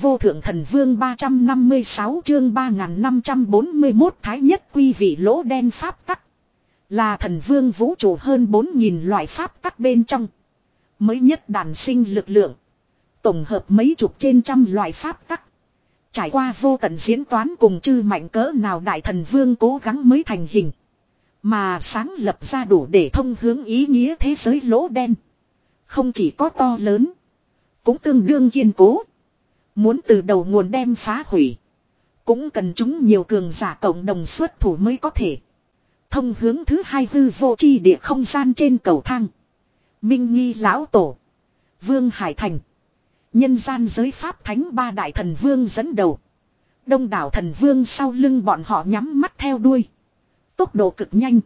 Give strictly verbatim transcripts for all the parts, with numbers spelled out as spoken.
vô thượng thần vương ba trăm năm mươi sáu chương ba nghìn năm trăm bốn mươi mốt thái nhất quy vị lỗ đen pháp tắc. Là thần vương vũ trụ hơn bốn nghìn loại pháp tắc bên trong. Mới nhất đản sinh lực lượng. Tổng hợp mấy chục trên trăm loại pháp tắc. Trải qua vô tận diễn toán cùng chư mạnh cỡ nào đại thần vương cố gắng mới thành hình. Mà sáng lập ra đủ để thông hướng ý nghĩa thế giới lỗ đen. Không chỉ có to lớn. Cũng tương đương kiên cố. Muốn từ đầu nguồn đem phá hủy. Cũng cần chúng nhiều cường giả cộng đồng xuất thủ mới có thể. Thông hướng thứ hai hư vô chi địa không gian trên cầu thang. Minh Nghi Lão Tổ. Vương Hải Thành. Nhân gian giới pháp thánh ba đại thần vương dẫn đầu. Đông đảo thần vương sau lưng bọn họ nhắm mắt theo đuôi. Tốc độ cực nhanh.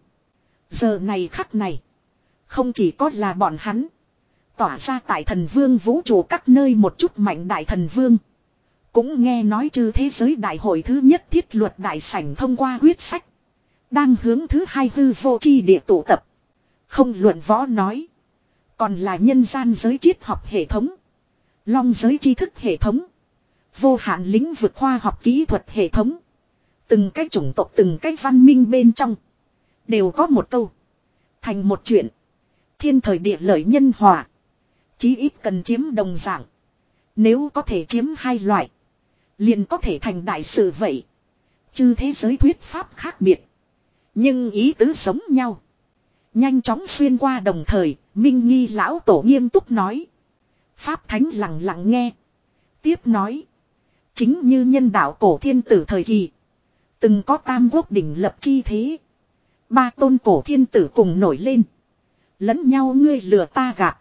Giờ này khắc này. Không chỉ có là bọn hắn. Tỏa ra tại thần vương vũ trụ các nơi một chút mạnh đại thần vương. Cũng nghe nói chư thế giới đại hội thứ nhất thiết luật đại sảnh thông qua quyết sách. Đang hướng thứ hai hư vô chi địa tụ tập. Không luận võ nói. Còn là nhân gian giới triết học hệ thống. Long giới tri thức hệ thống. Vô hạn lĩnh vực khoa học kỹ thuật hệ thống. Từng cái chủng tộc từng cái văn minh bên trong. Đều có một câu. Thành một chuyện. Thiên thời địa lợi nhân hòa. Chí ít cần chiếm đồng dạng. Nếu có thể chiếm hai loại. Liền có thể thành đại sự vậy. Chư thế giới thuyết pháp khác biệt. Nhưng ý tứ giống nhau. Nhanh chóng xuyên qua đồng thời. Minh Nghi Lão Tổ nghiêm túc nói. Pháp thánh lặng lặng nghe. Tiếp nói. Chính như nhân đạo cổ thiên tử thời kỳ. Từng có tam quốc đỉnh lập chi thế. Ba tôn cổ thiên tử cùng nổi lên. Lẫn nhau ngươi lừa ta gạt.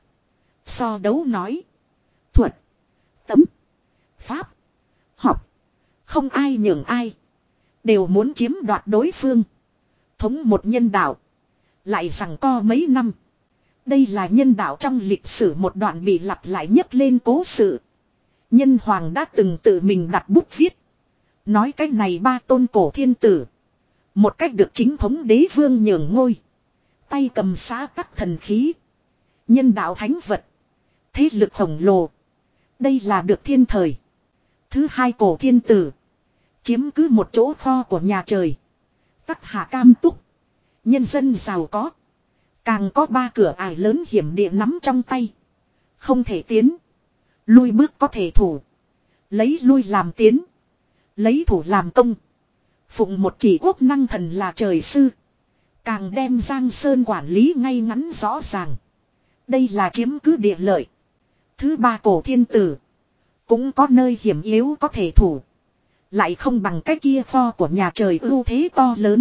So đấu nói. Thuật. Tấm. Pháp. Học. Không ai nhường ai. Đều muốn chiếm đoạt đối phương. Thống một nhân đạo. Lại rằng co mấy năm. Đây là nhân đạo trong lịch sử một đoạn bị lặp lại nhấc lên cố sự. Nhân hoàng đã từng tự mình đặt bút viết. Nói cách này ba tôn cổ thiên tử. Một cách được chính thống đế vương nhường ngôi. Tay cầm xá tắc thần khí. Nhân đạo thánh vật. Thế lực khổng lồ. Đây là được thiên thời. Thứ hai cổ thiên tử. Chiếm cứ một chỗ kho của nhà trời. Tắc hạ cam túc. Nhân dân giàu có. Càng có ba cửa ải lớn hiểm địa nắm trong tay. Không thể tiến. Lui bước có thể thủ. Lấy lui làm tiến. Lấy thủ làm công. Phụng một chỉ quốc năng thần là trời sư. Càng đem Giang Sơn quản lý ngay ngắn rõ ràng. Đây là chiếm cứ địa lợi. Thứ ba cổ thiên tử. Cũng có nơi hiểm yếu có thể thủ. Lại không bằng cái kia kho của nhà trời ưu thế to lớn.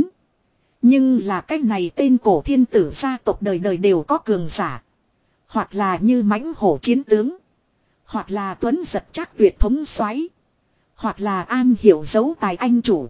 Nhưng là cái này tên cổ thiên tử gia tộc đời đời đều có cường giả. Hoặc là như mãnh hổ chiến tướng. Hoặc là tuấn giật chắc tuyệt thống soái. Hoặc là an hiểu dấu tài anh chủ.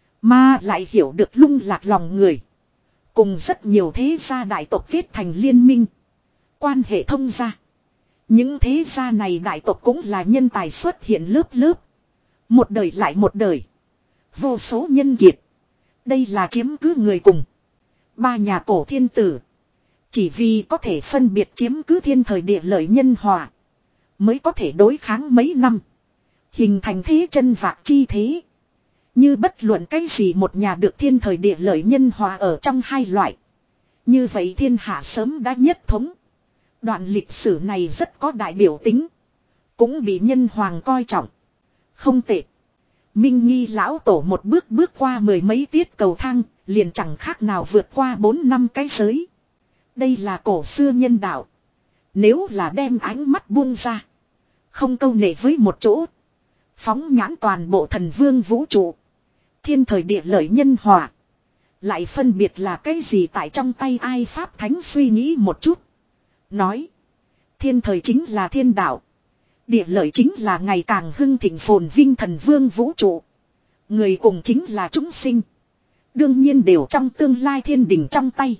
Mà lại hiểu được lung lạc lòng người. Cùng rất nhiều thế gia đại tộc kết thành liên minh. Quan hệ thông gia. Những thế gia này đại tộc cũng là nhân tài xuất hiện lớp lớp. Một đời lại một đời. Vô số nhân kiệt. Đây là chiếm cứ người cùng. Ba nhà cổ thiên tử. Chỉ vì có thể phân biệt chiếm cứ thiên thời địa lợi nhân hòa. Mới có thể đối kháng mấy năm. Hình thành thế chân vạc chi thế. Như bất luận cái gì một nhà được thiên thời địa lợi nhân hòa ở trong hai loại. Như vậy thiên hạ sớm đã nhất thống. Đoạn lịch sử này rất có đại biểu tính. Cũng bị nhân hoàng coi trọng. Không tệ. Minh Nghi Lão Tổ một bước bước qua mười mấy tiết cầu thang. Liền chẳng khác nào vượt qua bốn năm cái giới. Đây là cổ xưa nhân đạo. Nếu là đem ánh mắt buông ra. Không câu nệ với một chỗ. Phóng nhãn toàn bộ thần vương vũ trụ. Thiên thời địa lợi nhân hòa. Lại phân biệt là cái gì tại trong tay ai Pháp Thánh suy nghĩ một chút. Nói. Thiên thời chính là thiên đạo. Địa lợi chính là ngày càng hưng thịnh phồn vinh thần vương vũ trụ. Người cùng chính là chúng sinh. Đương nhiên đều trong tương lai thiên đình trong tay.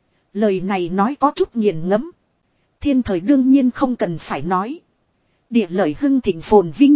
Lời này nói có chút nghiền ngẫm. Thiên thời đương nhiên không cần phải nói. Địa lợi hưng thịnh phồn vinh.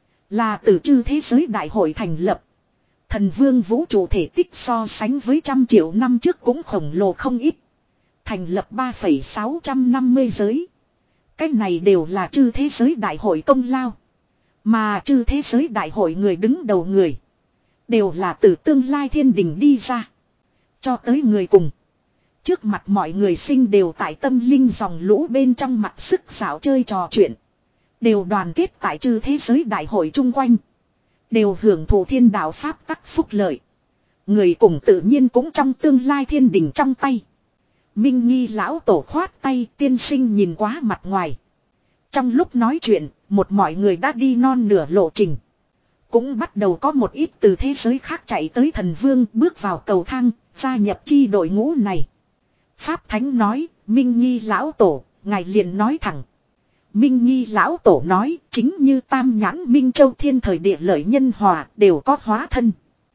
Là từ chư thế giới đại hội thành lập. Thần vương vũ trụ thể tích so sánh với trăm triệu năm trước cũng khổng lồ không ít. Thành lập ba phẩy sáu trăm năm mươi giới. Cái này đều là chư thế giới đại hội công lao. Mà chư thế giới đại hội người đứng đầu người. Đều là từ tương lai thiên đình đi ra. Cho tới người cùng. Trước mặt mọi người sinh đều tại tâm linh dòng lũ bên trong mặt sức xảo chơi trò chuyện. Đều đoàn kết tại chư thế giới đại hội chung quanh. Đều hưởng thụ thiên đạo pháp tắc phúc lợi. Người cùng tự nhiên cũng trong tương lai thiên đình trong tay. Minh Nghi lão tổ khoát tay, tiên sinh nhìn quá mặt ngoài. Trong lúc nói chuyện, một mọi người đã đi non nửa lộ trình. Cũng bắt đầu có một ít từ thế giới khác chạy tới thần vương bước vào cầu thang, gia nhập chi đội ngũ này. Pháp Thánh nói, Minh Nghi lão tổ, ngài liền nói thẳng. Minh Nghi lão tổ nói, chính như Tam Nhãn Minh Châu thiên thời địa lợi nhân hòa đều có hóa thân.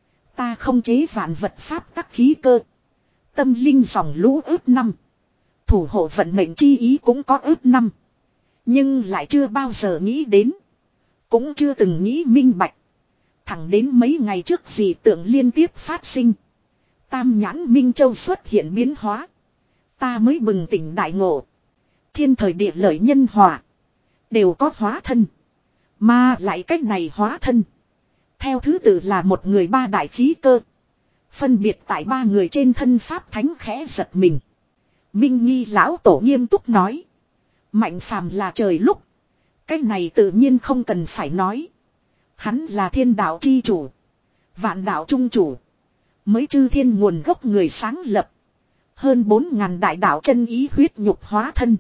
Ta không chế vạn vật pháp tắc khí cơ. Tâm linh dòng lũ ước năm. Thủ hộ vận mệnh chi ý cũng có ước năm. Nhưng lại chưa bao giờ nghĩ đến. Cũng chưa từng nghĩ minh bạch. Thẳng đến mấy ngày trước dị tượng liên tiếp phát sinh. Tam Nhãn Minh Châu xuất hiện biến hóa. Ta mới bừng tỉnh đại ngộ. Thiên thời địa lợi nhân hòa. Đều có hóa thân. Mà lại cách này hóa thân. Theo thứ tự là một người ba đại khí cơ. Phân biệt tại ba người trên thân Pháp Thánh khẽ giật mình. Minh Nghi lão tổ nghiêm túc nói. Mạnh phàm là trời lúc. Cái này tự nhiên không cần phải nói. Hắn là thiên đạo chi chủ. Vạn đạo trung chủ. Mới chư thiên nguồn gốc người sáng lập. Hơn bốn ngàn đại đạo chân ý huyết nhục hóa thân.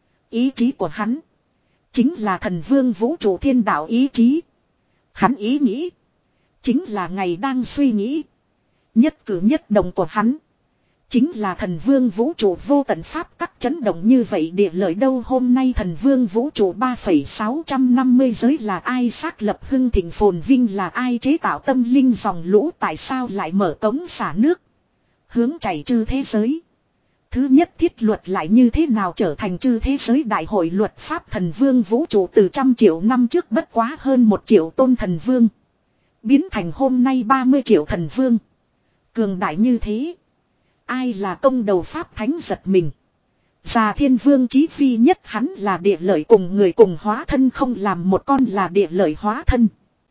Ý chí của hắn. Chính là thần vương vũ trụ thiên đạo ý chí. Hắn ý nghĩ. Chính là ngày đang suy nghĩ. Nhất cử nhất động của hắn. Chính là thần vương vũ trụ vô tận pháp các chấn động như vậy địa lợi đâu hôm nay thần vương vũ trụ ba phẩy sáu năm mươi giới là ai xác lập hưng thịnh phồn vinh là ai chế tạo tâm linh dòng lũ tại sao lại mở cống xả nước. Hướng chảy chư thế giới. Thứ nhất thiết luật lại như thế nào trở thành chư thế giới đại hội luật pháp thần vương vũ trụ từ trăm triệu năm trước bất quá hơn một triệu tôn thần vương. Biến thành hôm nay ba mươi triệu thần vương. Cường đại như thế. Ai là công đầu Pháp Thánh giật mình. Già thiên vương chí phi nhất hắn là địa lợi cùng người cùng hóa thân không làm một con là địa lợi hóa thân.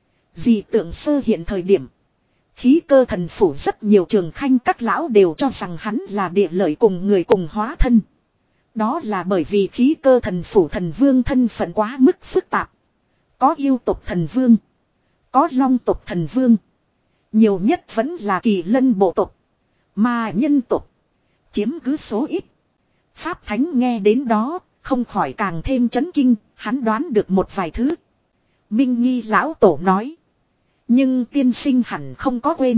Dị tượng sơ hiện thời điểm. Khí cơ thần phủ rất nhiều trường khanh các lão đều cho rằng hắn là địa lợi cùng người cùng hóa thân. Đó là bởi vì khí cơ thần phủ thần vương thân phận quá mức phức tạp. Có yêu tộc thần vương. Có long tộc thần vương. Nhiều nhất vẫn là kỳ lân bộ tộc. Mà nhân tộc. Chiếm cứ số ít. Pháp Thánh nghe đến đó. Không khỏi càng thêm chấn kinh. Hắn đoán được một vài thứ. Minh Nghi lão tổ nói. Nhưng tiên sinh hẳn không có quên.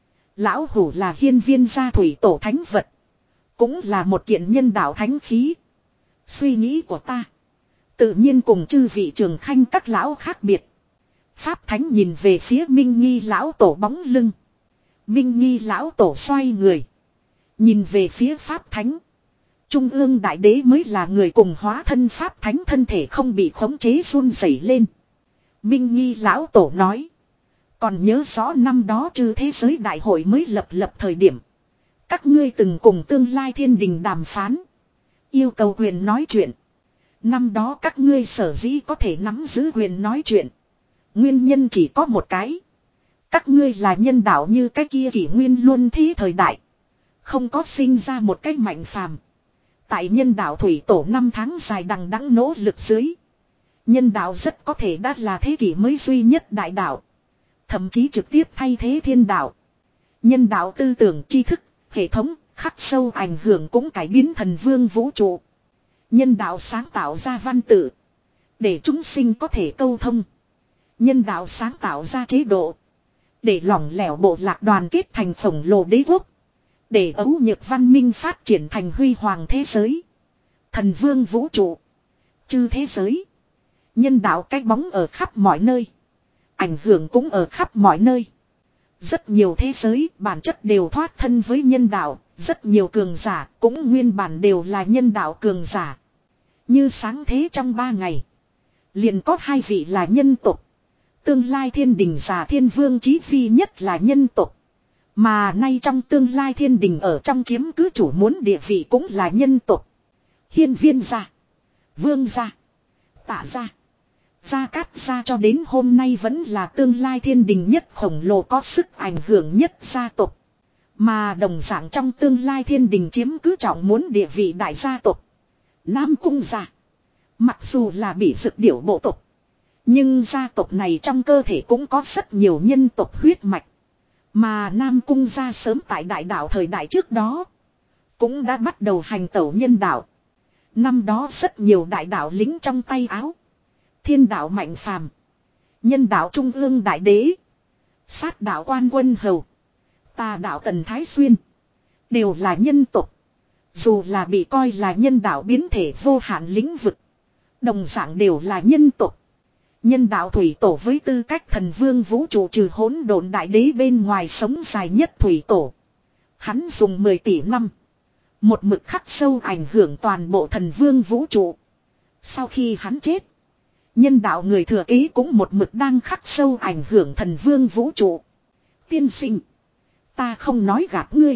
Lão hủ là hiên viên gia thủy tổ thánh vật. Cũng là một kiện nhân đạo thánh khí. Suy nghĩ của ta. Tự nhiên cùng chư vị trường khanh các lão khác biệt. Pháp Thánh nhìn về phía Minh Nghi lão tổ bóng lưng. Minh Nghi lão tổ xoay người. Nhìn về phía Pháp Thánh. Trung ương đại đế mới là người cùng hóa thân Pháp Thánh thân thể không bị khống chế run rẩy lên. Minh Nghi lão tổ nói. Còn nhớ rõ năm đó chư thế giới đại hội mới lập lập thời điểm. Các ngươi từng cùng tương lai thiên đình đàm phán. Yêu cầu quyền nói chuyện. Năm đó các ngươi sở dĩ có thể nắm giữ quyền nói chuyện. Nguyên nhân chỉ có một cái. Các ngươi là nhân đạo như cái kia kỷ nguyên luôn thế thời đại. Không có sinh ra một cái mạnh phàm. Tại nhân đạo thủy tổ năm tháng dài đằng đẵng nỗ lực dưới. Nhân đạo rất có thể đã là thế kỷ mới duy nhất đại đạo. Thậm chí trực tiếp thay thế thiên đạo. Nhân đạo tư tưởng tri thức, hệ thống, khắc sâu ảnh hưởng cũng cải biến thần vương vũ trụ. Nhân đạo sáng tạo ra văn tự. Để chúng sinh có thể câu thông. Nhân đạo sáng tạo ra chế độ. Để lỏng lẻo bộ lạc đoàn kết thành khổng lồ đế quốc. Để ấu nhược văn minh phát triển thành huy hoàng thế giới. Thần vương vũ trụ. Chư thế giới. Nhân đạo cái bóng ở khắp mọi nơi. Ảnh hưởng cũng ở khắp mọi nơi. Rất nhiều thế giới bản chất đều thoát thân với nhân đạo. Rất nhiều cường giả cũng nguyên bản đều là nhân đạo cường giả. Như sáng thế trong ba ngày. Liền có hai vị là nhân tộc. Tương lai thiên đình già thiên vương chí phi nhất là nhân tộc. Mà nay trong tương lai thiên đình ở trong chiếm cứ chủ muốn địa vị cũng là nhân tộc. Hiên viên gia. Vương gia. Tạ gia. Gia Cát gia cho đến hôm nay vẫn là tương lai thiên đình nhất khổng lồ có sức ảnh hưởng nhất gia tộc. Mà đồng dạng trong tương lai thiên đình chiếm cứ trọng muốn địa vị đại gia tộc. Nam Cung gia. Mặc dù là bị dược điểu bộ tộc. Nhưng gia tộc này trong cơ thể cũng có rất nhiều nhân tộc huyết mạch. Mà Nam Cung gia sớm tại đại đạo thời đại trước đó. Cũng đã bắt đầu hành tẩu nhân đạo. Năm đó rất nhiều đại đạo lính trong tay áo. Thiên đạo Mạnh Phàm, nhân đạo Trung ương Đại Đế, sát đạo Quan Quân Hầu, tà đạo Tần Thái Xuyên. Đều là nhân tộc. Dù là bị coi là nhân đạo biến thể vô hạn lĩnh vực. Đồng dạng đều là nhân tộc. Nhân đạo thủy tổ với tư cách thần vương vũ trụ trừ hỗn độn đại đế bên ngoài sống dài nhất thủy tổ. Hắn dùng mười tỷ năm. Một mực khắc sâu ảnh hưởng toàn bộ thần vương vũ trụ. Sau khi hắn chết. Nhân đạo người thừa kế cũng một mực đang khắc sâu ảnh hưởng thần vương vũ trụ. Tiên sinh. Ta không nói gạt ngươi.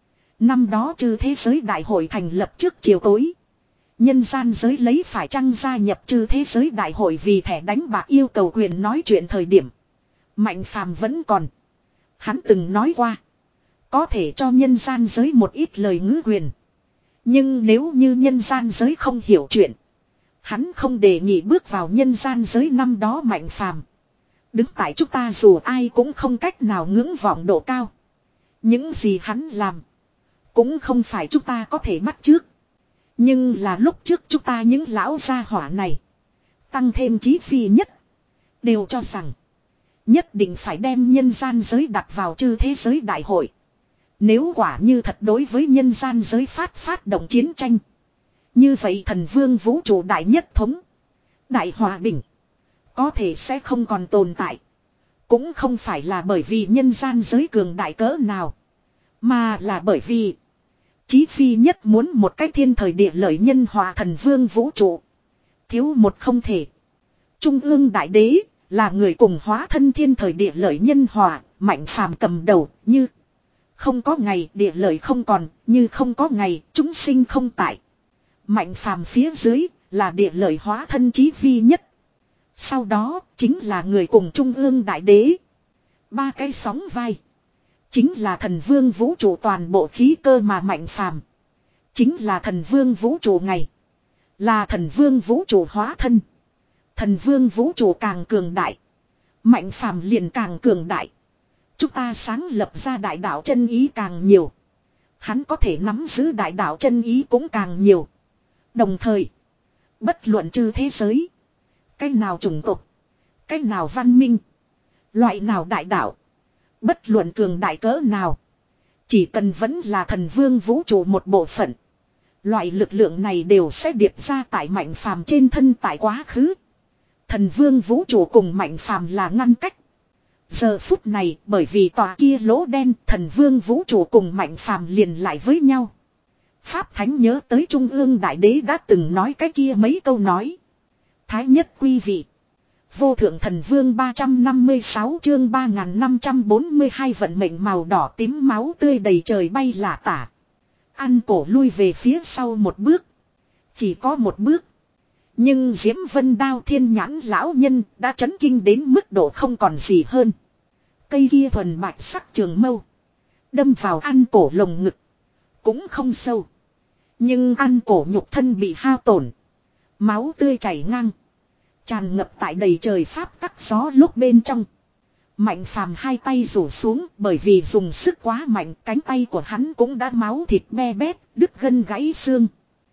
Năm đó chư thế giới đại hội thành lập trước chiều tối. Nhân gian giới lấy phải chăng gia nhập chư thế giới đại hội vì thẻ đánh bạc yêu cầu quyền nói chuyện thời điểm. Mạnh Phàm vẫn còn. Hắn từng nói qua. Có thể cho nhân gian giới một ít lời ngữ quyền. Nhưng nếu như nhân gian giới không hiểu chuyện. Hắn không đề nghị bước vào nhân gian giới năm đó Mạnh Phàm. Đứng tại chúng ta dù ai cũng không cách nào ngưỡng vọng độ cao. Những gì hắn làm. Cũng không phải chúng ta có thể bắt chước. Nhưng là lúc trước chúng ta những lão gia hỏa này. Tăng thêm chí phi nhất. Đều cho rằng. Nhất định phải đem nhân gian giới đặt vào chư thế giới đại hội. Nếu quả như thật đối với nhân gian giới phát phát động chiến tranh. Như vậy thần vương vũ trụ đại nhất thống. Đại hòa bình. Có thể sẽ không còn tồn tại. Cũng không phải là bởi vì nhân gian giới cường đại cỡ nào. Mà là bởi vì. Chí phi nhất muốn một cách thiên thời địa lợi nhân hòa thần vương vũ trụ. Thiếu một không thể. Trung ương đại đế. Là người cùng hóa thân thiên thời địa lợi nhân hòa. Mạnh Phàm cầm đầu như. Không có ngày địa lợi không còn. Như không có ngày chúng sinh không tại. Mạnh Phàm phía dưới là địa lợi hóa thân chí phi nhất. Sau đó chính là người cùng trung ương đại đế. Ba cái sóng vai. Chính là thần vương vũ trụ toàn bộ khí cơ mà Mạnh Phàm. Chính là thần vương vũ trụ ngày. Là thần vương vũ trụ hóa thân. Thần vương vũ trụ càng cường đại. Mạnh Phàm liền càng cường đại. Chúng ta sáng lập ra đại đạo chân ý càng nhiều. Hắn có thể nắm giữ đại đạo chân ý cũng càng nhiều. Đồng thời. Bất luận chư thế giới. Cái nào chủng tộc. Cái nào văn minh. Loại nào đại đạo. Bất luận cường đại cỡ nào. Chỉ cần vẫn là thần vương vũ trụ một bộ phận. Loại lực lượng này đều sẽ điệp ra tại Mạnh Phàm trên thân tại quá khứ. Thần vương vũ trụ cùng Mạnh Phàm là ngăn cách. Giờ phút này bởi vì tòa kia lỗ đen thần vương vũ trụ cùng Mạnh Phàm liền lại với nhau. Pháp Thánh nhớ tới Trung ương Đại Đế đã từng nói cái kia mấy câu nói. Thái nhất quý vị. Vô thượng thần vương ba trăm năm mươi sáu chương ba nghìn năm trăm bốn mươi hai vận mệnh màu đỏ tím máu tươi đầy trời bay lả tả. Ăn cổ lui về phía sau một bước. Chỉ có một bước. Nhưng Diễm Vân Đao Thiên Nhãn lão nhân đã chấn kinh đến mức độ không còn gì hơn. Cây kia thuần bạch sắc trường mâu. Đâm vào ăn cổ lồng ngực. Cũng không sâu. Nhưng ăn cổ nhục thân bị hao tổn. Máu tươi chảy ngang. Tràn ngập tại đầy trời pháp tắc gió lúc bên trong. Mạnh Phàm hai tay rủ xuống bởi vì dùng sức quá mạnh cánh tay của hắn cũng đã máu thịt be bét, đứt gân gãy xương.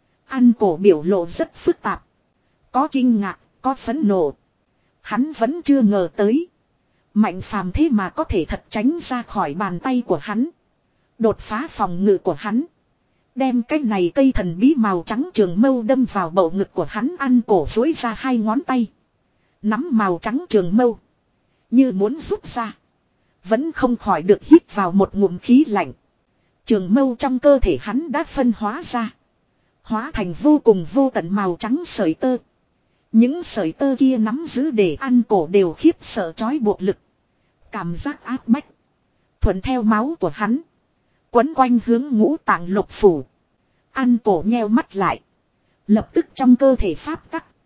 Ăn cổ biểu lộ rất phức tạp. Có kinh ngạc, có phẫn nộ. Hắn vẫn chưa ngờ tới. Mạnh Phàm thế mà có thể thật tránh ra khỏi bàn tay của hắn. Đột phá phòng ngự của hắn. Đem cái này cây thần bí màu trắng trường mâu đâm vào bầu ngực của hắn ăn cổ dối ra hai ngón tay. Nắm màu trắng trường mâu. Như muốn rút ra. Vẫn không khỏi được hít vào một ngụm khí lạnh. Trường mâu trong cơ thể hắn đã phân hóa ra. Hóa thành vô cùng vô tận màu trắng sợi tơ. Những sợi tơ kia nắm giữ để ăn cổ đều khiếp sợ trói buộc lực. Cảm giác áp bách. Thuận theo máu của hắn. Quấn quanh hướng ngũ tạng lục phủ. Ăn cổ nheo mắt lại. Lập tức trong cơ thể pháp tắc.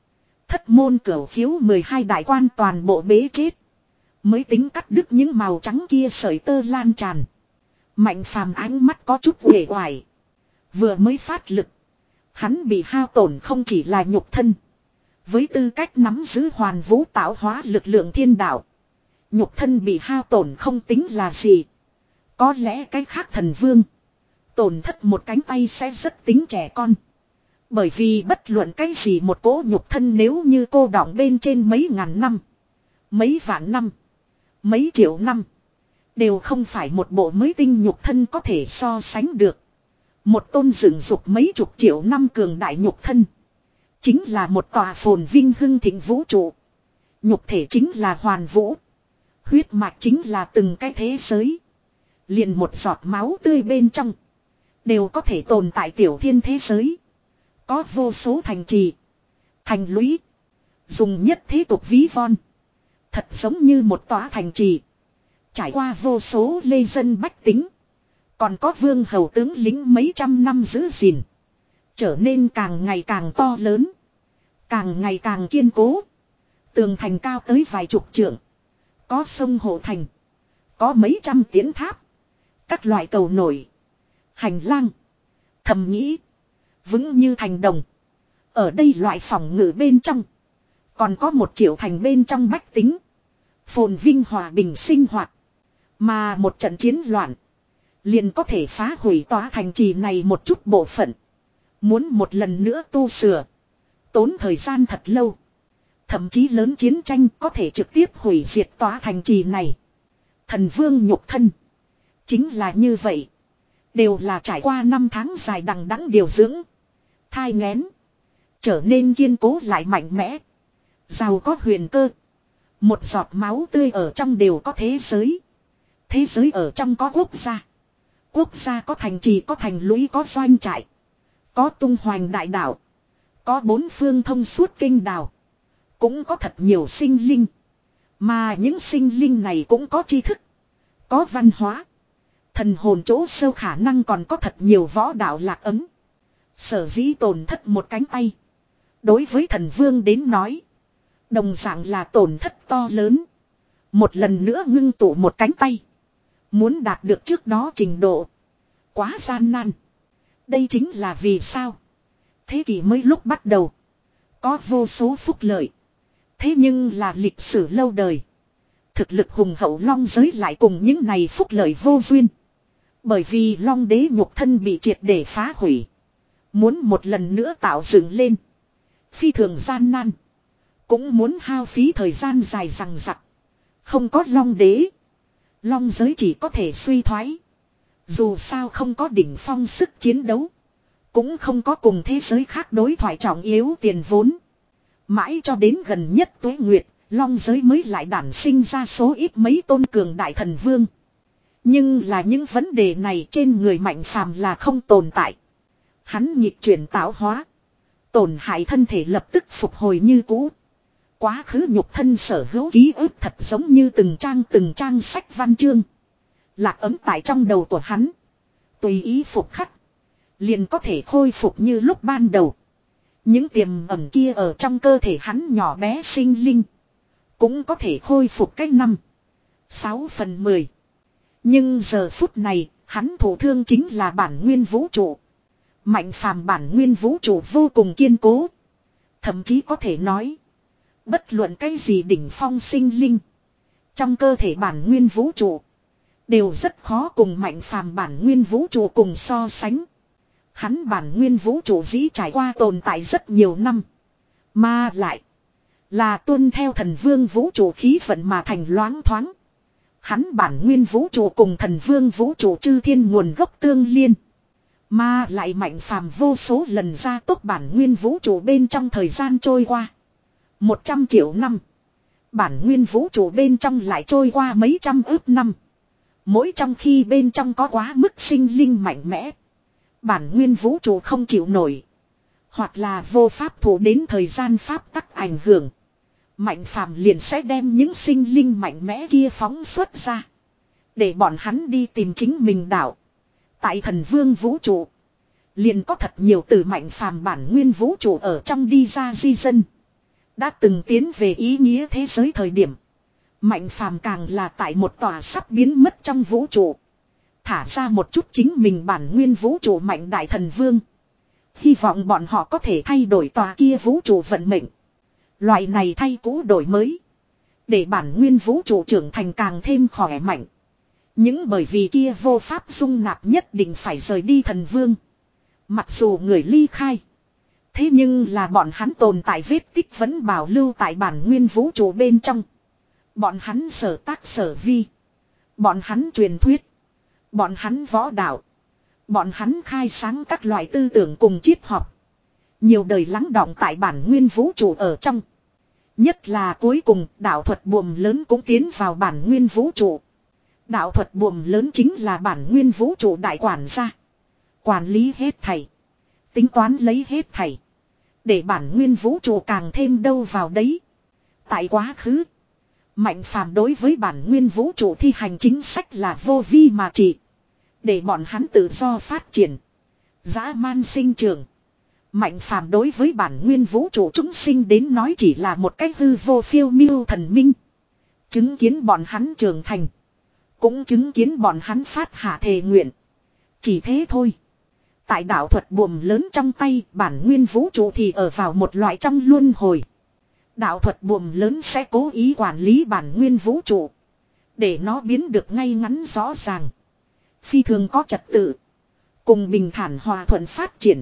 Thất môn cửu khiếu mười hai đại quan toàn bộ bế chết. Mới tính cắt đứt những màu trắng kia sợi tơ lan tràn. Mạnh phàm ánh mắt có chút uể oải. Vừa mới phát lực. Hắn bị hao tổn không chỉ là nhục thân. Với tư cách nắm giữ hoàn vũ tạo hóa lực lượng thiên đạo. Nhục thân bị hao tổn không tính là gì. Có lẽ cái khác thần vương. Tổn thất một cánh tay sẽ rất tính trẻ con. Bởi vì bất luận cái gì một cỗ nhục thân nếu như cô đọng bên trên mấy ngàn năm. Mấy vạn năm. Mấy triệu năm. Đều không phải một bộ mới tinh nhục thân có thể so sánh được. Một tôn dựng dục mấy chục triệu năm cường đại nhục thân. Chính là một tòa phồn vinh hưng thịnh vũ trụ. Nhục thể chính là hoàn vũ. Huyết mạch chính là từng cái thế giới. Liền một giọt máu tươi bên trong. Đều có thể tồn tại tiểu thiên thế giới. Có vô số thành trì. Thành lũy. Dùng nhất thế tục ví von. Thật giống như một tòa thành trì. Trải qua vô số lê dân bách tính. Còn có vương hầu tướng lính mấy trăm năm giữ gìn. Trở nên càng ngày càng to lớn. Càng ngày càng kiên cố. Tường thành cao tới vài chục trượng. Có sông hộ thành. Có mấy trăm tiến tháp. Các loại cầu nổi. Hành lang. Thầm nghĩ. Vững như thành đồng. Ở đây loại phòng ngự bên trong. Còn có một triệu thành bên trong bách tính. Phồn vinh hòa bình sinh hoạt. Mà một trận chiến loạn. Liền có thể phá hủy tòa thành trì này một chút bộ phận. Muốn một lần nữa tu sửa. Tốn thời gian thật lâu. Thậm chí lớn chiến tranh có thể trực tiếp hủy diệt tòa thành trì này. Thần vương nhục thân. Chính là như vậy. Đều là trải qua năm tháng dài đằng đẵng điều dưỡng. Thai nghén. Trở nên kiên cố lại mạnh mẽ. Giàu có huyền cơ. Một giọt máu tươi ở trong đều có thế giới. Thế giới ở trong có quốc gia. Quốc gia có thành trì có thành lũy có doanh trại. Có tung hoành đại đảo. Có bốn phương thông suốt kinh đảo. Cũng có thật nhiều sinh linh. Mà những sinh linh này cũng có tri thức. Có văn hóa. Thần hồn chỗ sâu khả năng còn có thật nhiều võ đạo lạc ấm. Sở dĩ tổn thất một cánh tay. Đối với thần vương đến nói. Đồng dạng là tổn thất to lớn. Một lần nữa ngưng tụ một cánh tay. Muốn đạt được trước đó trình độ. Quá gian nan. Đây chính là vì sao. Thế kỷ mới lúc bắt đầu. Có vô số phúc lợi. Thế nhưng là lịch sử lâu đời. Thực lực hùng hậu long giới lại cùng những này phúc lợi vô duyên. Bởi vì long đế nhục thân bị triệt để phá hủy. Muốn một lần nữa tạo dựng lên. Phi thường gian nan. Cũng muốn hao phí thời gian dài rằng rặc. Không có long đế. Long giới chỉ có thể suy thoái. Dù sao không có đỉnh phong sức chiến đấu. Cũng không có cùng thế giới khác đối thoại trọng yếu tiền vốn. Mãi cho đến gần nhất tuế nguyệt. Long giới mới lại đản sinh ra số ít mấy tôn cường đại thần vương. Nhưng là những vấn đề này trên người mạnh phàm là không tồn tại. Hắn nhịp chuyển tạo hóa. Tổn hại thân thể lập tức phục hồi như cũ. Quá khứ nhục thân sở hữu ký ức thật giống như từng trang từng trang sách văn chương. Lạc ấm tại trong đầu của hắn. Tùy ý phục khắc. Liền có thể khôi phục như lúc ban đầu. Những tiềm ẩn kia ở trong cơ thể hắn nhỏ bé sinh linh. Cũng có thể khôi phục cách năm. Sáu phần mười. Nhưng giờ phút này, hắn thụ thương chính là bản nguyên vũ trụ. Mạnh phàm bản nguyên vũ trụ vô cùng kiên cố. Thậm chí có thể nói. Bất luận cái gì đỉnh phong sinh linh. Trong cơ thể bản nguyên vũ trụ. Đều rất khó cùng mạnh phàm bản nguyên vũ trụ cùng so sánh. Hắn bản nguyên vũ trụ dĩ trải qua tồn tại rất nhiều năm. Mà lại. Là tuân theo thần vương vũ trụ khí vận mà thành loáng thoáng. Hắn bản nguyên vũ trụ cùng thần vương vũ trụ chư thiên nguồn gốc tương liên. Mà lại mạnh phàm vô số lần ra tốc bản nguyên vũ trụ bên trong thời gian trôi qua. Một trăm triệu năm. Bản nguyên vũ trụ bên trong lại trôi qua mấy trăm ước năm. Mỗi trong khi bên trong có quá mức sinh linh mạnh mẽ. Bản nguyên vũ trụ không chịu nổi. Hoặc là vô pháp thủ đến thời gian pháp tắc ảnh hưởng. Mạnh phàm liền sẽ đem những sinh linh mạnh mẽ kia phóng xuất ra. Để bọn hắn đi tìm chính mình đảo. Tại thần vương vũ trụ. Liền có thật nhiều từ mạnh phàm bản nguyên vũ trụ ở trong đi ra di dân. Đã từng tiến về ý nghĩa thế giới thời điểm. Mạnh phàm càng là tại một tòa sắp biến mất trong vũ trụ. Thả ra một chút chính mình bản nguyên vũ trụ mạnh đại thần vương. Hy vọng bọn họ có thể thay đổi tòa kia vũ trụ vận mệnh. Loại này thay cũ đổi mới. Để bản nguyên vũ trụ trưởng thành càng thêm khỏe mạnh. Những bởi vì kia vô pháp dung nạp nhất định phải rời đi thần vương. Mặc dù người ly khai. Thế nhưng là bọn hắn tồn tại vết tích vẫn bảo lưu tại bản nguyên vũ trụ bên trong. Bọn hắn sở tác sở vi. Bọn hắn truyền thuyết. Bọn hắn võ đạo. Bọn hắn khai sáng các loại tư tưởng cùng triết học. Nhiều đời lắng đọng tại bản nguyên vũ trụ ở trong. Nhất là cuối cùng đạo thuật buồm lớn cũng tiến vào bản nguyên vũ trụ. Đạo thuật buồm lớn chính là bản nguyên vũ trụ đại quản gia. Quản lý hết thảy. Tính toán lấy hết thảy. Để bản nguyên vũ trụ càng thêm đâu vào đấy. Tại quá khứ. Mạnh phàm đối với bản nguyên vũ trụ thi hành chính sách là vô vi mà trị. Để bọn hắn tự do phát triển. Dã man sinh trưởng. Mạnh phàm đối với bản nguyên vũ trụ chúng sinh đến nói chỉ là một cách hư vô phiêu miêu thần minh. Chứng kiến bọn hắn trưởng thành. Cũng chứng kiến bọn hắn phát hạ thề nguyện. Chỉ thế thôi. Tại đạo thuật buồm lớn trong tay bản nguyên vũ trụ thì ở vào một loại trong luân hồi. Đạo thuật buồm lớn sẽ cố ý quản lý bản nguyên vũ trụ. Để nó biến được ngay ngắn rõ ràng. Phi thường có trật tự. Cùng bình thản hòa thuận phát triển.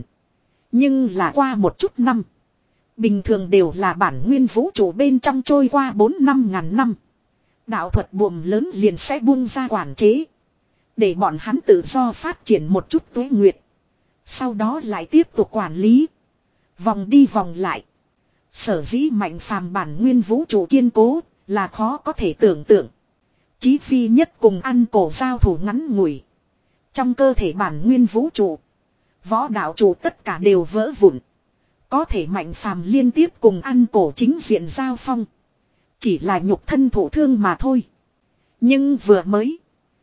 Nhưng là qua một chút năm. Bình thường đều là bản nguyên vũ trụ bên trong trôi qua bốn năm ngàn năm. Đạo thuật buồm lớn liền sẽ buông ra quản chế. Để bọn hắn tự do phát triển một chút tuế nguyệt. Sau đó lại tiếp tục quản lý. Vòng đi vòng lại. Sở dĩ mạnh phàm bản nguyên vũ trụ kiên cố là khó có thể tưởng tượng. Chí phi nhất cùng ăn cổ giao thủ ngắn ngủi. Trong cơ thể bản nguyên vũ trụ. Võ đạo trụ tất cả đều vỡ vụn. Có thể mạnh phàm liên tiếp cùng ăn cổ chính diện giao phong. Chỉ là nhục thân thổ thương mà thôi. Nhưng vừa mới.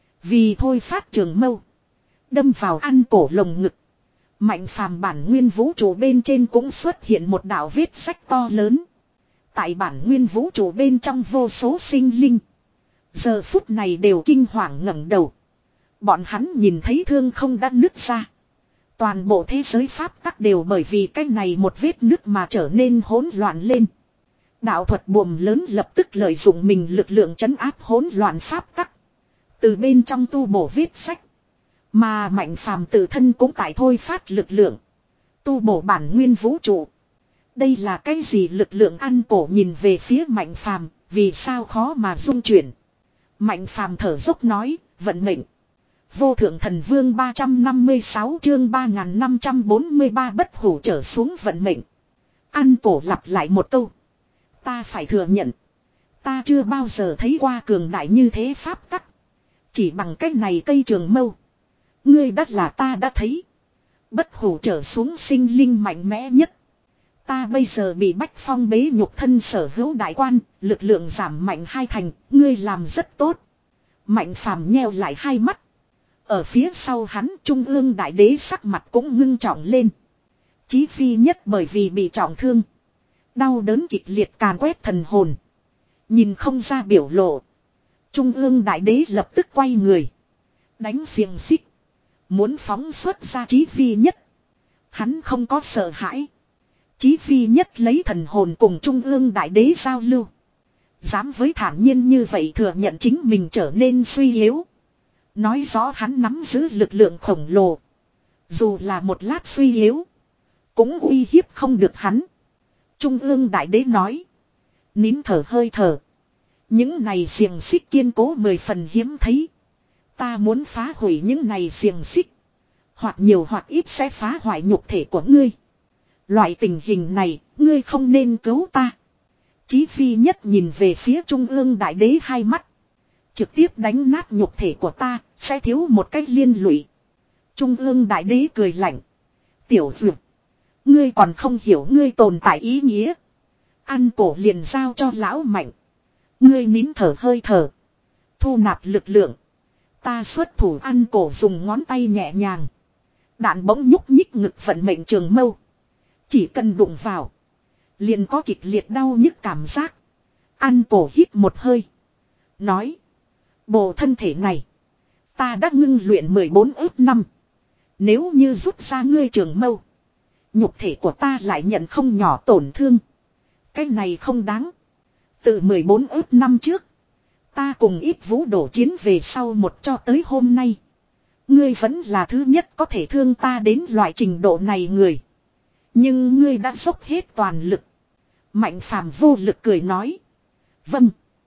Vì thôi phát trường mâu. Đâm vào ăn cổ lồng ngực. Mạnh phàm bản nguyên vũ trụ bên trên cũng xuất hiện một đạo vết sách to lớn. Tại bản nguyên vũ trụ bên trong vô số sinh linh. Giờ phút này đều kinh hoàng ngẩng đầu. Bọn hắn nhìn thấy thương không đã nứt ra. Toàn bộ thế giới pháp tắc đều bởi vì cái này một vết nứt mà trở nên hỗn loạn lên. Đạo thuật buồm lớn lập tức lợi dụng mình lực lượng trấn áp hỗn loạn pháp tắc. Từ bên trong tu bổ vết sách. Mà mạnh phàm tự thân cũng tại thôi phát lực lượng. Tu bổ bản nguyên vũ trụ. Đây là cái gì lực lượng ăn cổ nhìn về phía mạnh phàm. Vì sao khó mà dung chuyển. Mạnh phàm thở dốc nói. Vận mệnh. Vô thượng thần vương ba trăm năm mươi sáu chương ba nghìn năm trăm bốn mươi ba bất hủ trở xuống vận mệnh. Ăn cổ lặp lại một câu. Ta phải thừa nhận. Ta chưa bao giờ thấy qua cường đại như thế pháp tắc. Chỉ bằng cách này cây trường mâu. Ngươi đắt là ta đã thấy. Bất hủ trở xuống sinh linh mạnh mẽ nhất. Ta bây giờ bị bách phong bế nhục thân sở hữu đại quan. Lực lượng giảm mạnh hai thành. Ngươi làm rất tốt. Mạnh phàm nheo lại hai mắt. Ở phía sau hắn trung ương đại đế sắc mặt cũng ngưng trọng lên. Chí phi nhất bởi vì bị trọng thương. Đau đớn kịch liệt càn quét thần hồn. Nhìn không ra biểu lộ. Trung ương đại đế lập tức quay người. Đánh xiềng xích. Muốn phóng xuất ra chí phi nhất. Hắn không có sợ hãi. Chí phi nhất lấy thần hồn cùng trung ương đại đế giao lưu. Dám với thản nhiên như vậy thừa nhận chính mình trở nên suy yếu. Nói rõ hắn nắm giữ lực lượng khổng lồ. Dù là một lát suy yếu. Cũng uy hiếp không được hắn. Trung ương đại đế nói. Nín thở hơi thở. Những này xiềng xích kiên cố mười phần hiếm thấy. Ta muốn phá hủy những này xiềng xích. Hoặc nhiều hoặc ít sẽ phá hoại nhục thể của ngươi. Loại tình hình này, ngươi không nên cứu ta. Chí phi nhất nhìn về phía trung ương đại đế hai mắt. Trực tiếp đánh nát nhục thể của ta, sẽ thiếu một cách liên lụy. Trung ương đại đế cười lạnh. Tiểu dược. Ngươi còn không hiểu ngươi tồn tại ý nghĩa. Ăn cổ liền giao cho lão mạnh. Ngươi nín thở hơi thở. Thu nạp lực lượng. Ta xuất thủ ăn cổ dùng ngón tay nhẹ nhàng. Đạn bỗng nhúc nhích ngực vận mệnh trường mâu. Chỉ cần đụng vào. Liền có kịch liệt đau nhức cảm giác. An cổ hít một hơi. Nói. Bộ thân thể này. Ta đã ngưng luyện mười bốn ước năm. Nếu như rút ra ngươi trường mâu. Nhục thể của ta lại nhận không nhỏ tổn thương. Cái này không đáng. Từ mười bốn ước năm trước. Ta cùng ít vũ đổ chiến về sau một cho tới hôm nay. Ngươi vẫn là thứ nhất có thể thương ta đến loại trình độ này người. Nhưng ngươi đã dốc hết toàn lực. Mạnh phàm vô lực cười nói. Vâng.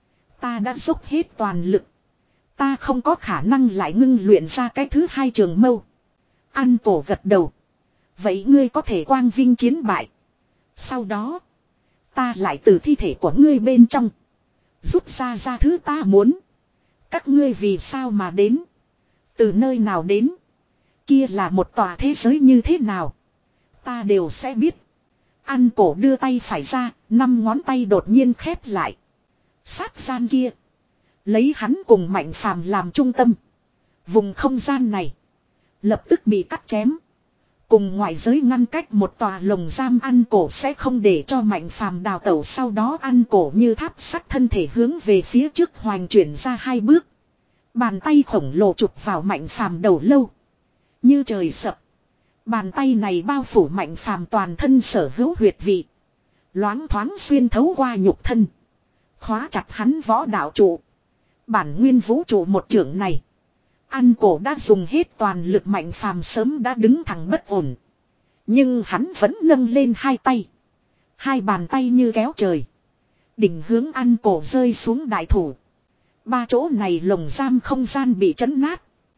Ta đã dốc hết toàn lực. Ta không có khả năng lại ngưng luyện ra cái thứ hai trường mâu. An cổ gật đầu. Vậy ngươi có thể quang vinh chiến bại. Sau đó. Ta lại từ thi thể của ngươi bên trong. Rút ra ra thứ ta muốn. Các ngươi vì sao mà đến. Từ nơi nào đến. Kia là một tòa thế giới như thế nào. Ta đều sẽ biết. An cổ đưa tay phải ra. Năm ngón tay đột nhiên khép lại. Sát gian kia. Lấy hắn cùng Mạnh Phàm làm trung tâm. Vùng không gian này. Lập tức bị cắt chém. Cùng ngoại giới ngăn cách một tòa lồng giam. An cổ sẽ không để cho Mạnh Phàm đào tẩu. Sau đó An cổ như tháp sắt thân thể hướng về phía trước hoành chuyển ra hai bước. Bàn tay khổng lồ chụp vào Mạnh Phàm đầu lâu. Như trời sập. Bàn tay này bao phủ Mạnh Phàm toàn thân sở hữu huyệt vị. Loáng thoáng xuyên thấu qua nhục thân. Khóa chặt hắn võ đạo trụ. Bản nguyên vũ trụ một trưởng này. An cổ đã dùng hết toàn lực. Mạnh Phàm sớm đã đứng thẳng bất ổn. Nhưng hắn vẫn nâng lên hai tay. Hai bàn tay như kéo trời. Đỉnh hướng An cổ rơi xuống đại thủ. Ba chỗ này lồng giam không gian bị chấn nát.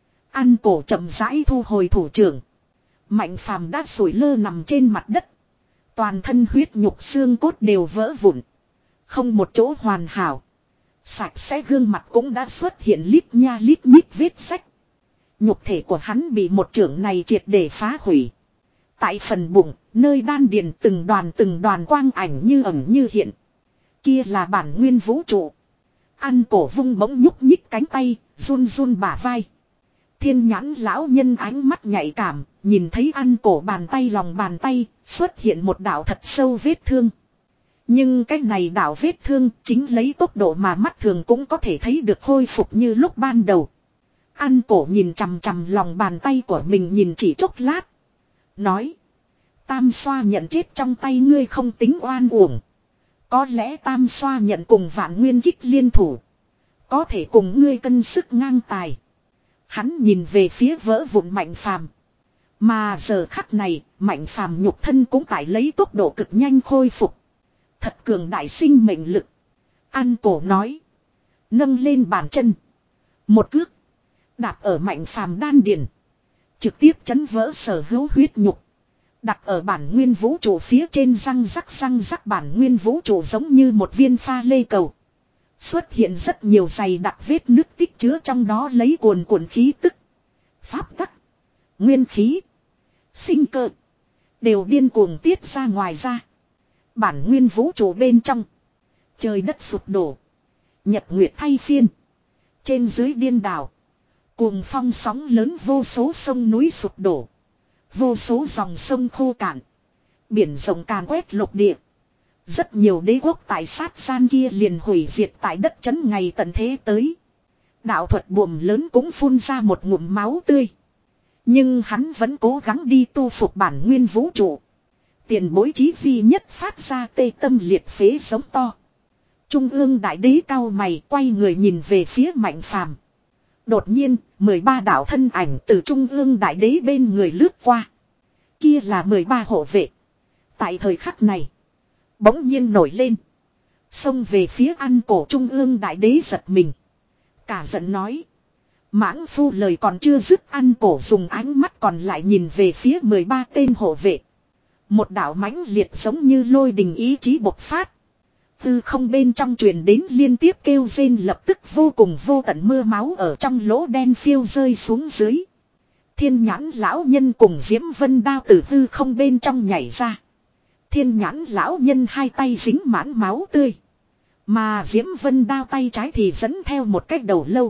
An cổ chậm rãi thu hồi thủ trưởng. Mạnh Phàm đã sủi lơ nằm trên mặt đất. Toàn thân huyết nhục xương cốt đều vỡ vụn. Không một chỗ hoàn hảo. Sạch sẽ gương mặt cũng đã xuất hiện lít nha lít nhít vết sách. Nhục thể của hắn bị một trưởng này triệt để phá hủy. Tại phần bụng, nơi đan điền từng đoàn từng đoàn quang ảnh như ẩn như hiện. Kia là bản nguyên vũ trụ. An cổ vung bỗng nhúc nhích cánh tay, run run bả vai. Thiên nhãn lão nhân ánh mắt nhạy cảm, nhìn thấy An cổ bàn tay lòng bàn tay, xuất hiện một đạo thật sâu vết thương. Nhưng cái này đạo vết thương chính lấy tốc độ mà mắt thường cũng có thể thấy được khôi phục như lúc ban đầu. An cổ nhìn chằm chằm lòng bàn tay của mình nhìn chỉ chốc lát. Nói. Tam xoa nhận chết trong tay ngươi không tính oan uổng. Có lẽ tam xoa nhận cùng vạn nguyên kích liên thủ. Có thể cùng ngươi cân sức ngang tài. Hắn nhìn về phía vỡ vụn Mạnh Phàm. Mà giờ khắc này, Mạnh Phàm nhục thân cũng tại lấy tốc độ cực nhanh khôi phục. Thật cường đại sinh mệnh lực. An cổ nói. Nâng lên bàn chân. Một cước. Đạp ở Mạnh Phàm đan điền. Trực tiếp chấn vỡ sở hữu huyết nhục. Đặt ở bản nguyên vũ trụ phía trên răng rắc răng rắc bản nguyên vũ trụ giống như một viên pha lê cầu. Xuất hiện rất nhiều dày đặc vết nước tích chứa trong đó lấy cuồn cuộn khí tức. Pháp tắc. Nguyên khí. Sinh cơ. Đều điên cuồng tiết ra ngoài ra. Bản nguyên vũ trụ bên trong. Trời đất sụp đổ. Nhật nguyệt thay phiên. Trên dưới điên đảo. Cuồng phong sóng lớn vô số sông núi sụp đổ. Vô số dòng sông khô cạn. Biển rộng càn quét lục địa. Rất nhiều đế quốc tại sát gian kia liền hủy diệt tại đất chấn ngày tận thế tới. Đạo thuật buồm lớn cũng phun ra một ngụm máu tươi. Nhưng hắn vẫn cố gắng đi tu phục bản nguyên vũ trụ. Tiền bối chí vi nhất phát ra tê tâm liệt phế giống to. Trung ương đại đế cao mày quay người nhìn về phía Mạnh Phàm. Đột nhiên, mười ba đạo thân ảnh từ trung ương đại đế bên người lướt qua. Kia là mười ba hộ vệ. Tại thời khắc này, bỗng nhiên nổi lên. Xông về phía An cổ trung ương đại đế giật mình. Cả giận nói. Mãng phu lời còn chưa dứt An cổ dùng ánh mắt còn lại nhìn về phía mười ba tên hộ vệ. Một đạo mãnh liệt giống như lôi đình ý chí bộc phát. Từ không bên trong truyền đến liên tiếp kêu rên lập tức vô cùng vô tận mưa máu ở trong lỗ đen phiêu rơi xuống dưới. Thiên nhãn lão nhân cùng Diễm Vân Đao từ hư không bên trong nhảy ra. Thiên nhãn lão nhân hai tay dính mãn máu tươi. Mà Diễm Vân Đao tay trái thì dẫn theo một cái đầu lâu.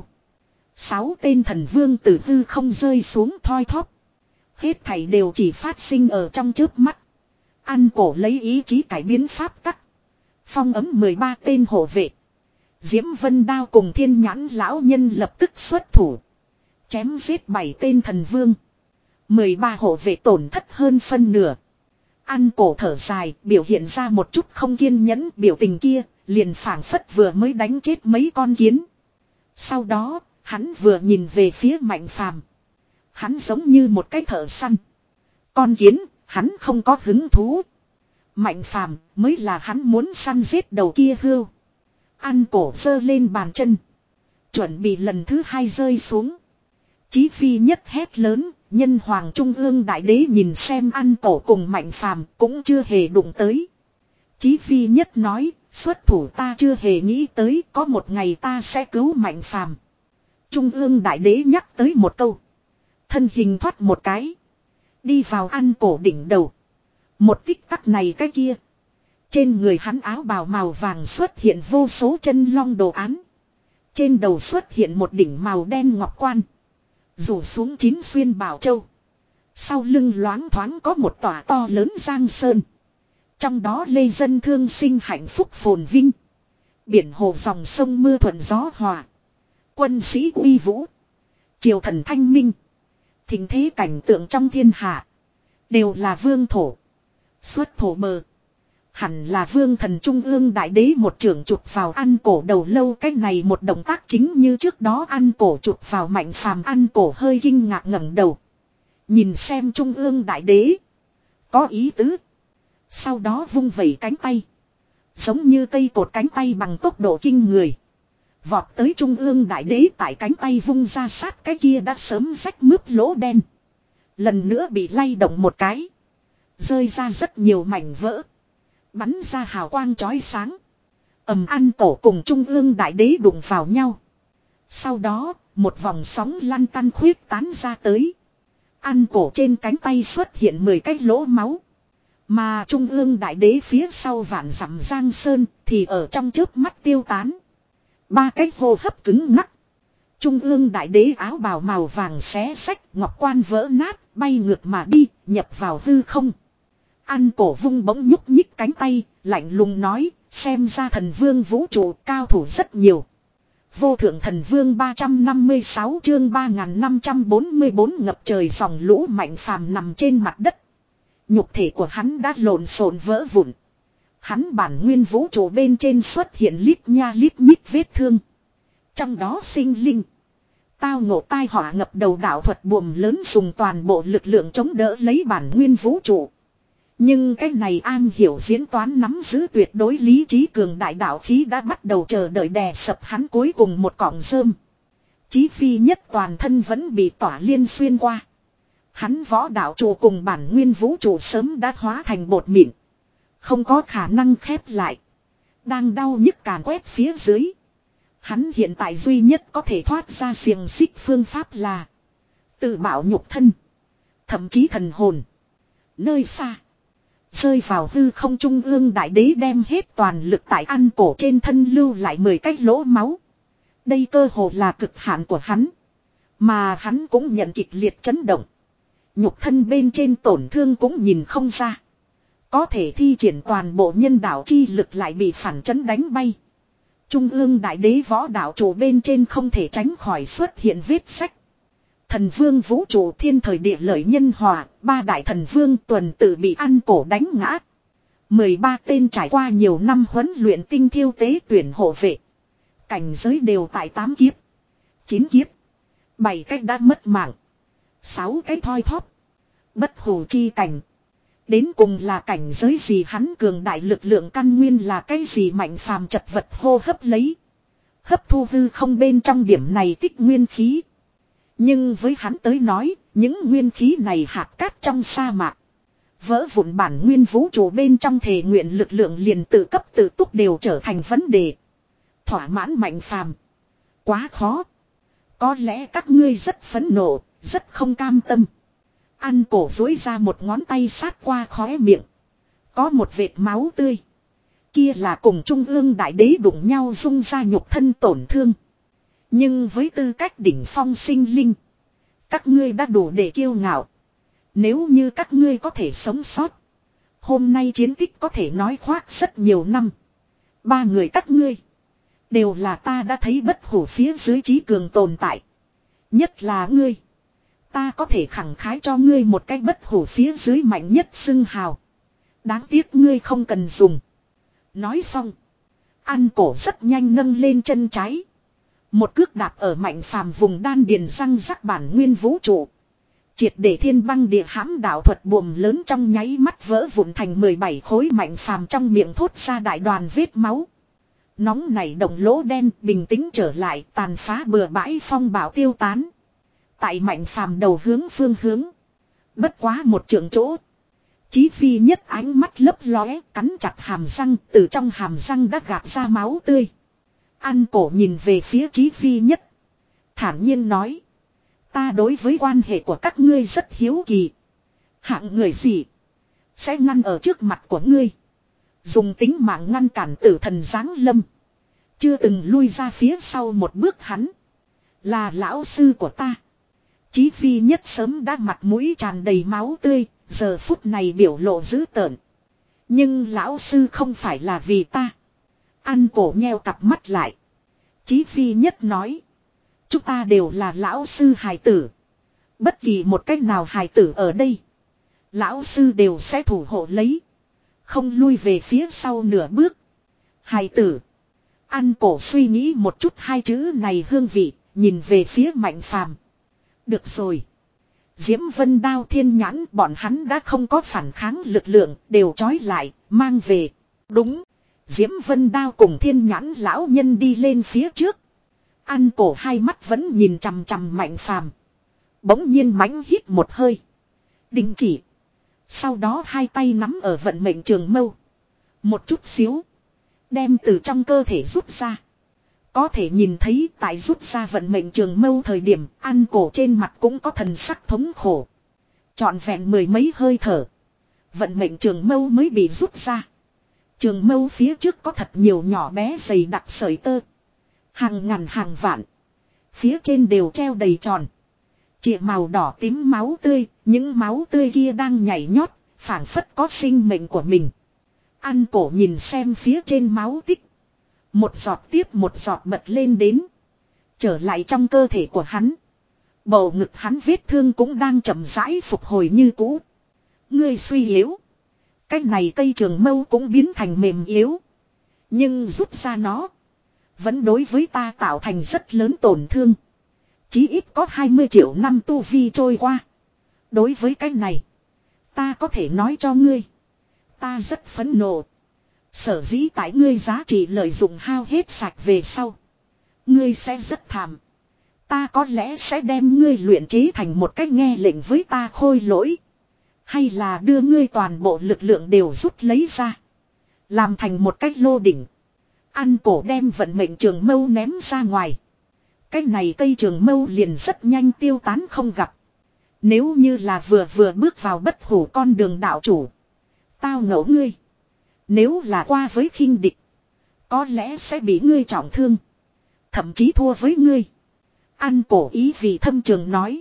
Sáu tên thần vương từ hư không rơi xuống thoi thóp. Hết thảy đều chỉ phát sinh ở trong chớp mắt. Ăn cổ lấy ý chí cải biến pháp tắc. Phong ấm mười ba tên hộ vệ. Diễm Vân Đao cùng Thiên Nhãn lão nhân lập tức xuất thủ. Chém giết bảy tên thần vương. mười ba hộ vệ tổn thất hơn phân nửa. Ăn cổ thở dài, biểu hiện ra một chút không kiên nhẫn, biểu tình kia, liền phảng phất vừa mới đánh chết mấy con kiến. Sau đó, hắn vừa nhìn về phía Mạnh Phàm. Hắn giống như một cái thợ săn. Con kiến, hắn không có hứng thú. Mạnh Phàm mới là hắn muốn săn giết đầu kia hươu. Ăn cổ giơ lên bàn chân. Chuẩn bị lần thứ hai rơi xuống. Chí Phi Nhất hét lớn, nhân hoàng trung ương đại đế nhìn xem ăn cổ cùng Mạnh Phàm cũng chưa hề đụng tới. Chí Phi Nhất nói, xuất thủ ta chưa hề nghĩ tới có một ngày ta sẽ cứu Mạnh Phàm. Trung ương đại đế nhắc tới một câu. Thân hình thoát một cái. Đi vào ăn cổ đỉnh đầu. Một tích tắc này cái kia. Trên người hắn áo bào màu vàng xuất hiện vô số chân long đồ án. Trên đầu xuất hiện một đỉnh màu đen ngọc quan. Rủ xuống chín xuyên bảo châu. Sau lưng loáng thoáng có một tòa to lớn giang sơn. Trong đó lê dân thương sinh hạnh phúc phồn vinh. Biển hồ dòng sông mưa thuận gió hòa. Quân sĩ uy vũ. Triều thần thanh minh. Thình thế cảnh tượng trong thiên hạ. Đều là vương thổ. Xuất thổ bờ. Hẳn là vương thần trung ương đại đế một trưởng chụp vào ăn cổ đầu lâu. Cái này một động tác chính như trước đó ăn cổ chụp vào Mạnh Phàm. Ăn cổ hơi kinh ngạc ngẩng đầu. Nhìn xem trung ương đại đế. Có ý tứ. Sau đó vung vẩy cánh tay. Giống như cây cột cánh tay bằng tốc độ kinh người. Vọt tới trung ương đại đế tại cánh tay vung ra sát cái kia đã sớm rách mướp lỗ đen. Lần nữa bị lay động một cái. Rơi ra rất nhiều mảnh vỡ. Bắn ra hào quang chói sáng. Ầm ăn cổ cùng trung ương đại đế đụng vào nhau. Sau đó, một vòng sóng lăn tăn khuyết tán ra tới. Ăn cổ trên cánh tay xuất hiện mười cái lỗ máu. Mà trung ương đại đế phía sau vạn dặm giang sơn thì ở trong chớp mắt tiêu tán. Ba cái hô hấp cứng ngắc. Trung ương đại đế áo bào màu vàng xé xách, ngọc quan vỡ nát, bay ngược mà đi, nhập vào hư không. Ăn cổ vung bỗng nhúc nhích cánh tay, lạnh lùng nói, xem ra thần vương vũ trụ cao thủ rất nhiều. Vô thượng thần vương ba trăm năm mươi sáu chương ba nghìn năm trăm bốn mươi bốn ngập trời dòng lũ Mạnh Phàm nằm trên mặt đất. Nhục thể của hắn đã lộn xộn vỡ vụn. Hắn bản nguyên vũ trụ bên trên xuất hiện lít nha lít nhít vết thương. Trong đó sinh linh. Tao ngộ tai họa ngập đầu đạo thuật buồm lớn dùng toàn bộ lực lượng chống đỡ lấy bản nguyên vũ trụ. Nhưng cái này an hiểu diễn toán nắm giữ tuyệt đối lý trí cường đại đạo khí đã bắt đầu chờ đợi đè sập hắn cuối cùng một cọng rơm. Chí Phi Nhất toàn thân vẫn bị tỏa liên xuyên qua. Hắn võ đạo trụ cùng bản nguyên vũ trụ sớm đã hóa thành bột mịn. Không có khả năng khép lại. Đang đau nhức càn quét phía dưới. Hắn hiện tại duy nhất có thể thoát ra xiềng xích phương pháp là tự bảo nhục thân. Thậm chí thần hồn. Nơi xa. Rơi vào hư không trung ương đại đế đem hết toàn lực tại ăn cổ trên thân lưu lại mười cái lỗ máu. Đây cơ hồ là cực hạn của hắn. Mà hắn cũng nhận kịch liệt chấn động. Nhục thân bên trên tổn thương cũng nhìn không ra. Có thể thi triển toàn bộ nhân đạo chi lực lại bị phản chấn đánh bay. Trung ương đại đế võ đạo trụ bên trên không thể tránh khỏi xuất hiện vết sách. Thần vương vũ trụ thiên thời địa lợi nhân hòa, ba đại thần vương tuần tự bị ăn cổ đánh ngã. mười ba tên trải qua nhiều năm huấn luyện tinh thiêu tế tuyển hộ vệ. Cảnh giới đều tại tám kiếp, chín kiếp, bảy cách đã mất mạng, sáu cái thoi thóp, bất hủ chi cảnh. Đến cùng là cảnh giới gì hắn cường đại lực lượng căn nguyên là cái gì Mạnh Phàm chật vật hô hấp lấy. Hấp thu hư không bên trong điểm này tích nguyên khí. Nhưng với hắn tới nói, những nguyên khí này hạt cát trong sa mạc. Vỡ vụn bản nguyên vũ trụ bên trong thể nguyện lực lượng liền tự cấp tự túc đều trở thành vấn đề. Thỏa mãn Mạnh Phàm. Quá khó. Có lẽ các ngươi rất phẫn nộ, rất không cam tâm. Ăn cổ dối ra một ngón tay sát qua khóe miệng. Có một vệt máu tươi. Kia là cùng trung ương đại đế đụng nhau dung ra nhục thân tổn thương. Nhưng với tư cách đỉnh phong sinh linh. Các ngươi đã đủ để kiêu ngạo. Nếu như các ngươi có thể sống sót. Hôm nay chiến tích có thể nói khoác rất nhiều năm. Ba người các ngươi. Đều là ta đã thấy bất hủ phía dưới trí cường tồn tại. Nhất là ngươi. Ta có thể khẳng khái cho ngươi một cái bất hủ phía dưới mạnh nhất xưng hào. Đáng tiếc ngươi không cần dùng. Nói xong. Ăn cổ rất nhanh nâng lên chân trái. Một cước đạp ở Mạnh Phàm vùng đan điền răng rắc bản nguyên vũ trụ. Triệt để thiên băng địa hãm đạo thuật buồm lớn trong nháy mắt vỡ vụn thành mười bảy khối. Mạnh Phàm trong miệng thốt ra đại đoàn vết máu. Nóng nảy động lỗ đen bình tĩnh trở lại, tàn phá bừa bãi phong bão tiêu tán. Tại Mạnh Phàm đầu hướng phương hướng. Bất quá một trượng chỗ. Chí Phi Nhất ánh mắt lấp lóe, cắn chặt hàm răng, từ trong hàm răng đã gạt ra máu tươi. Ăn cổ nhìn về phía Chí Phi Nhất. Thản nhiên nói. Ta đối với quan hệ của các ngươi rất hiếu kỳ. Hạng người gì sẽ ngăn ở trước mặt của ngươi. Dùng tính mạng ngăn cản tử thần giáng lâm. Chưa từng lui ra phía sau một bước hắn. Là lão sư của ta. Chí Phi Nhất sớm đã mặt mũi tràn đầy máu tươi. Giờ phút này biểu lộ dữ tợn. Nhưng lão sư không phải là vì ta. Ăn cổ nheo cặp mắt lại. Chí Phi Nhất nói. Chúng ta đều là lão sư hài tử. Bất kỳ một cách nào hài tử ở đây. Lão sư đều sẽ thủ hộ lấy. Không lui về phía sau nửa bước. Hài tử. Ăn cổ suy nghĩ một chút hai chữ này hương vị. Nhìn về phía Mạnh Phàm. Được rồi. Diễm Vân Đao Thiên Nhãn bọn hắn đã không có phản kháng lực lượng. Đều trói lại. Mang về. Đúng. Diễm Vân Đao cùng Thiên Nhãn lão nhân đi lên phía trước. Ăn cổ hai mắt vẫn nhìn chằm chằm Mạnh Phàm. Bỗng nhiên mãnh hít một hơi. Đình chỉ. Sau đó hai tay nắm ở vận mệnh trường mâu. Một chút xíu. Đem từ trong cơ thể rút ra. Có thể nhìn thấy tại rút ra vận mệnh trường mâu thời điểm ăn cổ trên mặt cũng có thần sắc thống khổ. Trọn vẹn mười mấy hơi thở. Vận mệnh trường mâu mới bị rút ra. Trường mâu phía trước có thật nhiều nhỏ bé dày đặc sợi tơ. Hàng ngàn hàng vạn. Phía trên đều treo đầy tròn. Chìa màu đỏ tím máu tươi. Những máu tươi kia đang nhảy nhót. Phảng phất có sinh mệnh của mình. Ăn cổ nhìn xem phía trên máu tích. Một giọt tiếp một giọt bật lên đến. Trở lại trong cơ thể của hắn. Bầu ngực hắn vết thương cũng đang chậm rãi phục hồi như cũ. Ngươi suy yếu. Cái này cây trường mâu cũng biến thành mềm yếu. Nhưng rút ra nó. Vẫn đối với ta tạo thành rất lớn tổn thương. Chí ít có hai mươi triệu năm tu vi trôi qua. Đối với cái này. Ta có thể nói cho ngươi. Ta rất phẫn nộ. Sở dĩ tại ngươi giá trị lợi dụng hao hết sạch về sau. Ngươi sẽ rất thảm. Ta có lẽ sẽ đem ngươi luyện chế thành một cách nghe lệnh với ta khôi lỗi. Hay là đưa ngươi toàn bộ lực lượng đều rút lấy ra. Làm thành một cách lô đỉnh. Ăn cổ đem vận mệnh trường mâu ném ra ngoài. Cái này cây trường mâu liền rất nhanh tiêu tán không gặp. Nếu như là vừa vừa bước vào bất hủ con đường đạo chủ. Tao ngẫu ngươi. Nếu là qua với khinh địch. Có lẽ sẽ bị ngươi trọng thương. Thậm chí thua với ngươi. Ăn cổ ý vì thâm trường nói.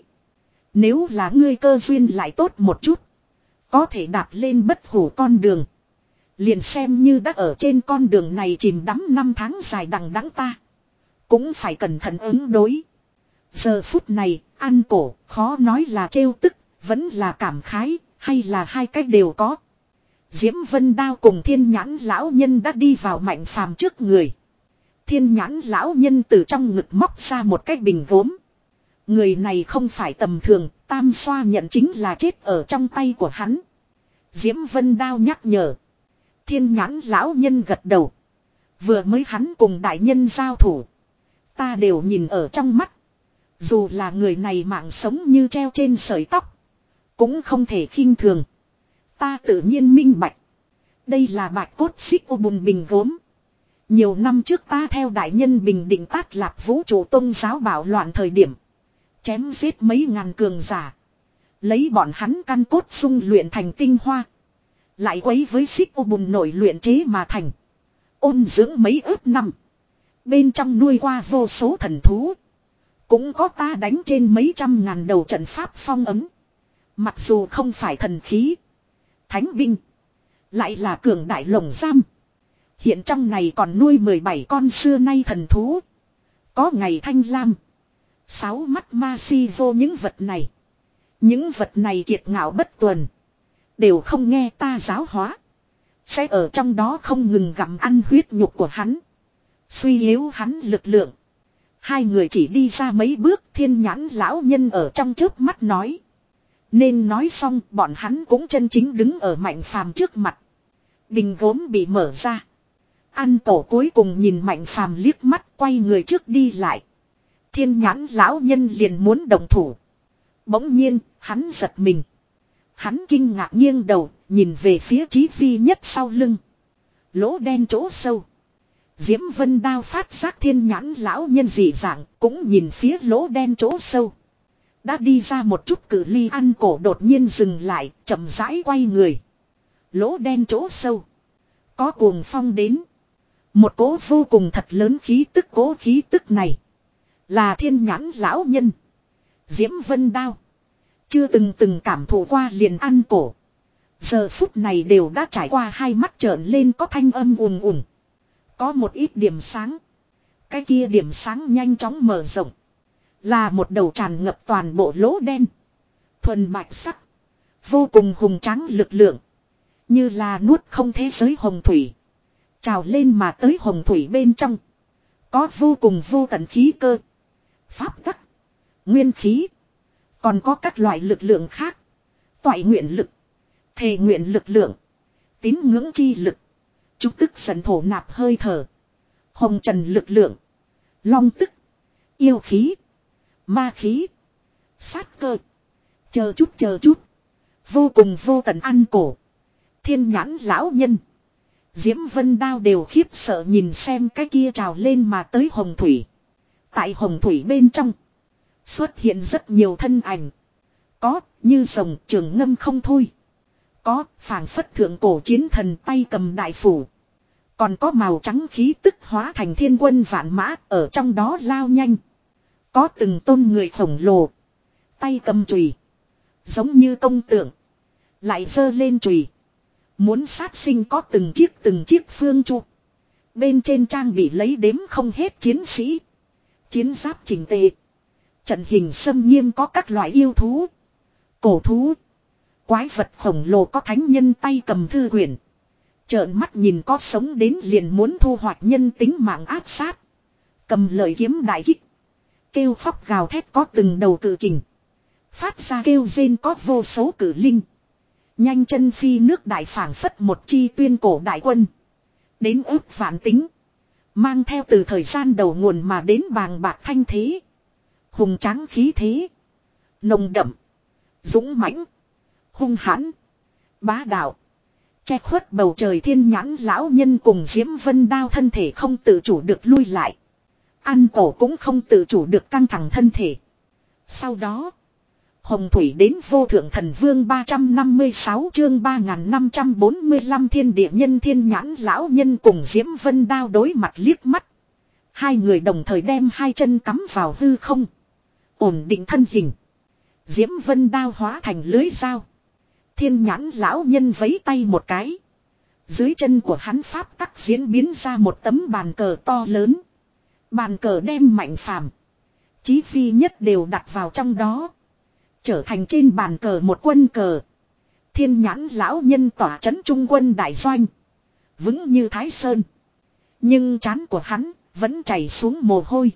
Nếu là ngươi cơ duyên lại tốt một chút. Có thể đạp lên bất hủ con đường. Liền xem như đã ở trên con đường này chìm đắm năm tháng dài đằng đẵng ta. Cũng phải cẩn thận ứng đối. Giờ phút này, ăn cổ, khó nói là trêu tức, vẫn là cảm khái, hay là hai cách đều có. Diễm Vân Đao cùng Thiên Nhãn lão nhân đã đi vào Mạnh Phàm trước người. Thiên Nhãn lão nhân từ trong ngực móc ra một cái bình gốm. Người này không phải tầm thường, tam xoa nhận chính là chết ở trong tay của hắn. Diễm Vân Đao nhắc nhở. Thiên Nhãn lão nhân gật đầu. Vừa mới hắn cùng đại nhân giao thủ. Ta đều nhìn ở trong mắt. Dù là người này mạng sống như treo trên sợi tóc. Cũng không thể khinh thường. Ta tự nhiên minh bạch. Đây là bạch cốt xích ô bùn bình gốm. Nhiều năm trước ta theo đại nhân bình định Tát Lạp vũ trụ tôn giáo bảo loạn thời điểm. Chém giết mấy ngàn cường giả. Lấy bọn hắn căn cốt xung luyện thành tinh hoa. Lại quấy với xích ô bùn nổi luyện chế mà thành. Ôn dưỡng mấy ước năm. Bên trong nuôi qua vô số thần thú. Cũng có ta đánh trên mấy trăm ngàn đầu trận pháp phong ấm. Mặc dù không phải thần khí. Thánh binh. Lại là cường đại lồng giam. Hiện trong này còn nuôi mười bảy con xưa nay thần thú. Có ngày thanh lam. Sáu mắt ma si vô những vật này. Những vật này kiệt ngạo bất tuần. Đều không nghe ta giáo hóa. Sẽ ở trong đó không ngừng gặm ăn huyết nhục của hắn. Suy yếu hắn lực lượng. Hai người chỉ đi ra mấy bước, thiên nhãn lão nhân ở trong chớp mắt nói. Nên nói xong bọn hắn cũng chân chính đứng ở Mạnh Phàm trước mặt. Bình gốm bị mở ra. Ăn cổ cuối cùng nhìn Mạnh Phàm liếc mắt, quay người trước đi lại. Thiên nhãn lão nhân liền muốn động thủ. Bỗng nhiên, hắn giật mình. Hắn kinh ngạc nghiêng đầu, nhìn về phía Chí Phi nhất sau lưng. Lỗ đen chỗ sâu. Diễm Vân Đao phát giác thiên nhãn lão nhân dị dạng, cũng nhìn phía lỗ đen chỗ sâu. Đã đi ra một chút cự ly, ăn cổ đột nhiên dừng lại, chậm rãi quay người. Lỗ đen chỗ sâu. Có cuồng phong đến. Một cỗ vô cùng thật lớn khí tức, cỗ khí tức này. Là thiên nhãn lão nhân. Diễm Vân Đao. Chưa từng từng cảm thụ qua liền ăn cổ. Giờ phút này đều đã trải qua, hai mắt trợn lên có thanh âm ùn ùn. Có một ít điểm sáng. Cái kia điểm sáng nhanh chóng mở rộng. Là một đầu tràn ngập toàn bộ lỗ đen. Thuần bạch sắc. Vô cùng hùng tráng lực lượng. Như là nuốt không thế giới hồng thủy. Trào lên mà tới hồng thủy bên trong. Có vô cùng vô tận khí cơ. Pháp tắc. Nguyên khí. Còn có các loại lực lượng khác. Toại nguyện lực. Thề nguyện lực lượng. Tín ngưỡng chi lực. Trúc tức sần thổ nạp hơi thở. Hồng trần lực lượng. Long tức. Yêu khí. Ma khí. Sát cơ. Chờ chút chờ chút. Vô cùng vô tận ăn cổ. Thiên nhãn lão nhân. Diễm Vân Đao đều khiếp sợ nhìn xem cái kia trào lên mà tới hồng thủy. Tại hồng thủy bên trong. Xuất hiện rất nhiều thân ảnh. Có như rồng trường ngâm không thôi. Có phảng phất thượng cổ chiến thần tay cầm đại phủ. Còn có màu trắng khí tức hóa thành thiên quân vạn mã ở trong đó lao nhanh. Có từng tôn người khổng lồ. Tay cầm chùy. Giống như công tượng. Lại giơ lên chùy. Muốn sát sinh, có từng chiếc từng chiếc phương chu. Bên trên trang bị lấy đếm không hết chiến sĩ. Chiến giáp chỉnh tề. Trận hình xâm nghiêm, có các loại yêu thú. Cổ thú. Quái vật khổng lồ, có thánh nhân tay cầm thư quyển. Trợn mắt nhìn có sống đến liền muốn thu hoạch nhân tính mạng áp sát. Cầm lợi kiếm đại kích. Kêu khóc gào thét, có từng đầu cự kình. Phát ra kêu rên, có vô số cử linh. Nhanh chân phi nước đại, phảng phất một chi tuyên cổ đại quân. Đến ước vạn tính. Mang theo từ thời gian đầu nguồn mà đến bàng bạc thanh thế. Hùng tráng khí thế. Nồng đậm. Dũng mãnh. Hung hãn. Bá đạo. Che khuất bầu trời, thiên nhãn lão nhân cùng Diễm Vân Đao thân thể không tự chủ được lui lại. Ăn cổ cũng không tự chủ được căng thẳng thân thể. Sau đó. Hồng thủy đến vô thượng thần vương, ba trăm năm mươi sáu chương ba nghìn năm trăm bốn mươi lăm thiên địa nhân. Thiên nhãn lão nhân cùng Diễm Vân Đao đối mặt liếc mắt. Hai người đồng thời đem hai chân cắm vào hư không. Ổn định thân hình. Diễm Vân Đao hóa thành lưới dao. Thiên nhãn lão nhân vẫy tay một cái. Dưới chân của hắn pháp tắc diễn biến ra một tấm bàn cờ to lớn. Bàn cờ đem Mạnh Phàm, Chí Phi nhất đều đặt vào trong đó. Trở thành trên bàn cờ một quân cờ. Thiên nhãn lão nhân tỏa trấn trung quân đại doanh. Vững như Thái Sơn. Nhưng trán của hắn vẫn chảy xuống mồ hôi.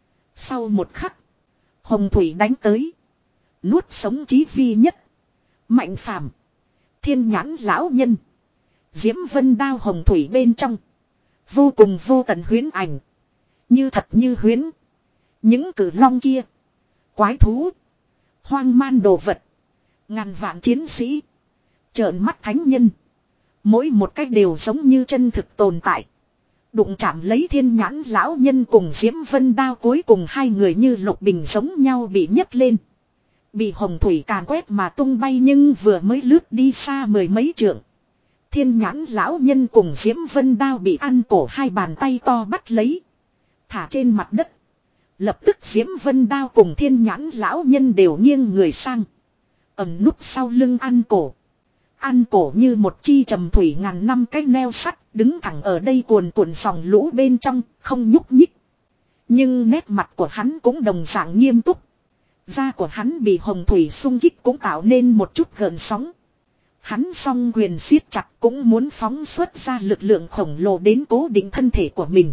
Sau một khắc. Hồng thủy đánh tới. Nuốt sống Chí Phi nhất. Mạnh Phàm, thiên nhãn lão nhân. Diễm Vân Đao hồng thủy bên trong. Vô cùng vô tận huyễn ảnh. Như thật như huyễn. Những cử long kia. Quái thú. Hoang man đồ vật. Ngàn vạn chiến sĩ. Trợn mắt thánh nhân. Mỗi một cách đều giống như chân thực tồn tại. Đụng chạm lấy thiên nhãn lão nhân cùng Diễm Vân Đao, cuối cùng hai người như lục bình giống nhau bị nhấc lên. Bị hồng thủy càn quét mà tung bay, nhưng vừa mới lướt đi xa mười mấy trượng. Thiên nhãn lão nhân cùng Diễm Vân Đao bị ăn cổ hai bàn tay to bắt lấy. Thả trên mặt đất. Lập tức Diễm Vân Đao cùng thiên nhãn lão nhân đều nghiêng người sang. Ẩm núp sau lưng ăn cổ. An cổ như một chi trầm thủy ngàn năm cái neo sắt, đứng thẳng ở đây cuồn cuộn dòng lũ bên trong, không nhúc nhích. Nhưng nét mặt của hắn cũng đồng dạng nghiêm túc. Da của hắn bị hồng thủy xung kích cũng tạo nên một chút gợn sóng. Hắn song quyền siết chặt cũng muốn phóng xuất ra lực lượng khổng lồ đến cố định thân thể của mình.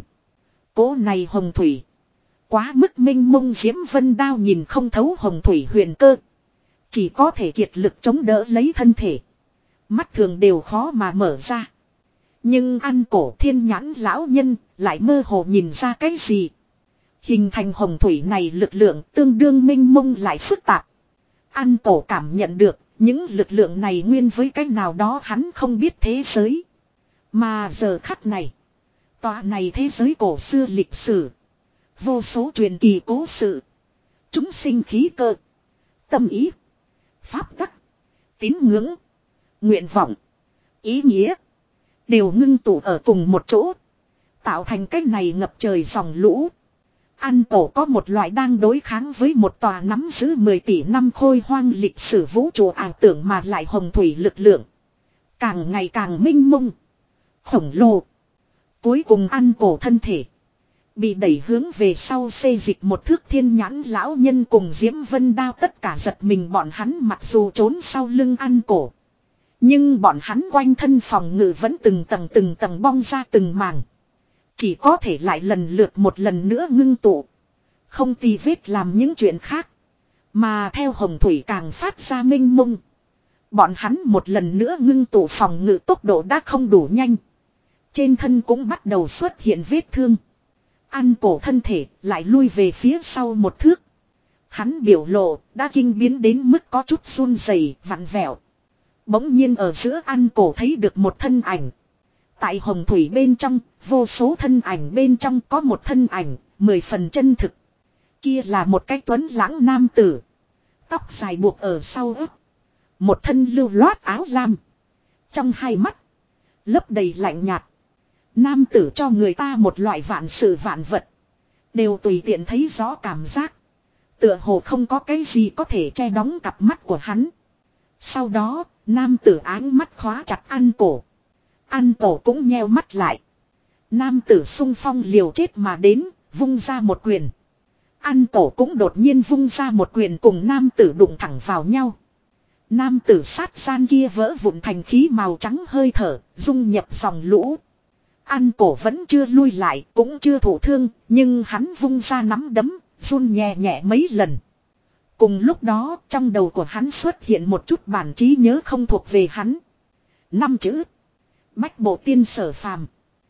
Cố này hồng thủy. Quá mức minh mông, Diễm Vân Đao nhìn không thấu hồng thủy huyền cơ. Chỉ có thể kiệt lực chống đỡ lấy thân thể. Mắt thường đều khó mà mở ra. Nhưng An cổ thiên nhãn lão nhân lại mơ hồ nhìn ra cái gì. Hình thành hồng thủy này lực lượng tương đương minh mông lại phức tạp. An cổ cảm nhận được những lực lượng này nguyên với cách nào đó hắn không biết thế giới. Mà giờ khắc này. Tòa này thế giới cổ xưa lịch sử. Vô số truyền kỳ cố sự. Chúng sinh khí cơ. Tâm ý. Pháp tắc. Tín ngưỡng. Nguyện vọng. Ý nghĩa. Đều ngưng tụ ở cùng một chỗ. Tạo thành cách này ngập trời dòng lũ. An cổ có một loại đang đối kháng với một tòa nắm giữ mười tỷ năm khôi hoang lịch sử vũ trụ ảo tưởng mà lại hồng thủy lực lượng. Càng ngày càng minh mông. Khổng lồ. Cuối cùng An cổ thân thể. Bị đẩy hướng về sau xê dịch một thước, thiên nhãn lão nhân cùng Diễm Vân Đao tất cả giật mình, bọn hắn mặc dù trốn sau lưng An cổ. Nhưng bọn hắn quanh thân phòng ngự vẫn từng tầng từng tầng bong ra từng mảng. Chỉ có thể lại lần lượt một lần nữa ngưng tụ. Không tì vết làm những chuyện khác. Mà theo hồng thủy càng phát ra minh mông. Bọn hắn một lần nữa ngưng tụ phòng ngự tốc độ đã không đủ nhanh. Trên thân cũng bắt đầu xuất hiện vết thương. An cổ thân thể lại lui về phía sau một thước. Hắn biểu lộ đã kinh biến đến mức có chút run rẩy, vặn vẹo. Bỗng nhiên ở giữa An cổ thấy được một thân ảnh. Tại hồng thủy bên trong, vô số thân ảnh bên trong có một thân ảnh, mười phần chân thực. Kia là một cái tuấn lãng nam tử. Tóc dài buộc ở sau ức. Một thân lưu loát áo lam. Trong hai mắt, lấp đầy lạnh nhạt. Nam tử cho người ta một loại vạn sự vạn vật. Đều tùy tiện thấy rõ cảm giác. Tựa hồ không có cái gì có thể che đóng cặp mắt của hắn. Sau đó, nam tử áng mắt khóa chặt An cổ. An cổ cũng nheo mắt lại. Nam tử xung phong liều chết mà đến, vung ra một quyền. An cổ cũng đột nhiên vung ra một quyền cùng nam tử đụng thẳng vào nhau. Nam tử sát gian kia vỡ vụn thành khí màu trắng hơi thở, dung nhập dòng lũ. An cổ vẫn chưa lui lại, cũng chưa thụ thương, nhưng hắn vung ra nắm đấm, run nhẹ nhẹ mấy lần. Cùng lúc đó, trong đầu của hắn xuất hiện một chút bản trí nhớ không thuộc về hắn. Năm chữ. Bách bộ tiên sở phàm.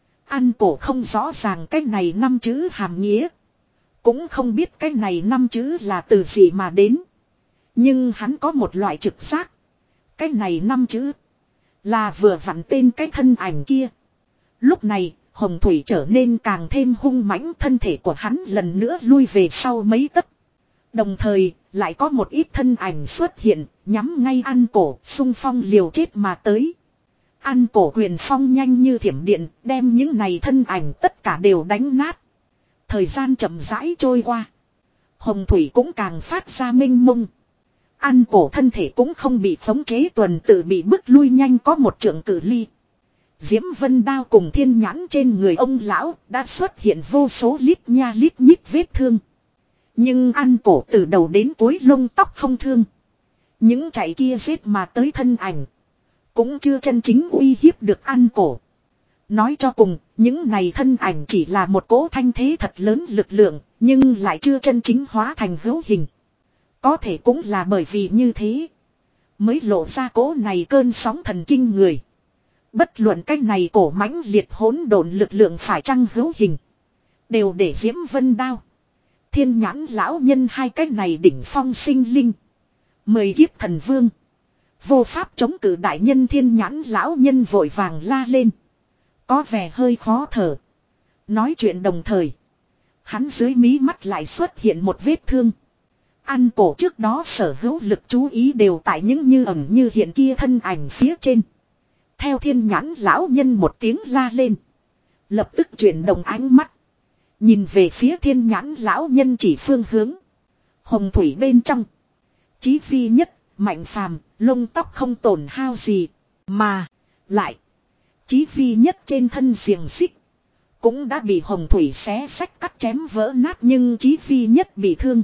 An cổ không rõ ràng cái này năm chữ hàm nghĩa. Cũng không biết cái này năm chữ là từ gì mà đến. Nhưng hắn có một loại trực giác. Cái này năm chữ là vừa vặn tên cái thân ảnh kia. Lúc này, hồng thủy trở nên càng thêm hung mãnh, thân thể của hắn lần nữa lui về sau mấy tấc. Đồng thời, lại có một ít thân ảnh xuất hiện, nhắm ngay An cổ, xung phong liều chết mà tới. An cổ quyền phong nhanh như thiểm điện, đem những này thân ảnh tất cả đều đánh nát. Thời gian chậm rãi trôi qua. Hồng thủy cũng càng phát ra minh mông. An cổ thân thể cũng không bị khống chế, tuần tự bị bức lui nhanh có một trượng cự ly. Diễm Vân Đao cùng thiên nhãn trên người ông lão đã xuất hiện vô số lít nha lít nhít vết thương. Nhưng An cổ từ đầu đến cuối lông tóc không thương. Những chạy kia giết mà tới thân ảnh cũng chưa chân chính uy hiếp được An cổ. Nói cho cùng, những này thân ảnh chỉ là một cỗ thanh thế thật lớn lực lượng, nhưng lại chưa chân chính hóa thành hữu hình. Có thể cũng là bởi vì như thế, mới lộ ra cỗ này cơn sóng thần kinh người. Bất luận cái này cổ mãnh liệt hỗn độn lực lượng phải chăng hữu hình, đều để Diễm Vân Đao, thiên nhãn lão nhân hai cái này đỉnh phong sinh linh, mười kiếp thần vương, vô pháp chống cự. Đại nhân thiên nhãn lão nhân vội vàng la lên, có vẻ hơi khó thở. Nói chuyện đồng thời, hắn dưới mí mắt lại xuất hiện một vết thương. An cổ trước đó sở hữu lực chú ý đều tại những như ẩn như hiện kia thân ảnh phía trên. Theo thiên nhãn lão nhân một tiếng la lên, lập tức chuyển động ánh mắt, nhìn về phía thiên nhãn lão nhân chỉ phương hướng. Hồng thủy bên trong, chí phi nhất, Mạnh Phàm, lông tóc không tổn hao gì, Mà. Lại. Chí phi nhất trên thân xiềng xích. Cũng đã bị hồng thủy xé xách cắt chém vỡ nát, nhưng chí phi nhất bị thương.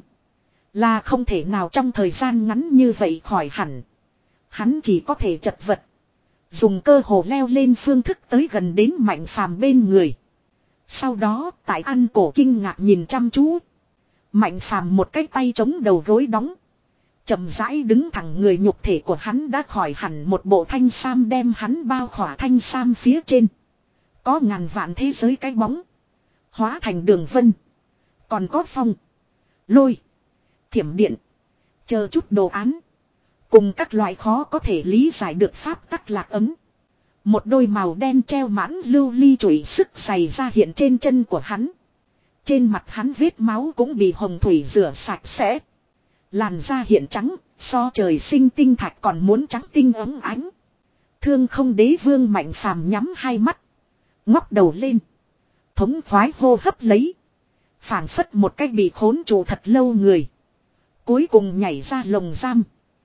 Là không thể nào trong thời gian ngắn như vậy khỏi hẳn. Hắn chỉ có thể chật vật. Dùng cơ hồ leo lên phương thức tới gần đến Mạnh Phàm bên người. Sau đó tại An Cổ kinh ngạc nhìn chăm chú. Mạnh Phàm một cái tay chống đầu gối đóng. Chậm rãi đứng thẳng, người nhục thể của hắn đã khỏi hẳn, một bộ thanh sam đem hắn bao khỏa, thanh sam phía trên. Có ngàn vạn thế giới cái bóng. Hóa thành đường vân. Còn có phong. Lôi. Thiểm điện. Chờ chút đồ án. Cùng các loại khó có thể lý giải được pháp tắc lạc ấm. Một đôi màu đen treo mãn lưu ly chùy sức giày ra hiện trên chân của hắn. Trên mặt hắn vết máu cũng bị hồng thủy rửa sạch sẽ. Làn da hiện trắng, so trời sinh tinh thạch còn muốn trắng tinh ấm ánh. Thương không đế vương Mạnh Phàm nhắm hai mắt. Ngóc đầu lên. Thống khoái hô hấp lấy. Phảng phất một cách bị khốn trụ thật lâu người. Cuối cùng nhảy ra lồng giam.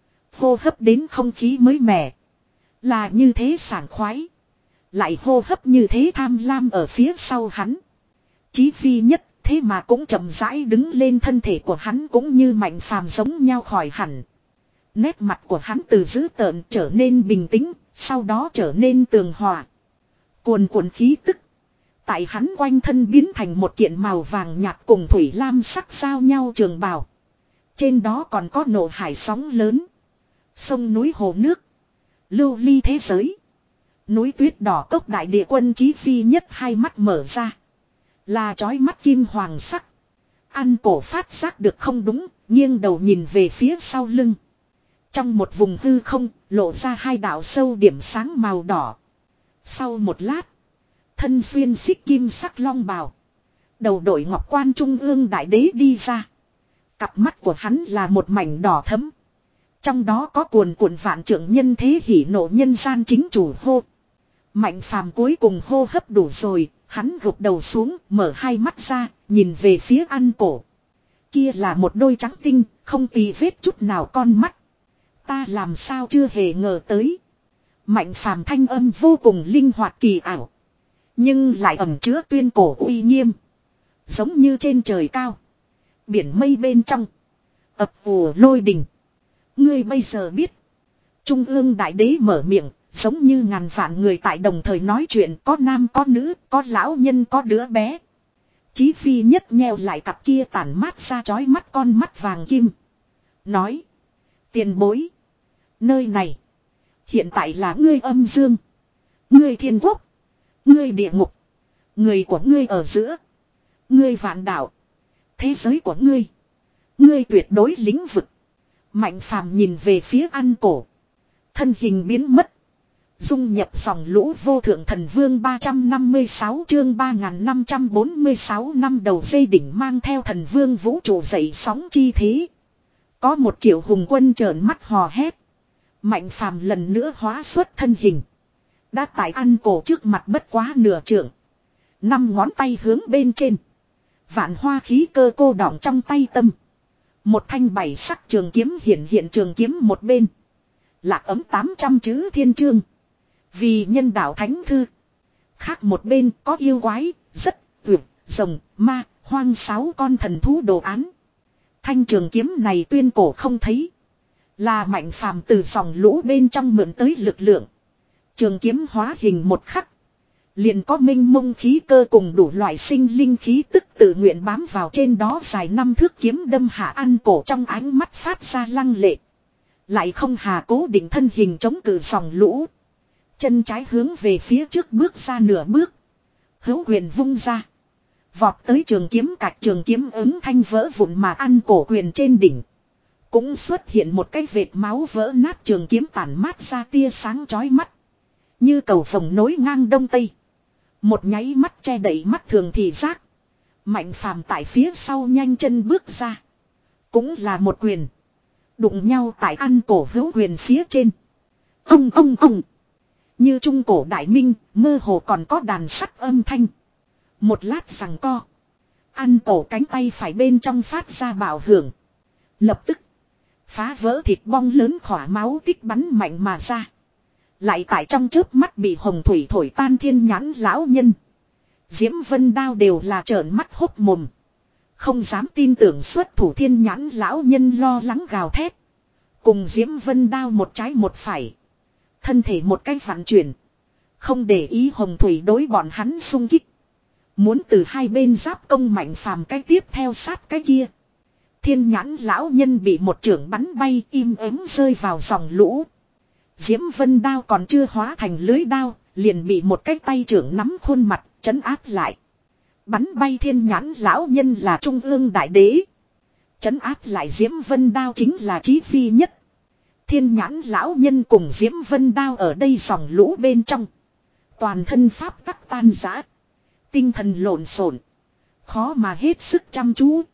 Hô hấp đến không khí mới mẻ. Là như thế sảng khoái. Lại hô hấp như thế tham lam ở phía sau hắn. Chí phi nhất thế mà cũng chậm rãi đứng lên, thân thể của hắn cũng như Mạnh Phàm giống nhau khỏi hẳn. Nét mặt của hắn từ dữ tợn trở nên bình tĩnh, sau đó trở nên tường hòa. Cuồn cuộn khí tức. Tại hắn quanh thân biến thành một kiện màu vàng nhạt cùng thủy lam sắc giao nhau trường bào. Trên đó còn có nộ hải sóng lớn. Sông núi hồ nước. Lưu ly thế giới. Núi tuyết đỏ cốc đại địa quân. Chí phi nhất hai mắt mở ra. Là chói mắt kim hoàng sắc. An Cổ phát giác được không đúng, nghiêng đầu nhìn về phía sau lưng. Trong một vùng hư không, lộ ra hai đạo sâu điểm sáng màu đỏ. Sau một lát, thân xuyên xích kim sắc long bào. Đầu đội ngọc quan trung ương đại đế đi ra. Cặp mắt của hắn là một mảnh đỏ thẫm. Trong đó có cuồn cuộn vạn trượng nhân thế hỉ nộ nhân gian chính chủ hô. Mạnh Phàm cuối cùng hô hấp đủ rồi, hắn gục đầu xuống, mở hai mắt ra, nhìn về phía An Cổ. Kia là một đôi trắng tinh, không tì vết chút nào con mắt. Ta làm sao chưa hề ngờ tới. Mạnh Phàm thanh âm vô cùng linh hoạt kỳ ảo. Nhưng lại ẩn chứa tuyên cổ uy nghiêm. Giống như trên trời cao. Biển mây bên trong. Ập ùa lôi đình. Ngươi bây giờ biết. Trung ương đại đế mở miệng. Giống như ngàn vạn người tại đồng thời nói chuyện. Có nam có nữ, có lão nhân có đứa bé. Chí phi nhất nheo lại cặp kia tản mát ra chói mắt con mắt vàng kim. Nói. Tiền bối. Nơi này. Hiện tại là ngươi âm dương. Ngươi thiên quốc. Ngươi địa ngục. Người của ngươi ở giữa. Ngươi vạn đạo. Thế giới của ngươi. Ngươi tuyệt đối lĩnh vực. Mạnh Phàm nhìn về phía An Cổ. Thân hình biến mất. Dung nhập dòng lũ vô thượng thần vương ba trăm năm mươi sáu chương ba nghìn năm trăm bốn mươi sáu năm đầu dây đỉnh mang theo thần vương vũ trụ dậy sóng chi thế. Có một triệu hùng quân trợn mắt hò hét. Mạnh Phàm lần nữa hóa xuất thân hình. Đã tại An Cổ trước mặt bất quá nửa trượng. Năm ngón tay hướng bên trên. Vạn hoa khí cơ cô đọng trong tay tâm. Một thanh bảy sắc trường kiếm hiện hiện, trường kiếm một bên. Lạc ấm tám trăm chữ thiên chương. Vì nhân đạo thánh thư. Khác một bên có yêu quái, rất, tuyệt, rồng, ma, hoang sáu con thần thú đồ án. Thanh trường kiếm này tuyên cổ không thấy. Là Mạnh Phàm từ dòng lũ bên trong mượn tới lực lượng. Trường kiếm hóa hình một khắc. Liền có minh mông khí cơ cùng đủ loại sinh linh khí tức tự nguyện bám vào trên đó, dài năm thước kiếm đâm hạ An Cổ trong ánh mắt phát ra lăng lệ. Lại không hà cố định thân hình chống cự dòng lũ. Chân trái hướng về phía trước bước ra nửa bước. Hữu quyền vung ra. Vọt tới trường kiếm cạch, trường kiếm ứng thanh vỡ vụn mà An Cổ quyền trên đỉnh. Cũng xuất hiện một cái vệt máu vỡ nát, trường kiếm tản mát ra tia sáng chói mắt. Như cầu vồng nối ngang đông tây. Một nháy mắt che đậy mắt thường thì giác. Mạnh Phàm tại phía sau nhanh chân bước ra. Cũng là một quyền. Đụng nhau tại An Cổ hữu quyền phía trên. Ông ông ông. Như trung cổ đại minh, mơ hồ còn có đàn sắt âm thanh. Một lát giằng co. An Cổ cánh tay phải bên trong phát ra bạo hưởng. Lập tức. Phá vỡ thịt bong lớn khỏa máu tích bắn mạnh mà ra. Lại tại trong chớp mắt bị hồng thủy thổi tan thiên nhãn lão nhân. Diễm Vân Đao đều là trợn mắt hốc mồm. Không dám tin tưởng xuất thủ thiên nhãn lão nhân lo lắng gào thét. Cùng Diễm Vân Đao một trái một phải. Thân thể một cách vặn chuyển. Không để ý hồng thủy đối bọn hắn xung kích. Muốn từ hai bên giáp công Mạnh Phàm cái tiếp theo sát cái kia. Thiên nhãn lão nhân bị một chưởng bắn bay im ắng rơi vào dòng lũ. Diễm Vân Đao còn chưa hóa thành lưới đao, liền bị một cái tay trưởng nắm khuôn mặt, trấn áp lại. Bắn bay thiên nhãn lão nhân là trung ương đại đế. Trấn áp lại Diễm Vân Đao chính là Chí Phi Nhất. Thiên nhãn lão nhân cùng Diễm Vân Đao ở đây dòng lũ bên trong. Toàn thân pháp tắc tan rã. Tinh thần lộn xộn, khó mà hết sức chăm chú.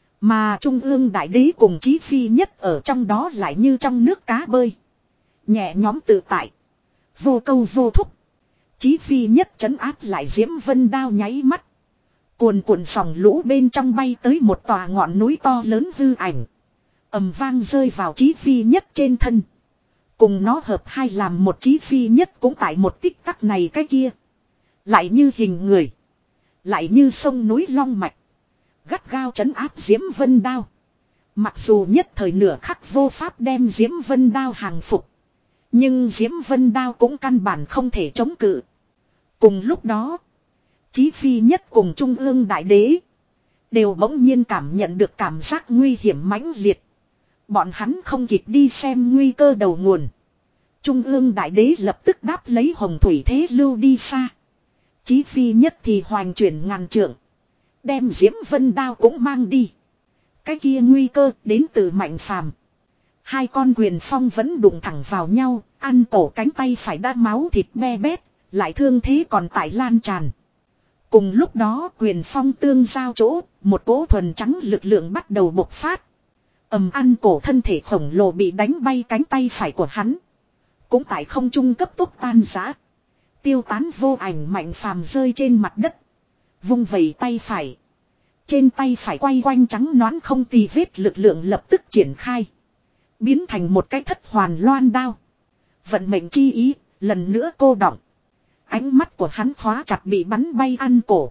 Mà trung ương đại đế cùng Chí Phi Nhất ở trong đó lại như trong nước cá bơi. Nhẹ nhóm tự tại. Vô câu vô thúc. Chí Phi Nhất trấn áp lại Diễm Vân Đao nháy mắt. Cuồn cuộn sòng lũ bên trong bay tới một tòa ngọn núi to lớn hư ảnh. Ầm vang rơi vào Chí Phi Nhất trên thân. Cùng nó hợp hai làm một Chí Phi Nhất cũng tại một tích tắc này cái kia. Lại như hình người. Lại như sông núi long mạch. Gắt gao trấn áp Diễm Vân Đao. Mặc dù nhất thời nửa khắc vô pháp đem Diễm Vân Đao hàng phục. Nhưng Diễm Vân Đao cũng căn bản không thể chống cự. Cùng lúc đó, Chí Phi Nhất cùng Trung ương Đại Đế đều bỗng nhiên cảm nhận được cảm giác nguy hiểm mãnh liệt. Bọn hắn không kịp đi xem nguy cơ đầu nguồn. Trung ương Đại Đế lập tức đáp lấy hồng thủy thế lưu đi xa. Chí Phi Nhất thì hoành chuyển ngàn trượng. Đem Diễm Vân Đao cũng mang đi. Cái kia nguy cơ đến từ Mạnh Phàm. Hai con quyền phong vẫn đụng thẳng vào nhau, ăn cổ cánh tay phải đã máu thịt be bét, lại thương thế còn tại lan tràn. Cùng lúc đó quyền phong tương giao chỗ, một cỗ thuần trắng lực lượng bắt đầu bộc phát. Ầm ăn cổ thân thể khổng lồ bị đánh bay cánh tay phải của hắn. Cũng tại không trung cấp tốc tan rã. Tiêu tán vô ảnh Mạnh Phàm rơi trên mặt đất. Vung vẩy tay phải. Trên tay phải quay quanh trắng nõn không tì vết lực lượng lập tức triển khai. Biến thành một cái thất hoàn loan đao. Vận mệnh chi ý, lần nữa cô đọng. Ánh mắt của hắn khóa chặt bị bắn bay ăn cổ.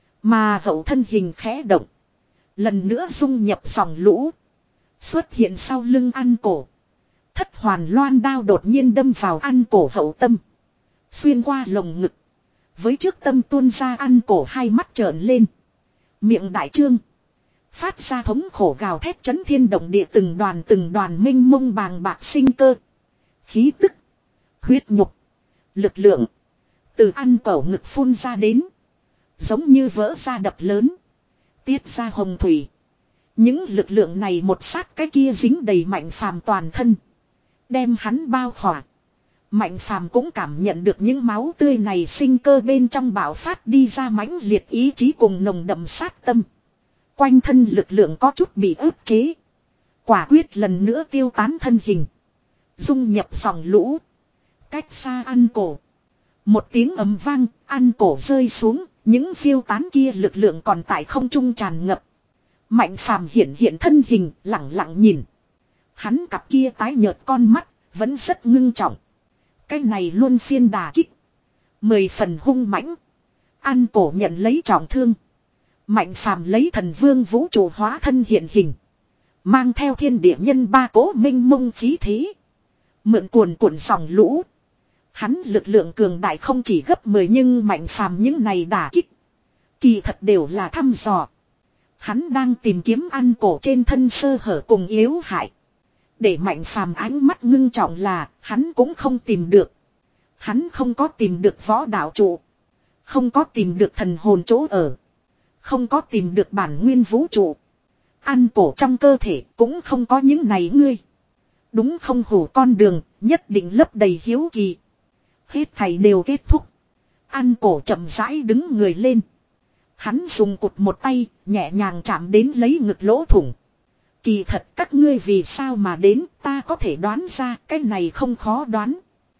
Mà hậu thân hình khẽ động. Lần nữa dung nhập dòng lũ. Xuất hiện sau lưng ăn cổ. Thất hoàn loan đao đột nhiên đâm vào ăn cổ hậu tâm. Xuyên qua lồng ngực. Với trước tâm tuôn ra ăn cổ hai mắt trợn lên. Miệng đại trương. Phát ra thống khổ gào thét chấn thiên động địa từng đoàn từng đoàn minh mông bàng bạc sinh cơ. Khí tức. Huyết nhục. Lực lượng. Từ ăn cổ ngực phun ra đến. Giống như vỡ ra đập lớn. Tiết ra hồng thủy. Những lực lượng này một sát cái kia dính đầy Mạnh Phàm toàn thân. Đem hắn bao khỏa. Mạnh Phàm cũng cảm nhận được những máu tươi này sinh cơ bên trong bạo phát đi ra mãnh liệt ý chí cùng nồng đậm sát tâm. Quanh thân lực lượng có chút bị ức chế. Quả quyết lần nữa tiêu tán thân hình. Dung nhập dòng lũ. Cách xa ăn cổ. Một tiếng ầm vang, ăn cổ rơi xuống, những phiêu tán kia lực lượng còn tại không trung tràn ngập. Mạnh Phàm hiện hiện thân hình, lặng lặng nhìn. Hắn cặp kia tái nhợt con mắt, vẫn rất ngưng trọng. Cái này luôn phiên đà kích. Mười phần hung mãnh. Ăn cổ nhận lấy trọng thương. Mạnh Phàm lấy thần vương vũ trụ hóa thân hiện hình. Mang theo thiên địa nhân ba cỗ minh mông khí thế. Mượn cuồn cuộn dòng lũ. Hắn lực lượng cường đại không chỉ gấp mười nhưng Mạnh Phàm những này đả kích. Kỳ thật đều là thăm dò. Hắn đang tìm kiếm ăn cổ trên thân sơ hở cùng yếu hại. Để Mạnh Phàm ánh mắt ngưng trọng là hắn cũng không tìm được. Hắn không có tìm được võ đạo trụ. Không có tìm được thần hồn chỗ ở. Không có tìm được bản nguyên vũ trụ. Ăn cổ trong cơ thể cũng không có những này ngươi. Đúng không hủ con đường, nhất định lấp đầy hiếu kỳ. Hết thảy đều kết thúc. Ăn cổ chậm rãi đứng người lên. Hắn dùng cụt một tay, nhẹ nhàng chạm đến lấy ngực lỗ thủng. Kỳ thật các ngươi vì sao mà đến, ta có thể đoán ra, cái này không khó đoán.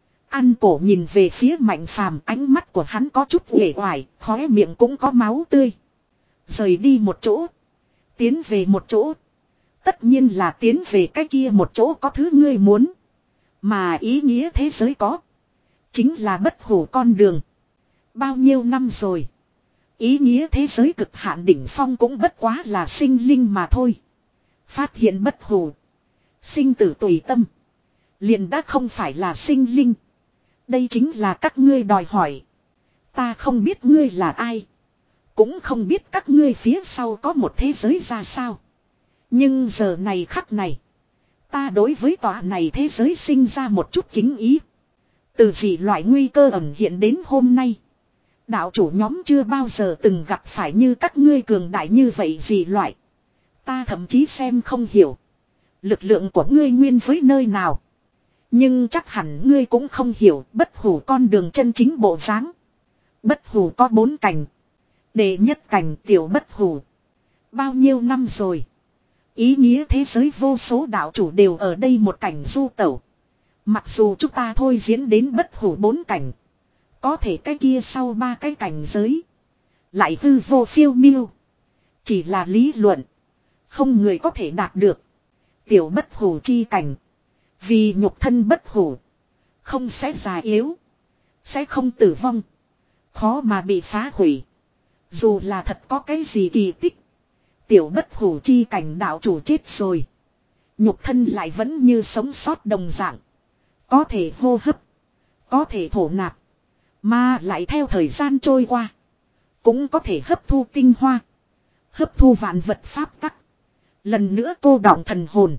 Ăn cổ nhìn về phía Mạnh Phàm, ánh mắt của hắn có chút uể oải, khóe miệng cũng có máu tươi. Rời đi một chỗ. Tiến về một chỗ. Tất nhiên là tiến về cái kia một chỗ có thứ ngươi muốn. Mà ý nghĩa thế giới có. Chính là bất hủ con đường. Bao nhiêu năm rồi. Ý nghĩa thế giới cực hạn đỉnh phong cũng bất quá là sinh linh mà thôi. Phát hiện bất hủ. Sinh tử tùy tâm. Liền đã không phải là sinh linh. Đây chính là các ngươi đòi hỏi. Ta không biết ngươi là ai. Cũng không biết các ngươi phía sau có một thế giới ra sao. Nhưng giờ này khắc này. Ta đối với tòa này thế giới sinh ra một chút kính ý. Từ dị loại nguy cơ ẩn hiện đến hôm nay. Đạo chủ nhóm chưa bao giờ từng gặp phải như các ngươi cường đại như vậy dị loại. Ta thậm chí xem không hiểu. Lực lượng của ngươi nguyên với nơi nào. Nhưng chắc hẳn ngươi cũng không hiểu bất hủ con đường chân chính bộ dáng. Bất hủ có bốn cảnh. Đệ nhất cảnh tiểu bất hủ. Bao nhiêu năm rồi. Ý nghĩa thế giới vô số đạo chủ đều ở đây một cảnh du tẩu. Mặc dù chúng ta thôi diễn đến bất hủ bốn cảnh. Có thể cái kia sau ba cái cảnh giới. Lại hư vô phiêu miêu. Chỉ là lý luận. Không người có thể đạt được. Tiểu bất hủ chi cảnh. Vì nhục thân bất hủ. Không sẽ già yếu. Sẽ không tử vong. Khó mà bị phá hủy. Dù là thật có cái gì kỳ tích. Tiểu bất hủ chi cảnh đạo chủ chết rồi. Nhục thân lại vẫn như sống sót đồng dạng. Có thể hô hấp. Có thể thổ nạp. Mà lại theo thời gian trôi qua. Cũng có thể hấp thu tinh hoa. Hấp thu vạn vật pháp tắc. Lần nữa cô đọng thần hồn.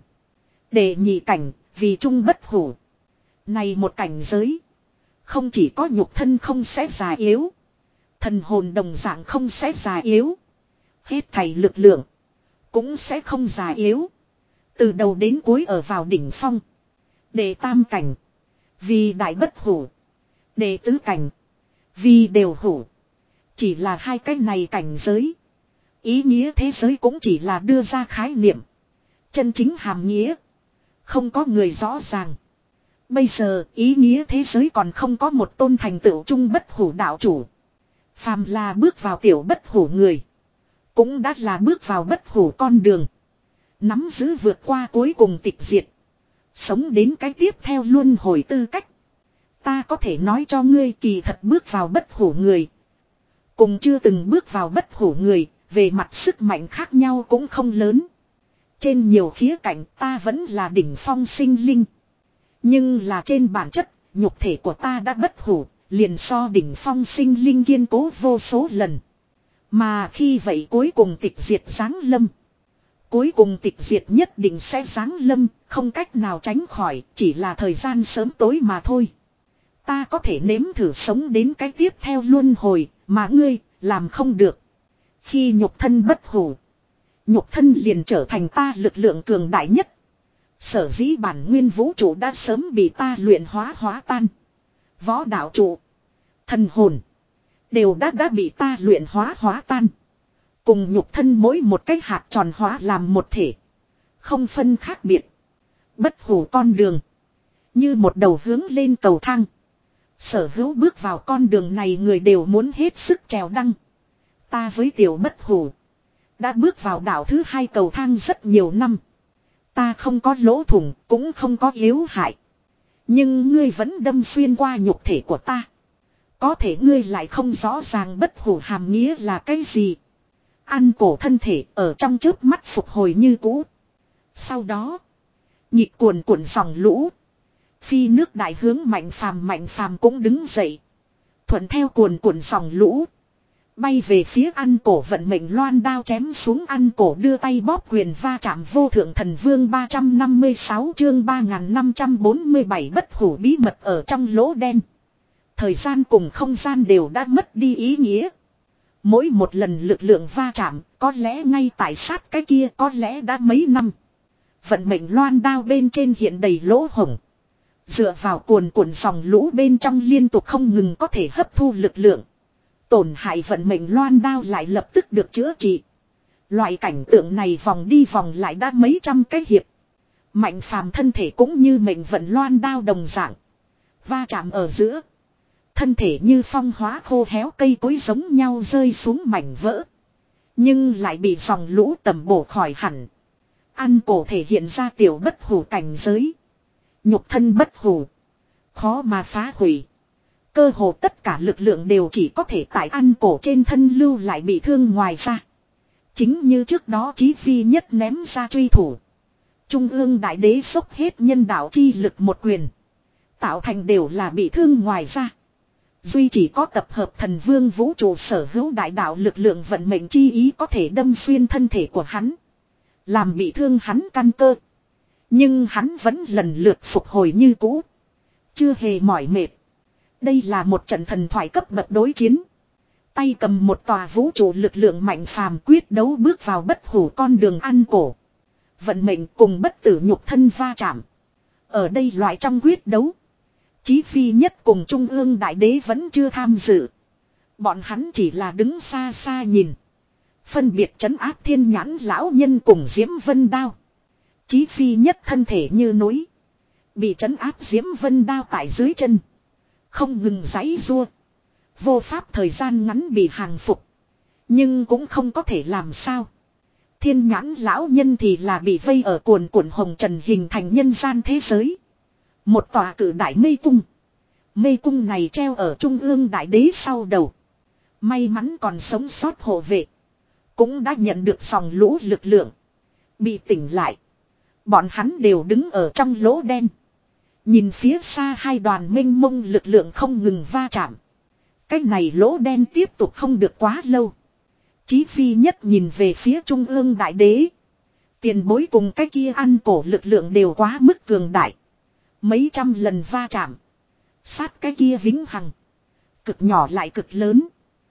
Để nhị cảnh vì trung bất hủ. Này một cảnh giới. Không chỉ có nhục thân không sẽ già yếu. Thần hồn đồng dạng không sẽ già yếu. Hết thảy lực lượng. Cũng sẽ không già yếu. Từ đầu đến cuối ở vào đỉnh phong. Đệ tam cảnh. Vì đại bất hủ. Đệ tứ cảnh. Vì đều hủ. Chỉ là hai cái này cảnh giới. Ý nghĩa thế giới cũng chỉ là đưa ra khái niệm. Chân chính hàm nghĩa. Không có người rõ ràng. Bây giờ ý nghĩa thế giới còn không có một tôn thành tựu trung bất hủ đạo chủ. Phàm là bước vào tiểu bất hủ người. Cũng đã là bước vào bất hủ con đường. Nắm giữ vượt qua cuối cùng tịch diệt. Sống đến cái tiếp theo luân hồi tư cách. Ta có thể nói cho ngươi kỳ thật bước vào bất hủ người. Cùng chưa từng bước vào bất hủ người. Về mặt sức mạnh khác nhau cũng không lớn. Trên nhiều khía cạnh ta vẫn là đỉnh phong sinh linh. Nhưng là trên bản chất, nhục thể của ta đã bất hủ, liền so đỉnh phong sinh linh kiên cố vô số lần. Mà khi vậy cuối cùng tịch diệt giáng lâm. Cuối cùng tịch diệt nhất định sẽ giáng lâm, không cách nào tránh khỏi, chỉ là thời gian sớm tối mà thôi. Ta có thể nếm thử sống đến cái tiếp theo luân hồi, mà ngươi, làm không được. Khi nhục thân bất hủ, nhục thân liền trở thành ta lực lượng cường đại nhất. Sở dĩ bản nguyên vũ trụ đã sớm bị ta luyện hóa hóa tan. Võ đạo trụ, thần hồn, đều đã đã bị ta luyện hóa hóa tan. Cùng nhục thân mỗi một cái hạt tròn hóa làm một thể. Không phân khác biệt. Bất hủ con đường. Như một đầu hướng lên cầu thang. Sở hữu bước vào con đường này người đều muốn hết sức trèo đăng. Ta với tiểu bất hủ. Đã bước vào đảo thứ hai cầu thang rất nhiều năm. Ta không có lỗ thủng, cũng không có yếu hại. Nhưng ngươi vẫn đâm xuyên qua nhục thể của ta. Có thể ngươi lại không rõ ràng bất hủ hàm nghĩa là cái gì. Ăn cổ thân thể ở trong chớp mắt phục hồi như cũ. Sau đó, nhịp cuồn cuộn dòng lũ. Phi nước đại hướng Mạnh Phàm Mạnh Phàm cũng đứng dậy. Thuận theo cuồn cuộn dòng lũ. Bay về phía ăn cổ vận mệnh loan đao chém xuống ăn cổ đưa tay bóp quyền va chạm vô thượng thần vương ba trăm năm mươi sáu chương ba nghìn năm trăm bốn mươi bảy bất hủ bí mật ở trong lỗ đen. Thời gian cùng không gian đều đã mất đi ý nghĩa. Mỗi một lần lực lượng va chạm có lẽ ngay tại sát cái kia có lẽ đã mấy năm. Vận mệnh loan đao bên trên hiện đầy lỗ hổng. Dựa vào cuồn cuộn dòng lũ bên trong liên tục không ngừng có thể hấp thu lực lượng. Tổn hại vận mệnh loan đao lại lập tức được chữa trị. Loại cảnh tượng này vòng đi vòng lại đã mấy trăm cái hiệp. Mạnh Phàm thân thể cũng như mệnh vận loan đao đồng dạng. Va chạm ở giữa. Thân thể như phong hóa khô héo cây cối giống nhau rơi xuống mảnh vỡ. Nhưng lại bị dòng lũ tầm bổ khỏi hẳn. Ăn cổ thể hiện ra tiểu bất hủ cảnh giới. Nhục thân bất hủ. Khó mà phá hủy. Cơ hồ tất cả lực lượng đều chỉ có thể tại An Cổ trên thân lưu lại bị thương ngoài ra. Chính như trước đó Chí Phi Nhất ném ra truy thủ. Trung ương đại đế xốc hết nhân đạo chi lực một quyền. Tạo thành đều là bị thương ngoài ra. Duy chỉ có tập hợp thần vương vũ trụ sở hữu đại đạo lực lượng vận mệnh chi ý có thể đâm xuyên thân thể của hắn. Làm bị thương hắn căn cơ. Nhưng hắn vẫn lần lượt phục hồi như cũ. Chưa hề mỏi mệt. Đây là một trận thần thoại cấp bậc đối chiến. Tay cầm một tòa vũ trụ lực lượng mạnh phàm quyết đấu bước vào bất hủ con đường An Cổ. Vận mệnh cùng bất tử nhục thân va chạm. Ở đây loại trong quyết đấu. Chí Phi Nhất cùng Trung ương đại đế vẫn chưa tham dự. Bọn hắn chỉ là đứng xa xa nhìn. Phân biệt trấn áp thiên nhãn lão nhân cùng Diễm Vân Đao. Chí Phi Nhất thân thể như núi. Bị trấn áp Diễm Vân Đao tại dưới chân. Không ngừng giãy giụa. Vô pháp thời gian ngắn bị hàng phục. Nhưng cũng không có thể làm sao. Thiên nhãn lão nhân thì là bị vây ở cuồn cuộn hồng trần hình thành nhân gian thế giới. Một tòa cử đại mê cung. Mê cung này treo ở trung ương đại đế sau đầu. May mắn còn sống sót hộ vệ. Cũng đã nhận được dòng lũ lực lượng. Bị tỉnh lại. Bọn hắn đều đứng ở trong lỗ đen. Nhìn phía xa hai đoàn mênh mông lực lượng không ngừng va chạm. Cái này lỗ đen tiếp tục không được quá lâu. Chí Phi Nhất nhìn về phía trung ương đại đế. Tiền bối cùng cái kia An Cổ lực lượng đều quá mức cường đại. Mấy trăm lần va chạm. Sát cái kia vĩnh hằng. Cực nhỏ lại cực lớn.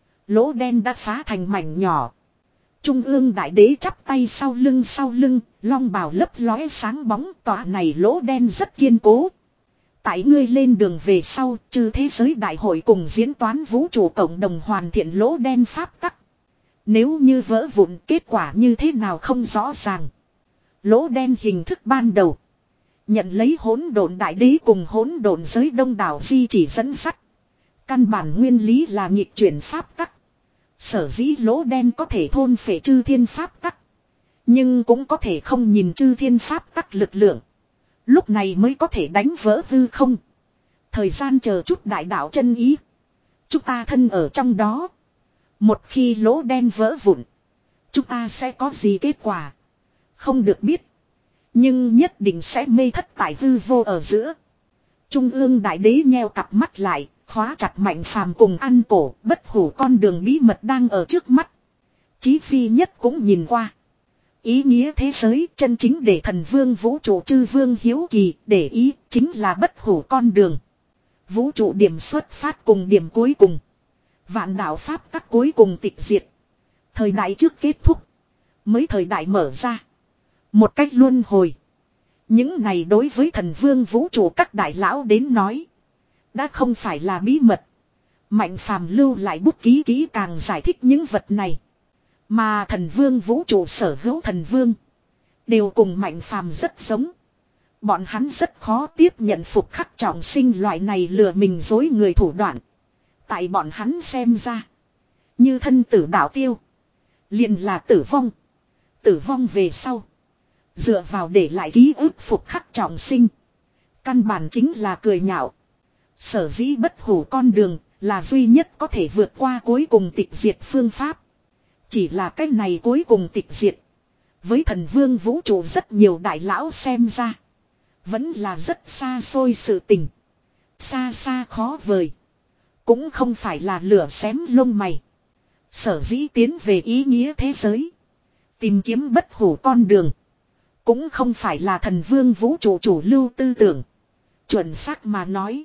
Lỗ đen đã phá thành mảnh nhỏ. Trung ương đại đế chắp tay sau lưng sau lưng. Long bào lấp lóe sáng bóng. Tòa này lỗ đen rất kiên cố. Tại ngươi lên đường về sau. Trừ thế giới đại hội cùng diễn toán vũ trụ cộng đồng hoàn thiện lỗ đen pháp tắc. Nếu như vỡ vụn kết quả như thế nào không rõ ràng. Lỗ đen hình thức ban đầu. Nhận lấy hỗn độn đại đế cùng hỗn độn giới đông đảo di chỉ dẫn sắt. Căn bản nguyên lý là nghịch chuyển pháp tắc. Sở dĩ lỗ đen có thể thôn phệ chư thiên pháp tắc. Nhưng cũng có thể không nhìn chư thiên pháp tắc lực lượng. Lúc này mới có thể đánh vỡ hư không. Thời gian chờ chút đại đạo chân ý. Chúng ta thân ở trong đó. Một khi lỗ đen vỡ vụn. Chúng ta sẽ có gì kết quả. Không được biết. Nhưng nhất định sẽ mê thất tại hư vô ở giữa. Trung ương đại đế nheo cặp mắt lại. Khóa chặt Mạnh Phàm cùng An Cổ. Bất hủ con đường bí mật đang ở trước mắt. Chí Phi Nhất cũng nhìn qua. Ý nghĩa thế giới chân chính để thần vương vũ trụ chư vương hiếu kỳ. Để ý chính là bất hủ con đường. Vũ trụ điểm xuất phát cùng điểm cuối cùng. Vạn đạo pháp tắc cuối cùng tịch diệt. Thời đại trước kết thúc. Mới thời đại mở ra. Một cách luân hồi. Những này đối với thần vương vũ trụ các đại lão đến nói. Đã không phải là bí mật. Mạnh Phàm lưu lại bút ký kỹ càng giải thích những vật này. Mà thần vương vũ trụ sở hữu thần vương. Đều cùng Mạnh Phàm rất giống. Bọn hắn rất khó tiếp nhận phục khắc trọng sinh loại này lừa mình dối người thủ đoạn. Tại bọn hắn xem ra. Như thân tử đạo tiêu. Liền là tử vong. Tử vong về sau. Dựa vào để lại ký ức phục khắc trọng sinh. Căn bản chính là cười nhạo. Sở dĩ bất hủ con đường là duy nhất có thể vượt qua cuối cùng tịch diệt phương pháp. Chỉ là cái này cuối cùng tịch diệt. Với thần vương vũ trụ rất nhiều đại lão xem ra. Vẫn là rất xa xôi sự tình. Xa xa khó vời. Cũng không phải là lửa xém lông mày. Sở dĩ tiến về ý nghĩa thế giới. Tìm kiếm bất hủ con đường. Cũng không phải là thần vương vũ trụ chủ lưu tư tưởng. Chuẩn xác mà nói.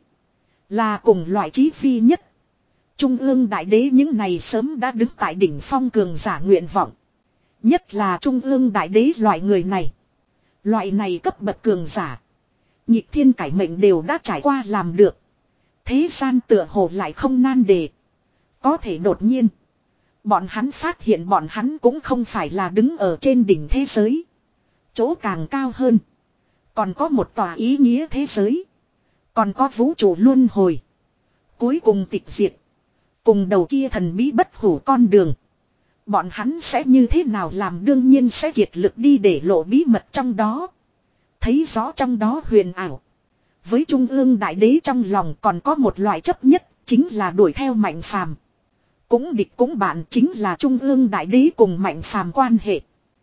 Là cùng loại Chí Phi Nhất. Trung ương đại đế những này sớm đã đứng tại đỉnh phong cường giả nguyện vọng. Nhất là trung ương đại đế loại người này. Loại này cấp bậc cường giả. Nhịp thiên cải mệnh đều đã trải qua làm được. Thế gian tựa hồ lại không nan đề. Có thể đột nhiên. Bọn hắn phát hiện bọn hắn cũng không phải là đứng ở trên đỉnh thế giới. Chỗ càng cao hơn. Còn có một tòa ý nghĩa thế giới. Còn có vũ trụ luân hồi. Cuối cùng tịch diệt. Cùng đầu kia thần bí bất hủ con đường. Bọn hắn sẽ như thế nào làm đương nhiên sẽ kiệt lực đi để lộ bí mật trong đó. Thấy rõ trong đó huyền ảo. Với trung ương đại đế trong lòng còn có một loại chấp nhất. chính là đuổi theo Mạnh Phàm. Cũng địch cũng bạn chính là Trung ương Đại Đế cùng Mạnh Phàm quan hệ.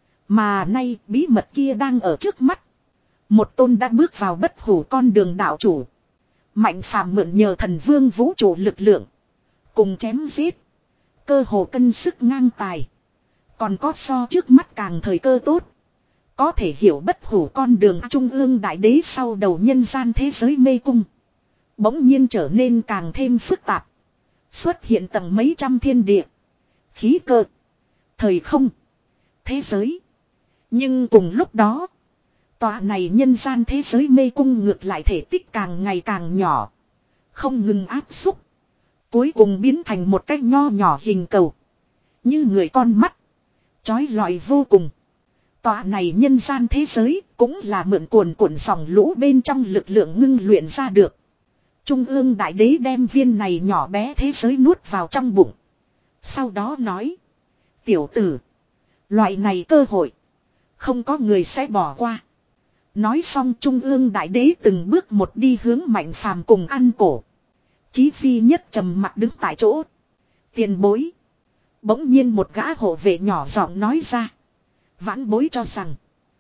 Mà nay bí mật kia đang ở trước mắt. Một tôn đã bước vào bất hủ con đường đạo chủ. Mạnh Phàm mượn nhờ thần vương vũ trụ lực lượng. Cùng chém giết. Cơ hồ cân sức ngang tài. Còn có so trước mắt càng thời cơ tốt. Có thể hiểu bất hủ con đường Trung ương Đại Đế sau đầu nhân gian thế giới mê cung. Bỗng nhiên trở nên càng thêm phức tạp. Xuất hiện tầng mấy trăm thiên địa. Khí cơ. Thời không. Thế giới. Nhưng cùng lúc đó. Tòa này nhân gian thế giới mê cung ngược lại thể tích càng ngày càng nhỏ. Không ngừng áp xúc. Cuối cùng biến thành một cái nho nhỏ hình cầu. Như người con mắt. Chói lọi vô cùng. Tòa này nhân gian thế giới cũng là mượn cuồn cuộn dòng lũ bên trong lực lượng ngưng luyện ra được. Trung ương Đại Đế đem viên này nhỏ bé thế giới nuốt vào trong bụng. Sau đó nói. Tiểu tử. Loại này cơ hội. Không có người sẽ bỏ qua. Nói xong Trung ương Đại Đế từng bước một đi hướng Mạnh Phàm cùng ăn cổ. Chí Phi Nhất trầm mặt đứng tại chỗ. Tiền bối. Bỗng nhiên một gã hộ vệ nhỏ giọng nói ra. Vãn bối cho rằng.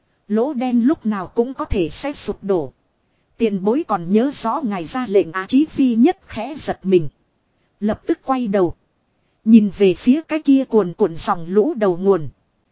Lỗ đen lúc nào cũng có thể sẽ sụp đổ. Tiền bối còn nhớ rõ ngài ra lệnh á. Chí Phi Nhất khẽ giật mình. Lập tức quay đầu. Nhìn về phía cái kia cuồn cuộn dòng lũ đầu nguồn.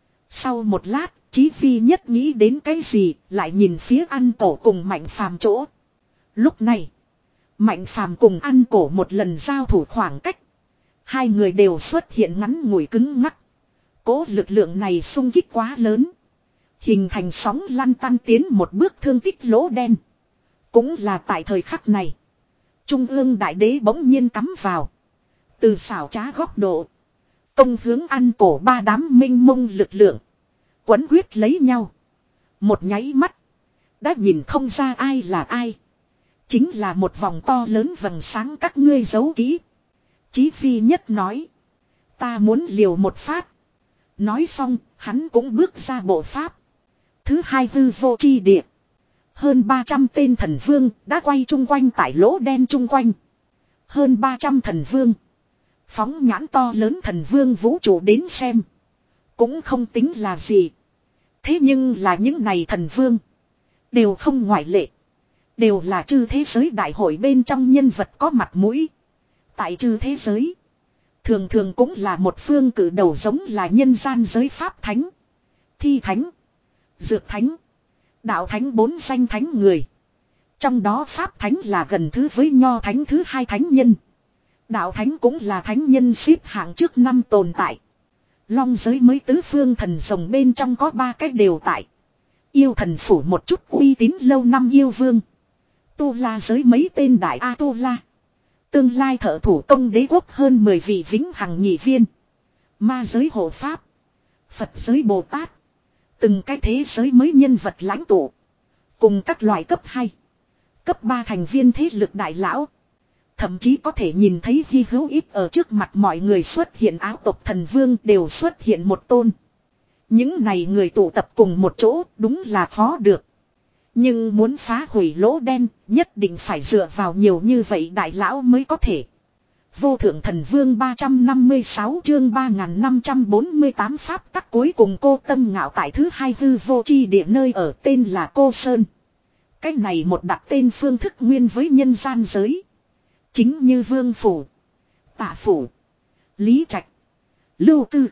Sau một lát. Chí Phi Nhất nghĩ đến cái gì, lại nhìn phía ăn cổ cùng Mạnh Phàm chỗ. Lúc này, Mạnh Phàm cùng ăn cổ một lần giao thủ khoảng cách. Hai người đều xuất hiện ngắn ngủi cứng ngắc. Cố lực lượng này xung kích quá lớn. Hình thành sóng lăn tăn tiến một bước thương tích lỗ đen. Cũng là tại thời khắc này. Trung ương Đại Đế bỗng nhiên cắm vào. Từ xảo trá góc độ. Công hướng ăn cổ ba đám minh mông lực lượng. Quấn quyết lấy nhau. Một nháy mắt. Đã nhìn không ra ai là ai. Chính là một vòng to lớn vầng sáng các ngươi giấu kỹ. Chí Phi Nhất nói. Ta muốn liều một phát. Nói xong, hắn cũng bước ra bộ pháp. Thứ hai hư vô chi địa. Hơn ba trăm tên thần vương đã quay chung quanh tại lỗ đen chung quanh. Hơn ba trăm thần vương. Phóng nhãn to lớn thần vương vũ trụ đến xem. Cũng không tính là gì. Thế nhưng là những này thần vương. Đều không ngoại lệ. Đều là chư thế giới đại hội bên trong nhân vật có mặt mũi. Tại chư thế giới. Thường thường cũng là một phương cử đầu giống là nhân gian giới pháp thánh. Thi thánh. Dược thánh. Đạo thánh bốn danh thánh người. Trong đó pháp thánh là gần thứ với nho thánh thứ hai thánh nhân. Đạo thánh cũng là thánh nhân xếp hạng trước năm tồn tại. Long giới mới tứ phương thần rồng bên trong có ba cái đều tại. Yêu thần phủ một chút uy tín lâu năm yêu vương. Tu La giới mấy tên đại A Tu La. Tương lai thợ thủ công đế quốc hơn mười vị vĩnh hằng nhị viên. Ma giới hộ pháp. Phật giới Bồ Tát. Từng cái thế giới mới nhân vật lãnh tụ. Cùng các loại cấp hai. Cấp ba thành viên thế lực đại lão. Thậm chí có thể nhìn thấy hy hữu ít ở trước mặt mọi người xuất hiện áo tộc thần vương đều xuất hiện một tôn. Những này người tụ tập cùng một chỗ đúng là khó được. Nhưng muốn phá hủy lỗ đen nhất định phải dựa vào nhiều như vậy đại lão mới có thể. Vô thượng thần vương ba trăm năm mươi sáu chương ba nghìn năm trăm bốn mươi tám pháp tắc cuối cùng cô tâm ngạo tại thứ hai hư vô chi địa nơi ở tên là Cô Sơn. Cách này một đặt tên phương thức nguyên với nhân gian giới. Chính như Vương Phủ, Tạ Phủ, Lý Trạch, Lưu Tư.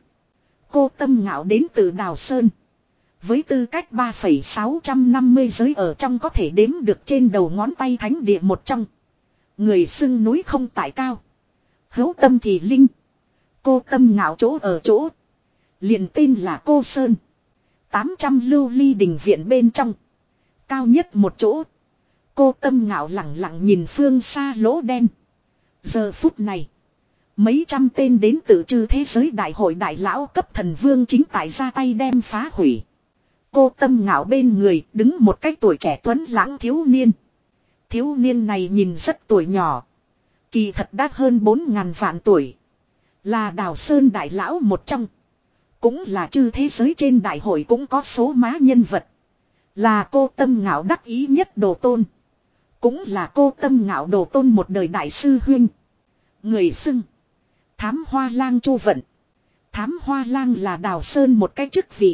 Cô tâm ngạo đến từ Đào Sơn. Với tư cách ba phẩy sáu năm mươi giới ở trong có thể đếm được trên đầu ngón tay thánh địa một trong. Người xưng núi không tại cao. Hữu tâm thì linh. Cô tâm ngạo chỗ ở chỗ. Liền tên là Cô Sơn. tám trăm lưu ly đình viện bên trong. Cao nhất một chỗ. Cô tâm ngạo lặng lặng nhìn phương xa lỗ đen. Giờ phút này. Mấy trăm tên đến từ chư thế giới đại hội đại lão cấp thần vương chính tại ra tay đem phá hủy. Cô tâm ngạo bên người đứng một cái tuổi trẻ tuấn lãng thiếu niên. Thiếu niên này nhìn rất tuổi nhỏ. Kỳ thật đã hơn bốn ngàn vạn tuổi. Là Đào Sơn đại lão một trong. Cũng là chư thế giới trên đại hội cũng có số má nhân vật. Là cô tâm ngạo đắc ý nhất đồ tôn. Cũng là cô tâm ngạo đồ tôn một đời đại sư huynh. Người xưng. Thám hoa lang Chu Vận. Thám hoa lang là Đào Sơn một cái chức vị.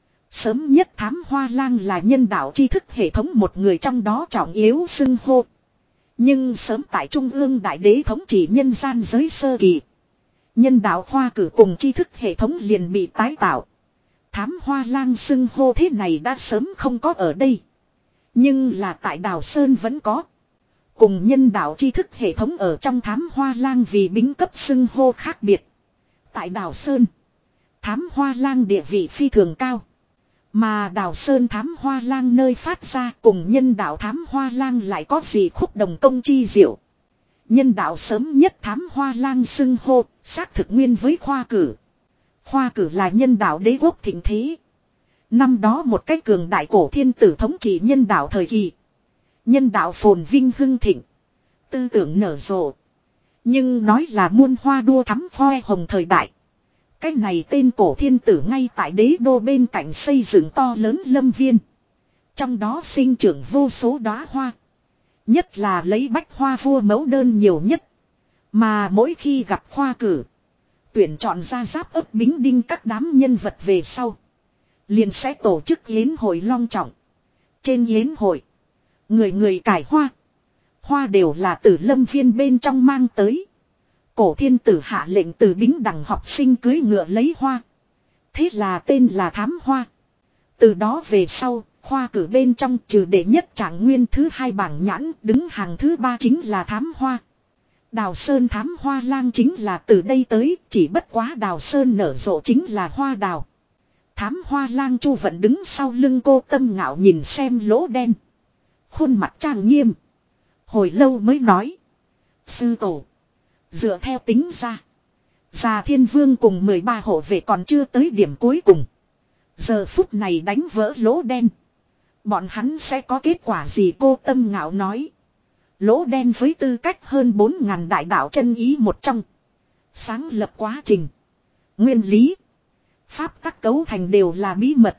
Sớm nhất thám hoa lang là nhân đạo tri thức hệ thống một người trong đó trọng yếu xưng hô. Nhưng sớm tại Trung ương Đại Đế thống trị nhân gian giới sơ kỳ. Nhân đạo khoa cử cùng tri thức hệ thống liền bị tái tạo. Thám hoa lang xưng hô thế này đã sớm không có ở đây. Nhưng là tại Đào Sơn vẫn có. Cùng nhân đạo tri thức hệ thống ở trong thám hoa lang vì bính cấp xưng hô khác biệt. Tại Đào Sơn, thám hoa lang địa vị phi thường cao. Mà Đào Sơn thám hoa lang nơi phát ra cùng nhân đạo thám hoa lang lại có gì khúc đồng công chi diệu. Nhân đạo sớm nhất thám hoa lang xưng hô, xác thực nguyên với khoa cử. Khoa cử là nhân đạo đế quốc thịnh thế. Năm đó một cái cường đại cổ thiên tử thống trị nhân đạo thời kỳ. Nhân đạo phồn vinh hưng thịnh. Tư tưởng nở rộ. Nhưng nói là muôn hoa đua thắm hoe hồng thời đại. Cái này tên cổ thiên tử ngay tại đế đô bên cạnh xây dựng to lớn lâm viên. Trong đó sinh trưởng vô số đóa hoa. Nhất là lấy bách hoa vua mẫu đơn nhiều nhất. Mà mỗi khi gặp khoa cử. Tuyển chọn ra giáp ấp bính đinh các đám nhân vật về sau. Liền sẽ tổ chức yến hội long trọng. Trên yến hội. Người người cải hoa. Hoa đều là từ lâm viên bên trong mang tới. Cổ thiên tử hạ lệnh từ bính đằng học sinh cưới ngựa lấy hoa. Thế là tên là thám hoa. Từ đó về sau, khoa cử bên trong trừ đệ nhất trạng nguyên thứ hai bảng nhãn, đứng hàng thứ ba chính là thám hoa. Đào Sơn thám hoa lang chính là từ đây tới, chỉ bất quá Đào Sơn nở rộ chính là hoa đào. Thám hoa lang Chu Vận đứng sau lưng cô tâm ngạo nhìn xem lỗ đen. Khuôn mặt trang nghiêm. Hồi lâu mới nói. Sư tổ. Dựa theo tính ra. Già Thiên Vương cùng mười ba hộ vệ còn chưa tới điểm cuối cùng. Giờ phút này đánh vỡ lỗ đen. Bọn hắn sẽ có kết quả gì cô tâm ngạo nói. Lỗ đen với tư cách hơn bốn ngàn đại đạo chân ý một trong. Sáng lập quá trình. Nguyên lý. Pháp tắc cấu thành đều là bí mật.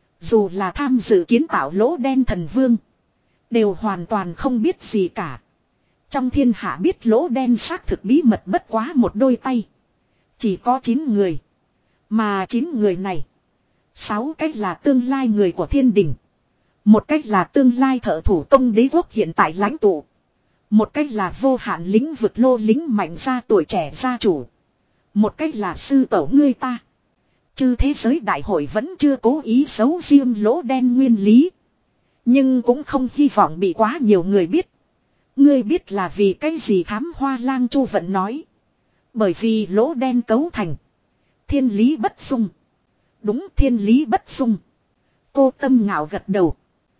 Dù là tham dự kiến tạo lỗ đen thần vương. Đều hoàn toàn không biết gì cả. Trong thiên hạ biết lỗ đen xác thực bí mật bất quá một đôi tay. Chỉ có chín người. Mà chín người này. Sáu cách là tương lai người của thiên đình. Một cách là tương lai thợ thủ công đế quốc hiện tại lãnh tụ. Một cách là vô hạn lĩnh vực lô lính mạnh ra tuổi trẻ gia chủ. Một cách là sư tổ ngươi ta. Chư thế giới đại hội vẫn chưa cố ý giấu riêng lỗ đen nguyên lý. Nhưng cũng không hy vọng bị quá nhiều người biết. Ngươi biết là vì cái gì thám hoa lang Chu Vận nói. Bởi vì lỗ đen cấu thành. Thiên lý bất xung. Đúng thiên lý bất xung. Cô tâm ngạo gật đầu.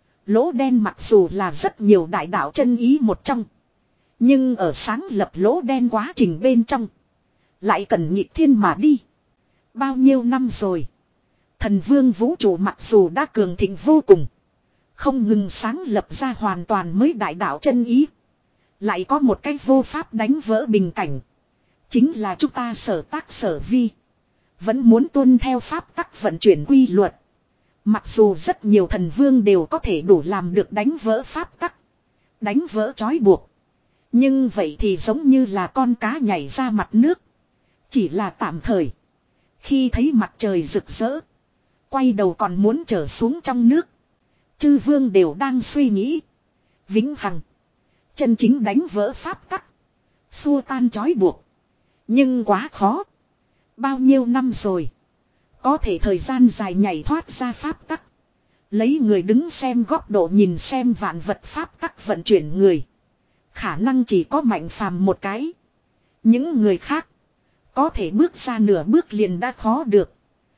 Lỗ đen mặc dù là rất nhiều đại đạo chân ý một trong. Nhưng ở sáng lập lỗ đen quá trình bên trong. Lại cần nhịp thiên mà đi. Bao nhiêu năm rồi. Thần vương vũ trụ mặc dù đã cường thịnh vô cùng. Không ngừng sáng lập ra hoàn toàn mới đại đạo chân ý. Lại có một cái vô pháp đánh vỡ bình cảnh. Chính là chúng ta sở tác sở vi. Vẫn muốn tuân theo pháp tắc vận chuyển quy luật. Mặc dù rất nhiều thần vương đều có thể đủ làm được đánh vỡ pháp tắc. Đánh vỡ trói buộc. Nhưng vậy thì giống như là con cá nhảy ra mặt nước. Chỉ là tạm thời. Khi thấy mặt trời rực rỡ. Quay đầu còn muốn trở xuống trong nước. Chư vương đều đang suy nghĩ. Vĩnh hằng. Chân chính đánh vỡ pháp tắc. Xua tan trói buộc. Nhưng quá khó. Bao nhiêu năm rồi. Có thể thời gian dài nhảy thoát ra pháp tắc. Lấy người đứng xem góc độ nhìn xem vạn vật pháp tắc vận chuyển người. Khả năng chỉ có mạnh phàm một cái. Những người khác. Có thể bước ra nửa bước liền đã khó được.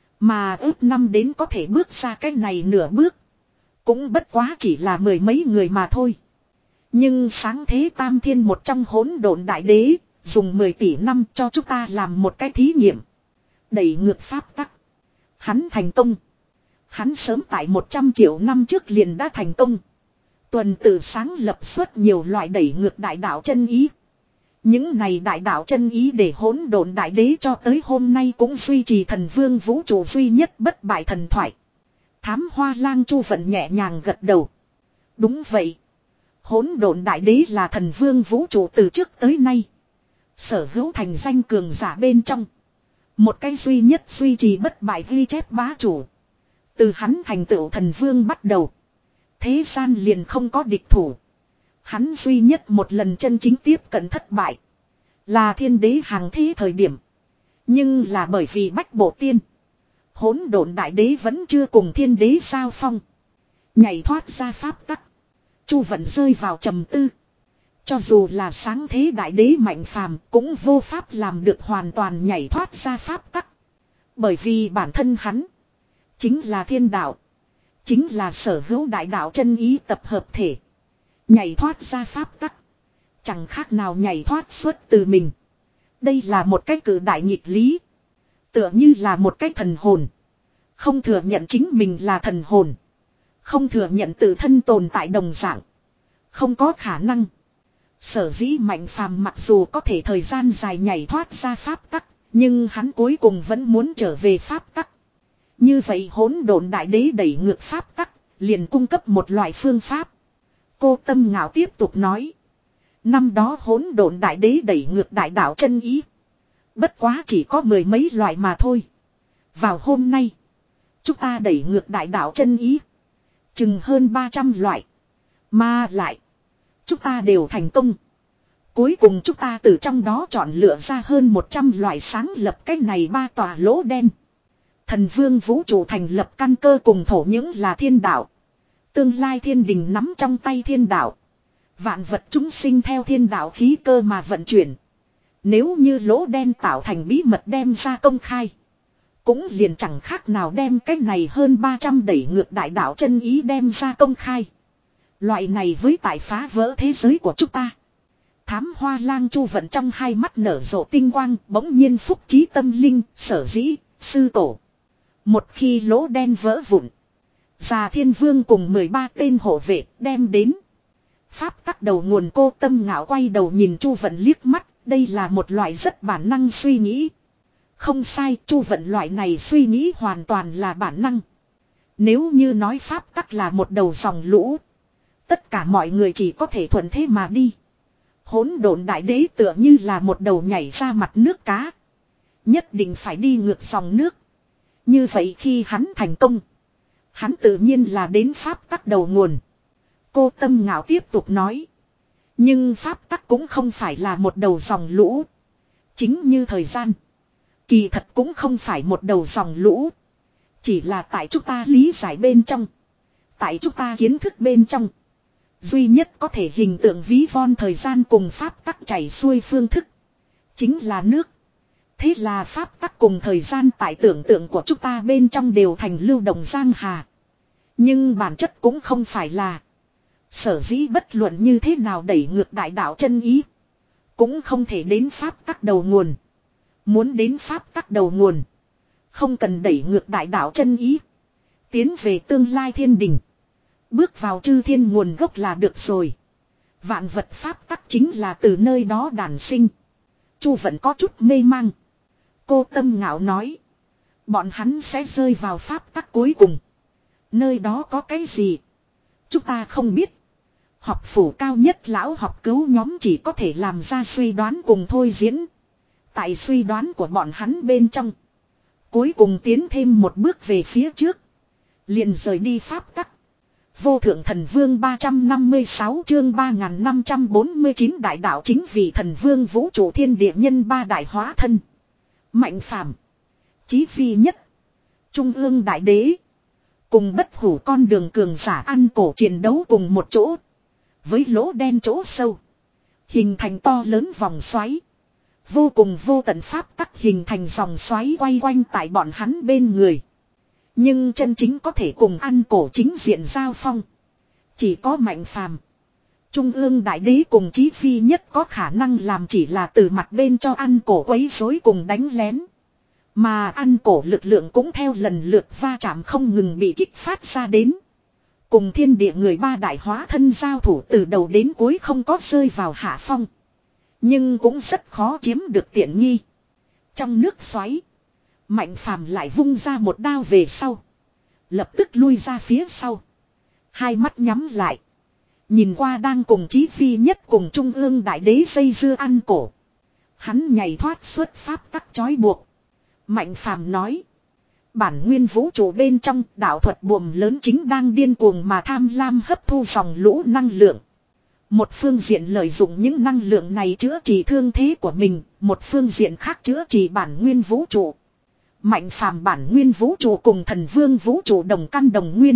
Mà ước năm đến có thể bước ra cái này nửa bước. Cũng bất quá chỉ là mười mấy người mà thôi. Nhưng sáng thế tam thiên một trong hỗn độn đại đế. Dùng mười tỷ năm cho chúng ta làm một cái thí nghiệm. Đẩy ngược pháp tắc. Hắn thành công. Hắn sớm tại một trăm triệu năm trước liền đã thành công. Tuần tự sáng lập xuất nhiều loại đẩy ngược đại đạo chân ý. Những này đại đạo chân ý để hỗn độn đại đế cho tới hôm nay cũng duy trì thần vương vũ trụ duy nhất bất bại thần thoại. Thám hoa lang Chu Vận nhẹ nhàng gật đầu. Đúng vậy. Hỗn độn đại đế là thần vương vũ trụ từ trước tới nay. Sở hữu thành danh cường giả bên trong. Một cái duy nhất duy trì bất bại ghi chép bá chủ. Từ hắn thành tựu thần vương bắt đầu. Thế gian liền không có địch thủ. Hắn duy nhất một lần chân chính tiếp cận thất bại. Là thiên đế hàng thế thời điểm. Nhưng là bởi vì bách bộ tiên. Hỗn độn đại đế vẫn chưa cùng thiên đế giao phong. Nhảy thoát ra pháp tắc. Chu Vận rơi vào trầm tư. Cho dù là sáng thế đại đế mạnh phàm cũng vô pháp làm được hoàn toàn nhảy thoát ra pháp tắc. Bởi vì bản thân hắn chính là thiên đạo. Chính là sở hữu đại đạo chân ý tập hợp thể. Nhảy thoát ra pháp tắc. Chẳng khác nào nhảy thoát xuất từ mình. Đây là một cái cử đại nghịch lý. Tựa như là một cái thần hồn. Không thừa nhận chính mình là thần hồn. Không thừa nhận tự thân tồn tại đồng dạng. Không có khả năng. Sở dĩ mạnh phàm mặc dù có thể thời gian dài nhảy thoát ra pháp tắc. Nhưng hắn cuối cùng vẫn muốn trở về pháp tắc. Như vậy hỗn độn đại đế đẩy ngược pháp tắc. Liền cung cấp một loại phương pháp. Cô Tâm Ngạo tiếp tục nói. Năm đó hỗn độn đại đế đẩy ngược đại đạo chân ý. Bất quá chỉ có mười mấy loại mà thôi. Vào hôm nay. Chúng ta đẩy ngược đại đạo chân ý. Chừng hơn ba trăm loại. Mà lại. Chúng ta đều thành công. Cuối cùng chúng ta từ trong đó chọn lựa ra hơn một trăm loại sáng lập cái này ba tòa lỗ đen. Thần vương vũ trụ thành lập căn cơ cùng thổ những là thiên đạo. Tương lai thiên đình nắm trong tay thiên đạo. Vạn vật chúng sinh theo thiên đạo khí cơ mà vận chuyển. Nếu như lỗ đen tạo thành bí mật đem ra công khai. Cũng liền chẳng khác nào đem cái này hơn ba trăm đẩy ngược đại đạo chân ý đem ra công khai. Loại này với tại phá vỡ thế giới của chúng ta. Thám Hoa Lang Chu Vận trong hai mắt nở rộ tinh quang, bỗng nhiên phúc trí tâm linh, sở dĩ, sư tổ. Một khi lỗ đen vỡ vụn. Già Thiên Vương cùng mười ba tên hộ vệ đem đến. Pháp tắc đầu nguồn Cô Tâm Ngạo quay đầu nhìn Chu Vận liếc mắt, đây là một loại rất bản năng suy nghĩ. Không sai, Chu Vận loại này suy nghĩ hoàn toàn là bản năng. Nếu như nói pháp tắc là một đầu dòng lũ. Tất cả mọi người chỉ có thể thuận thế mà đi. Hỗn độn đại đế tựa như là một đầu nhảy ra mặt nước cá. Nhất định phải đi ngược dòng nước. Như vậy khi hắn thành công. Hắn tự nhiên là đến pháp tắc đầu nguồn. Cô Tâm Ngạo tiếp tục nói. Nhưng pháp tắc cũng không phải là một đầu dòng lũ. Chính như thời gian. Kỳ thật cũng không phải một đầu dòng lũ. Chỉ là tại chúng ta lý giải bên trong. Tại chúng ta kiến thức bên trong. Duy nhất có thể hình tượng ví von thời gian cùng pháp tắc chảy xuôi phương thức. Chính là nước. Thế là pháp tắc cùng thời gian tại tưởng tượng của chúng ta bên trong đều thành lưu động giang hà. Nhưng bản chất cũng không phải là. Sở dĩ bất luận như thế nào đẩy ngược đại đạo chân ý. Cũng không thể đến pháp tắc đầu nguồn. Muốn đến pháp tắc đầu nguồn. Không cần đẩy ngược đại đạo chân ý. Tiến về tương lai thiên đình. Bước vào chư thiên nguồn gốc là được rồi. Vạn vật pháp tắc chính là từ nơi đó đản sinh. Chu Vận có chút mê mang. Cô Tâm Ngạo nói. Bọn hắn sẽ rơi vào pháp tắc cuối cùng. Nơi đó có cái gì? Chúng ta không biết. Học phủ cao nhất lão học cứu nhóm chỉ có thể làm ra suy đoán cùng thôi diễn. Tại suy đoán của bọn hắn bên trong. Cuối cùng tiến thêm một bước về phía trước. Liền rời đi pháp tắc. Vô thượng thần vương ba trăm năm mươi sáu chương ba nghìn năm trăm bốn mươi chín đại đạo chính vì thần vương vũ trụ thiên địa nhân ba đại hóa thân. Mạnh phàm. Chí phi nhất. Trung ương đại đế. Cùng bất hủ con đường cường giả ăn cổ chiến đấu cùng một chỗ. Với lỗ đen chỗ sâu. Hình thành to lớn vòng xoáy. Vô cùng vô tận pháp tắc hình thành dòng xoáy quay quanh tại bọn hắn bên người. Nhưng chân chính có thể cùng ăn cổ chính diện giao phong. Chỉ có mạnh phàm. Trung ương đại đế cùng chí phi nhất có khả năng làm chỉ là từ mặt bên cho ăn cổ quấy rối cùng đánh lén. Mà ăn cổ lực lượng cũng theo lần lượt va chạm không ngừng bị kích phát ra đến. Cùng thiên địa người ba đại hóa thân giao thủ từ đầu đến cuối không có rơi vào hạ phong. Nhưng cũng rất khó chiếm được tiện nghi. Trong nước xoáy. Mạnh phàm lại vung ra một đao về sau. Lập tức lui ra phía sau. Hai mắt nhắm lại. Nhìn qua đang cùng chí phi nhất cùng trung ương đại đế dây dưa ăn cổ. Hắn nhảy thoát xuất pháp tắc trói buộc. Mạnh phàm nói. Bản nguyên vũ trụ bên trong đạo thuật buồm lớn chính đang điên cuồng mà tham lam hấp thu dòng lũ năng lượng. Một phương diện lợi dụng những năng lượng này chữa trị thương thế của mình, một phương diện khác chữa trị bản nguyên vũ trụ. Mạnh phàm bản nguyên vũ trụ cùng thần vương vũ trụ đồng căn đồng nguyên.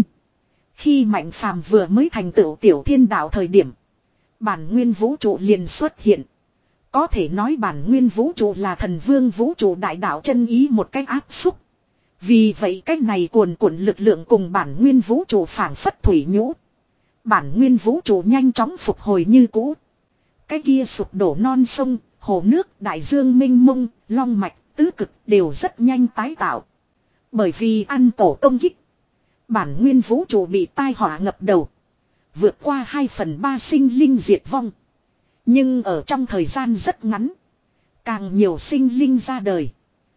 Khi mạnh phàm vừa mới thành tựu tiểu thiên đạo thời điểm, bản nguyên vũ trụ liền xuất hiện. Có thể nói bản nguyên vũ trụ là thần vương vũ trụ đại đạo chân ý một cách áp xúc. Vì vậy cách này cuồn cuộn lực lượng cùng bản nguyên vũ trụ phảng phất thủy nhũ. Bản nguyên vũ trụ nhanh chóng phục hồi như cũ. Cái kia sụp đổ non sông, hồ nước, đại dương minh mông, long mạch, tứ cực đều rất nhanh tái tạo. Bởi vì ăn cổ công kích, bản nguyên vũ trụ bị tai họa ngập đầu. Vượt qua hai phần ba sinh linh diệt vong. Nhưng ở trong thời gian rất ngắn, càng nhiều sinh linh ra đời.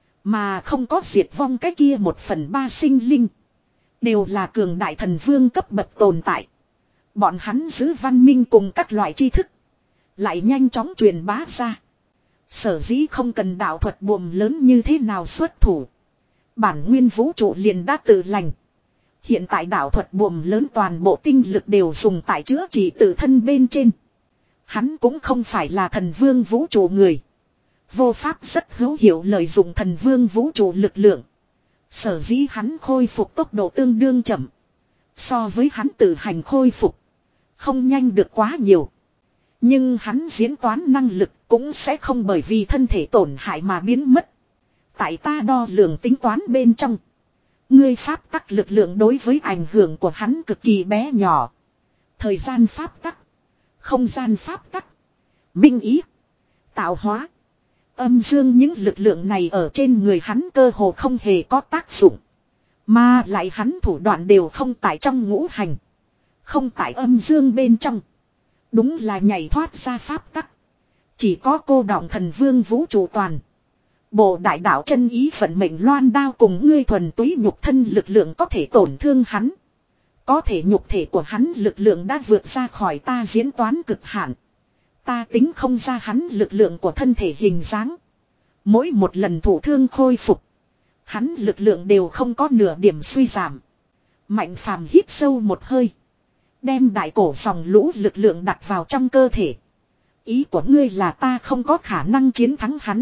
Mà không có diệt vong cái kia một phần ba sinh linh. Đều là cường đại thần vương cấp bậc tồn tại. Bọn hắn giữ văn minh cùng các loại tri thức. Lại nhanh chóng truyền bá ra. Sở dĩ không cần đạo thuật buồm lớn như thế nào xuất thủ. Bản nguyên vũ trụ liền đã tự lành. Hiện tại đạo thuật buồm lớn toàn bộ tinh lực đều dùng tại chữa trị tự thân bên trên. Hắn cũng không phải là thần vương vũ trụ người. Vô pháp rất hữu hiệu lợi dụng thần vương vũ trụ lực lượng. Sở dĩ hắn khôi phục tốc độ tương đương chậm. So với hắn tự hành khôi phục, không nhanh được quá nhiều. Nhưng hắn diễn toán năng lực cũng sẽ không bởi vì thân thể tổn hại mà biến mất. Tại ta đo lường tính toán bên trong, ngươi pháp tắc lực lượng đối với ảnh hưởng của hắn cực kỳ bé nhỏ. Thời gian pháp tắc, không gian pháp tắc, minh ý, tạo hóa, âm dương những lực lượng này ở trên người hắn cơ hồ không hề có tác dụng. Mà lại hắn thủ đoạn đều không tại trong ngũ hành, không tại âm dương bên trong. Đúng là nhảy thoát ra pháp tắc. Chỉ có cô đọng thần vương vũ trụ toàn. Bộ đại đạo chân ý vận mệnh loan đao cùng ngươi thuần túy nhục thân lực lượng có thể tổn thương hắn. Có thể nhục thể của hắn lực lượng đã vượt ra khỏi ta diễn toán cực hạn. Ta tính không ra hắn lực lượng của thân thể hình dáng. Mỗi một lần thủ thương khôi phục, hắn lực lượng đều không có nửa điểm suy giảm. Mạnh phàm hít sâu một hơi, đem đại cổ dòng lũ lực lượng đặt vào trong cơ thể. Ý của ngươi là ta không có khả năng chiến thắng hắn.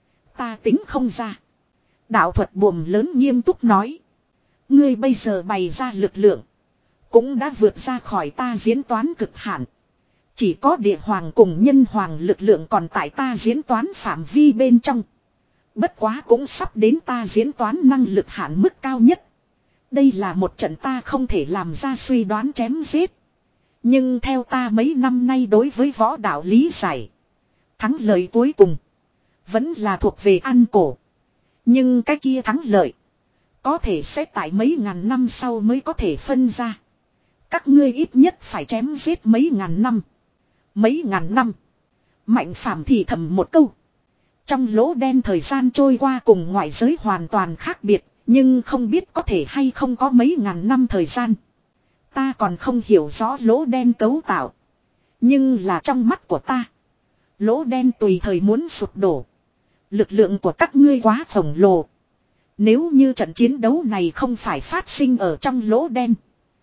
Ta tính không ra. Đạo thuật buồm lớn nghiêm túc nói. Ngươi bây giờ bày ra lực lượng, cũng đã vượt ra khỏi ta diễn toán cực hạn. Chỉ có địa hoàng cùng nhân hoàng lực lượng còn tại ta diễn toán phạm vi bên trong. Bất quá cũng sắp đến ta diễn toán năng lực hạn mức cao nhất. Đây là một trận ta không thể làm ra suy đoán chém giết. Nhưng theo ta mấy năm nay đối với võ đạo lý giải, thắng lợi cuối cùng vẫn là thuộc về ăn cổ. Nhưng cái kia thắng lợi có thể sẽ tại mấy ngàn năm sau mới có thể phân ra. Các ngươi ít nhất phải chém giết mấy ngàn năm. Mấy ngàn năm. Mạnh phàm thì thầm một câu. Trong lỗ đen thời gian trôi qua cùng ngoại giới hoàn toàn khác biệt. Nhưng không biết có thể hay không có mấy ngàn năm thời gian. Ta còn không hiểu rõ lỗ đen cấu tạo. Nhưng là trong mắt của ta, lỗ đen tùy thời muốn sụp đổ. Lực lượng của các ngươi quá khổng lồ. Nếu như trận chiến đấu này không phải phát sinh ở trong lỗ đen,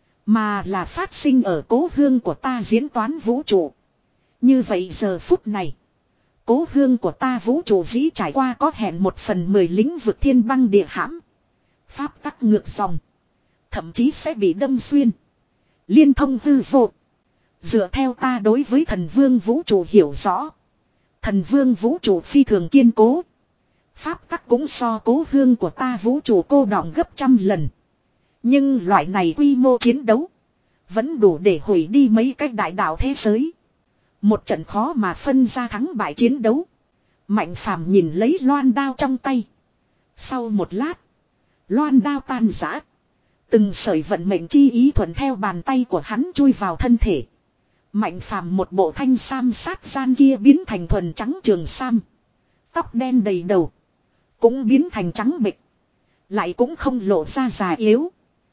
mà là phát sinh ở cố hương của ta diễn toán vũ trụ, như vậy giờ phút này, cố hương của ta vũ trụ dĩ trải qua có hẹn một phần mười lĩnh vực thiên băng địa hãm. Pháp tắc ngược dòng, thậm chí sẽ bị đâm xuyên, liên thông hư vô. Dựa theo ta đối với thần vương vũ trụ hiểu rõ, thần vương vũ trụ phi thường kiên cố. Pháp tắc cũng so cố hương của ta vũ trụ cô đọng gấp trăm lần. Nhưng loại này quy mô chiến đấu vẫn đủ để hủy đi mấy cái đại đạo thế giới. Một trận khó mà phân ra thắng bại chiến đấu. Mạnh phàm nhìn lấy loan đao trong tay. Sau một lát, loan đao tan rã. Từng sợi vận mệnh chi ý thuận theo bàn tay của hắn chui vào thân thể. Mạnh phàm một bộ thanh sam sát gian kia biến thành thuần trắng trường sam. Tóc đen đầy đầu, cũng biến thành trắng bệch. Lại cũng không lộ ra già yếu,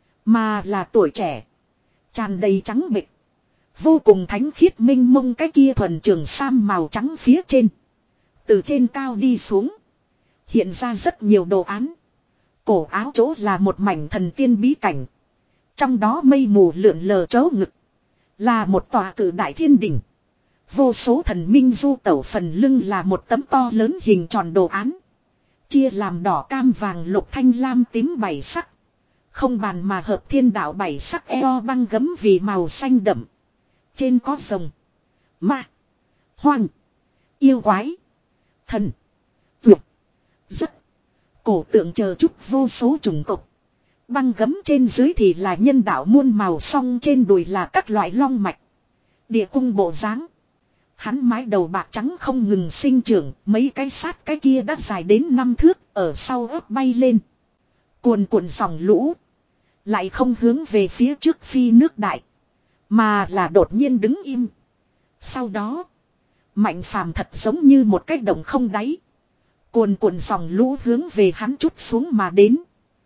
mà là tuổi trẻ, tràn đầy trắng bệch. Vô cùng thánh khiết minh mông cái kia thuần trường sam màu trắng phía trên, Từ trên cao đi xuống. Hiện ra rất nhiều đồ án. Cổ áo chỗ là một mảnh thần tiên bí cảnh. Trong đó mây mù lượn lờ chỗ ngực. Là một tòa cự đại thiên đỉnh. Vô số thần minh du tẩu, phần lưng là một tấm to lớn hình tròn đồ án. Chia làm đỏ cam vàng lục thanh lam tím bảy sắc. Không bàn mà hợp thiên đạo bảy sắc eo băng gấm vì màu xanh đậm. Trên có rồng, ma, hoang, yêu quái, thần, vượt, rất, cổ tượng chờ chút vô số chủng tộc. Băng gấm trên dưới thì là nhân đạo muôn màu, song trên đùi là các loại long mạch. Địa cung bộ dáng. Hắn mái đầu bạc trắng không ngừng sinh trưởng, mấy cái sát cái kia đã dài đến năm thước, ở sau ớt bay lên. Cuồn cuộn dòng lũ. Lại không hướng về phía trước phi nước đại. Mà là đột nhiên đứng im. Sau đó. Mạnh phàm thật giống như một cái động không đáy. Cuồn cuộn dòng lũ hướng về hắn trút xuống mà đến.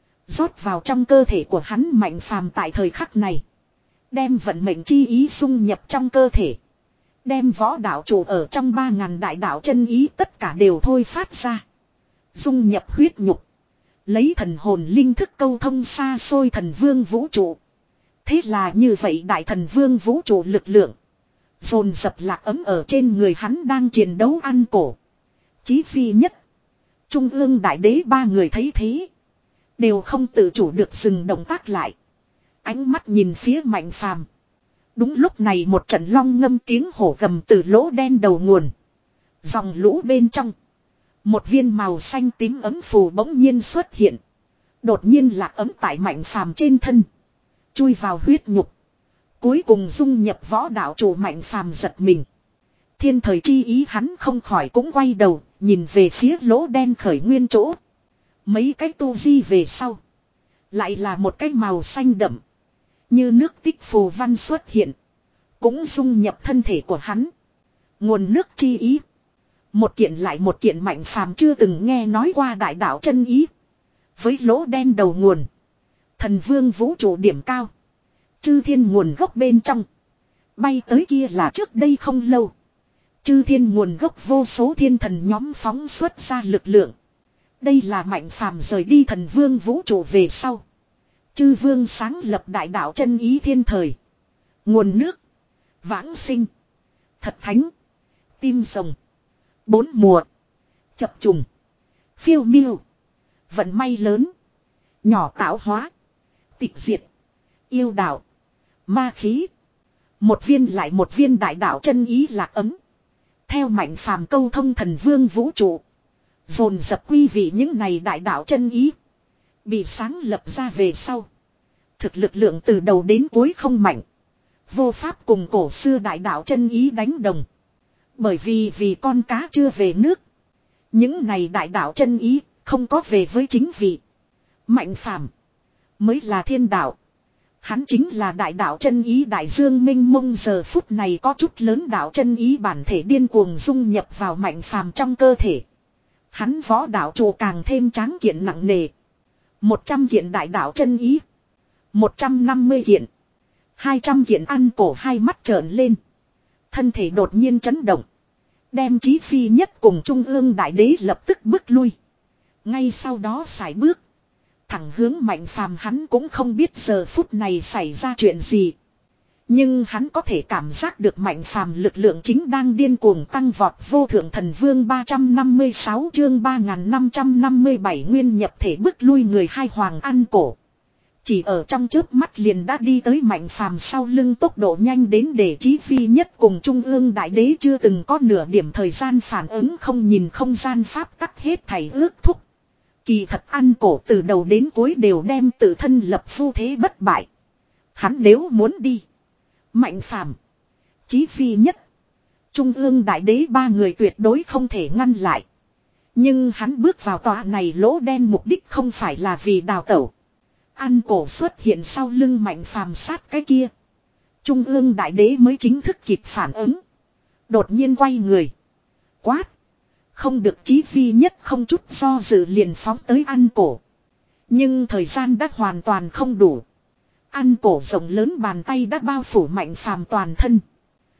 Rót vào trong cơ thể của hắn. Mạnh phàm tại thời khắc này. Đem vận mệnh chi ý dung nhập trong cơ thể. Đem võ đạo chủ ở trong ba ngàn đại đạo chân ý tất cả đều thôi phát ra. Dung nhập huyết nhục. Lấy thần hồn linh thức câu thông xa xôi thần vương vũ trụ. Thế là như vậy đại thần vương vũ trụ lực lượng. Dồn dập lạc ấm ở trên người hắn đang chiến đấu ăn cổ. Chí phi nhất. Trung ương đại đế ba người thấy thế. Đều không tự chủ được dừng động tác lại. Ánh mắt nhìn phía Mạnh Phàm. Đúng lúc này một trận long ngâm tiếng hổ gầm từ lỗ đen đầu nguồn. Dòng lũ bên trong. Một viên màu xanh tím ấm phù bỗng nhiên xuất hiện. Đột nhiên lạc ấm tại Mạnh Phàm trên thân. Chui vào huyết nhục. Cuối cùng dung nhập võ đạo chủ. Mạnh Phàm giật mình. Thiên thời chi ý hắn không khỏi cũng quay đầu. Nhìn về phía lỗ đen khởi nguyên chỗ. Mấy cái tu di về sau. Lại là một cái màu xanh đậm. Như nước tích phù văn xuất hiện. Cũng dung nhập thân thể của hắn. Nguồn nước chi ý. Một kiện lại một kiện Mạnh Phàm chưa từng nghe nói qua đại đạo chân ý. Với lỗ đen đầu nguồn. Thần vương vũ trụ điểm cao. Chư thiên nguồn gốc bên trong. Bay tới kia là trước đây không lâu. Chư thiên nguồn gốc vô số thiên thần nhóm phóng xuất ra lực lượng. Đây là Mạnh Phàm rời đi thần vương vũ trụ về sau. Chư vương sáng lập đại đạo chân ý thiên thời. Nguồn nước. Vãng sinh. Thật thánh. Tim rồng. Bốn mùa. Chập trùng. Phiêu miêu. Vận may lớn. Nhỏ tạo hóa. Tịch diệt. Yêu đạo. Ma khí. Một viên lại một viên đại đạo chân ý lạc ấm. Theo Mạnh Phàm câu thông thần vương vũ trụ. Dồn dập quy vị những này đại đạo chân ý. Bị sáng lập ra về sau. Thực lực lượng từ đầu đến cuối không mạnh. Vô pháp cùng cổ xưa đại đạo chân ý đánh đồng. Bởi vì vì con cá chưa về nước. Những này đại đạo chân ý không có về với chính vị. Mạnh Phàm mới là thiên đạo. Hắn chính là đại đạo chân ý đại dương minh mông. Giờ phút này có chút lớn đạo chân ý bản thể điên cuồng dung nhập vào Mạnh Phàm trong cơ thể. Hắn võ đạo chủ càng thêm tráng kiện nặng nề. Một trăm kiện đại đạo chân ý. Một trăm năm mươi kiện. Hai trăm kiện ăn cổ hai mắt trợn lên. Thân thể đột nhiên chấn động. Đem Chí Phi Nhất cùng Trung ương đại đế lập tức bước lui. Ngay sau đó sải bước. Thẳng hướng Mạnh Phàm. Hắn cũng không biết giờ phút này xảy ra chuyện gì. Nhưng hắn có thể cảm giác được Mạnh Phàm lực lượng chính đang điên cuồng tăng vọt. Vô thượng thần vương ba trăm năm mươi sáu chương ba nghìn năm trăm năm mươi bảy nguyên nhập thể bước lui người hai hoàng ăn cổ. Chỉ ở trong chớp mắt liền đã đi tới Mạnh Phàm sau lưng, tốc độ nhanh đến để Chí Phi Nhất cùng Trung ương đại đế chưa từng có nửa điểm thời gian phản ứng, không nhìn không gian pháp tắc hết thảy ước thúc. Kỳ thật ăn cổ từ đầu đến cuối đều đem tự thân lập phu thế bất bại. Hắn nếu muốn đi, Mạnh Phàm, Chí Phi Nhất, Trung ương đại đế ba người tuyệt đối không thể ngăn lại. Nhưng hắn bước vào tòa này lỗ đen mục đích không phải là vì đào tẩu. Ăn cổ xuất hiện sau lưng Mạnh Phàm sát cái kia. Trung ương đại đế mới chính thức kịp phản ứng. Đột nhiên quay người. Quát. Không được. Chí Phi Nhất không chút do dự liền phóng tới ăn cổ. Nhưng thời gian đã hoàn toàn không đủ. Ăn cổ rộng lớn bàn tay đã bao phủ Mạnh Phàm toàn thân.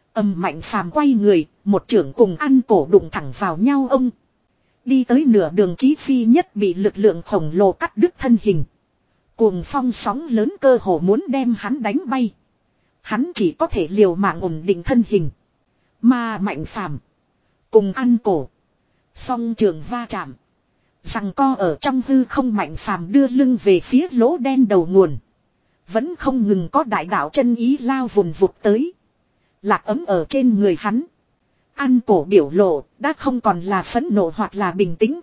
Âm Mạnh Phàm quay người, một trưởng cùng ăn cổ đụng thẳng vào nhau ông. Đi tới nửa đường Chí Phi nhất bị lực lượng khổng lồ cắt đứt thân hình. Cuồng phong sóng lớn cơ hồ muốn đem hắn đánh bay. Hắn chỉ có thể liều mạng ổn định thân hình. Mà Mạnh Phàm cùng ăn cổ. Song trường va chạm. Rằng co ở trong hư không. Mạnh Phàm đưa lưng về phía lỗ đen đầu nguồn. Vẫn không ngừng có đại đạo chân ý lao vùn vụt tới. Lạc ấm ở trên người hắn. Ăn cổ biểu lộ đã không còn là phẫn nộ hoặc là bình tĩnh.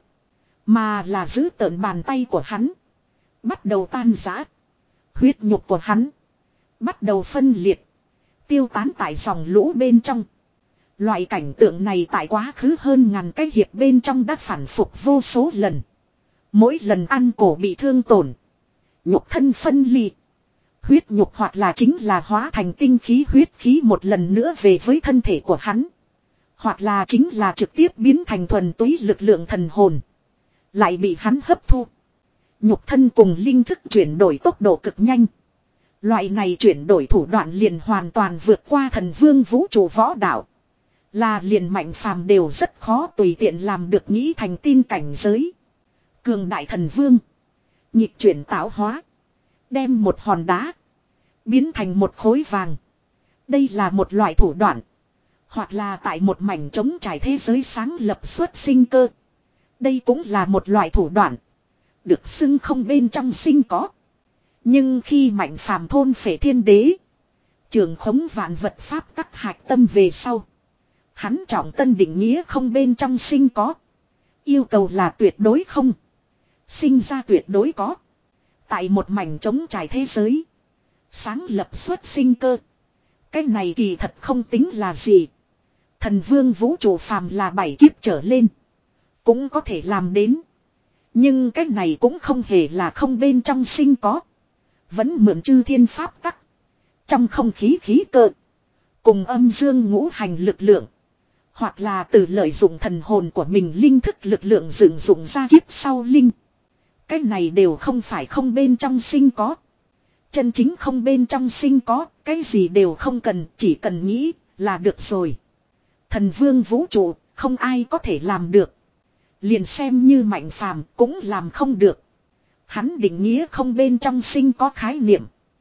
Mà là giữ tợn bàn tay của hắn. Bắt đầu tan rã. Huyết nhục của hắn. Bắt đầu phân liệt. Tiêu tán tại dòng lũ bên trong. Loại cảnh tượng này tại quá khứ hơn ngàn cái hiệp bên trong đã phản phục vô số lần. Mỗi lần ăn cổ bị thương tổn. Nhục thân phân ly. Huyết nhục hoặc là chính là hóa thành tinh khí huyết khí một lần nữa về với thân thể của hắn. Hoặc là chính là trực tiếp biến thành thuần túy lực lượng thần hồn. Lại bị hắn hấp thu. Nhục thân cùng linh thức chuyển đổi tốc độ cực nhanh. Loại này chuyển đổi thủ đoạn liền hoàn toàn vượt qua thần vương vũ trụ võ đạo. Là liền Mạnh Phàm đều rất khó tùy tiện làm được nghĩ thành tin cảnh giới. Cường đại thần vương. Nhịp chuyển tạo hóa. Đem một hòn đá. Biến thành một khối vàng. Đây là một loại thủ đoạn. Hoặc là tại một mảnh trống trải thế giới sáng lập xuất sinh cơ. Đây cũng là một loại thủ đoạn. Được xưng không bên trong sinh có. Nhưng khi Mạnh Phàm thôn phệ thiên đế. Trường khống vạn vật pháp tắc hạch tâm về sau. Hắn trọng tân định nghĩa không bên trong sinh có. Yêu cầu là tuyệt đối không. Sinh ra tuyệt đối có. Tại một mảnh trống trải thế giới. Sáng lập xuất sinh cơ. Cái này kỳ thật không tính là gì. Thần vương vũ trụ phàm là bảy kiếp trở lên. Cũng có thể làm đến. Nhưng cái này cũng không hề là không bên trong sinh có. Vẫn mượn chư thiên pháp tắc. Trong không khí khí cơ. Cùng âm dương ngũ hành lực lượng. Hoặc là từ lợi dụng thần hồn của mình linh thức lực lượng dựng dụng ra kiếp sau linh. Cái này đều không phải không bên trong sinh có. Chân chính không bên trong sinh có, cái gì đều không cần, chỉ cần nghĩ là được rồi. Thần vương vũ trụ, không ai có thể làm được. Liền xem như Mạnh Phàm cũng làm không được. Hắn định nghĩa không bên trong sinh có khái niệm.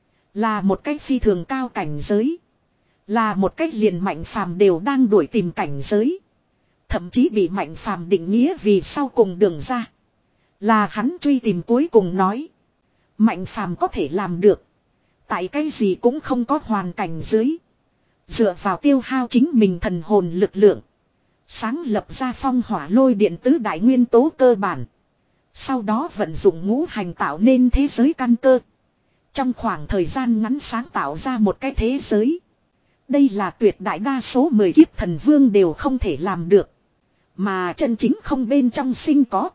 Là một cách phi thường cao cảnh giới. Là một cách liền Mạnh Phàm đều đang đuổi tìm cảnh giới. Thậm chí bị Mạnh Phàm định nghĩa vì sau cùng đường ra. Là hắn truy tìm cuối cùng nói. Mạnh Phàm có thể làm được. Tại cái gì cũng không có hoàn cảnh dưới. Dựa vào tiêu hao chính mình thần hồn lực lượng. Sáng lập ra phong hỏa lôi điện tứ đại nguyên tố cơ bản. Sau đó vận dụng ngũ hành tạo nên thế giới căn cơ. Trong khoảng thời gian ngắn sáng tạo ra một cái thế giới. Đây là tuyệt đại đa số mười kiếp thần vương đều không thể làm được. Mà chân chính không bên trong sinh có.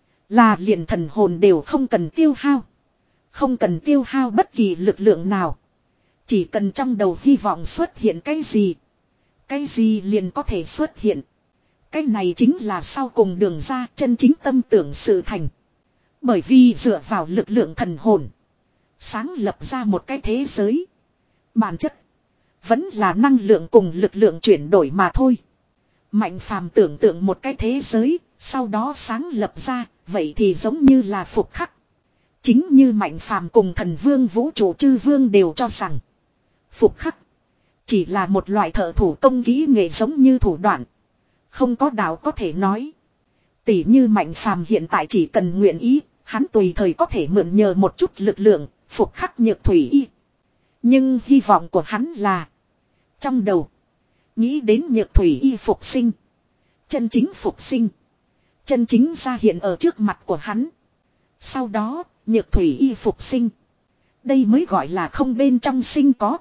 Là liền thần hồn đều không cần tiêu hao. Không cần tiêu hao bất kỳ lực lượng nào. Chỉ cần trong đầu hy vọng xuất hiện cái gì. Cái gì liền có thể xuất hiện. Cái này chính là sau cùng đường ra chân chính tâm tưởng sự thành. Bởi vì dựa vào lực lượng thần hồn. Sáng lập ra một cái thế giới. Bản chất. Vẫn là năng lượng cùng lực lượng chuyển đổi mà thôi. Mạnh Phàm tưởng tượng một cái thế giới. Sau đó sáng lập ra. Vậy thì giống như là phục khắc. Chính như Mạnh Phàm cùng thần vương vũ trụ chư vương đều cho rằng. Phục khắc. Chỉ là một loại thợ thủ công kỹ nghệ giống như thủ đoạn. Không có đạo có thể nói. Tỷ như Mạnh Phàm hiện tại chỉ cần nguyện ý. Hắn tùy thời có thể mượn nhờ một chút lực lượng. Phục khắc nhược thủy y. Nhưng hy vọng của hắn là. Trong đầu. Nghĩ đến nhược thủy y phục sinh. Chân chính phục sinh. Chân chính ra hiện ở trước mặt của hắn. Sau đó. Nhược thủy y phục sinh. Đây mới gọi là không bên trong sinh có.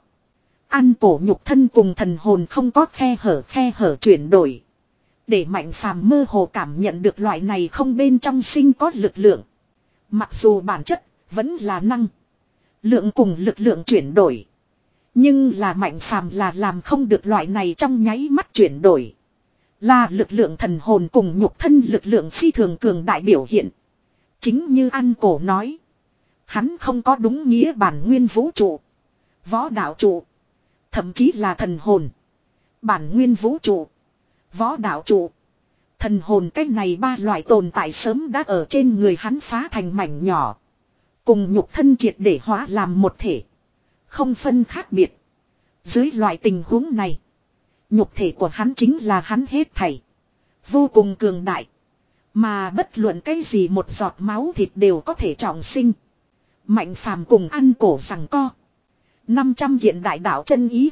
Ăn cổ nhục thân cùng thần hồn không có khe hở khe hở chuyển đổi. Để Mạnh Phàm mơ hồ cảm nhận được loại này không bên trong sinh có lực lượng. Mặc dù bản chất vẫn là năng. Lượng cùng lực lượng chuyển đổi. Nhưng là Mạnh Phàm là làm không được loại này trong nháy mắt chuyển đổi. Là lực lượng thần hồn cùng nhục thân lực lượng phi thường cường đại biểu hiện. Chính như ăn cổ nói. Hắn không có đúng nghĩa bản nguyên vũ trụ. Võ đạo trụ. Thậm chí là thần hồn. Bản nguyên vũ trụ, võ đạo trụ, thần hồn, cách này ba loại tồn tại sớm đã ở trên người hắn phá thành mảnh nhỏ. Cùng nhục thân triệt để hóa làm một thể. Không phân khác biệt. Dưới loại tình huống này, nhục thể của hắn chính là hắn hết thảy. Vô cùng cường đại. Mà bất luận cái gì một giọt máu thịt đều có thể trọng sinh. Mạnh phàm cùng ăn cổ rằng co. năm trăm kiện đại đạo chân ý.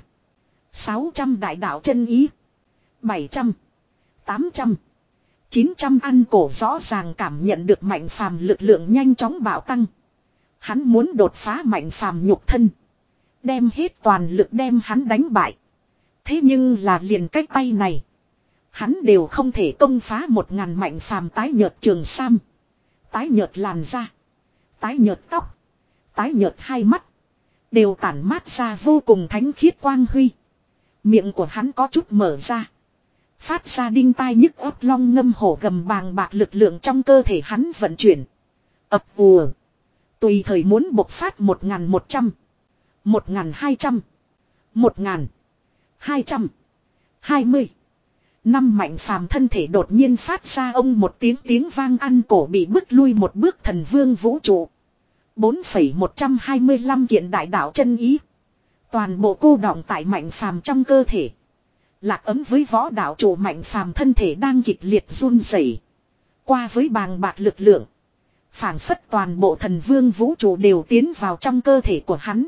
sáu trăm đại đạo chân ý. bảy trăm. tám trăm. chín trăm ăn cổ rõ ràng cảm nhận được mạnh phàm lực lượng nhanh chóng bạo tăng. Hắn muốn đột phá mạnh phàm nhục thân. Đem hết toàn lực đem hắn đánh bại. Thế nhưng là liền cái tay này. Hắn đều không thể công phá một ngàn mạnh phàm tái nhợt trường sam. Tái nhợt làn da. Tái nhợt tóc. Tái nhợt hai mắt. Đều tản mát ra vô cùng thánh khiết quang huy. Miệng của hắn có chút mở ra. Phát ra đinh tai nhức óc long ngâm hổ gầm bàng bạc lực lượng trong cơ thể hắn vận chuyển. Ập ùa. Tùy thời muốn bộc phát một ngàn một trăm. Một ngàn hai trăm. Một ngàn. Hai trăm. Hai mươi. Năm mạnh phàm thân thể đột nhiên phát ra ông một tiếng tiếng vang, ăn cổ bị bước lui một bước. Thần vương vũ trụ. bốn phẩy một trăm hai mươi lăm kiện đại đạo chân ý. Toàn bộ cô đọng tại mạnh phàm trong cơ thể. Lạc ấm với võ đạo trụ mạnh phàm thân thể đang kịch liệt run rẩy. Qua với bàng bạc lực lượng. Phảng phất toàn bộ thần vương vũ trụ đều tiến vào trong cơ thể của hắn.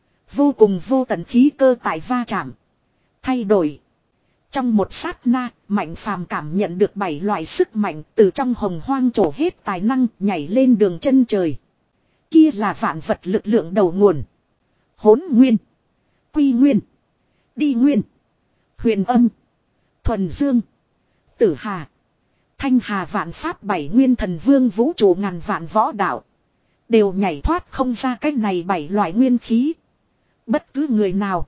Vô cùng vô tận khí cơ tại va chạm. Thay đổi. Trong một sát na, mạnh phàm cảm nhận được bảy loại sức mạnh từ trong hồng hoang trổ hết tài năng nhảy lên đường chân trời. Kia là vạn vật lực lượng đầu nguồn. Hỗn nguyên. Quy nguyên. Đi nguyên. Huyền âm. Thuần dương. Tử hà. Thanh hà vạn pháp bảy nguyên thần vương vũ trụ ngàn vạn võ đạo. Đều nhảy thoát không ra cái này bảy loại nguyên khí. Bất cứ người nào.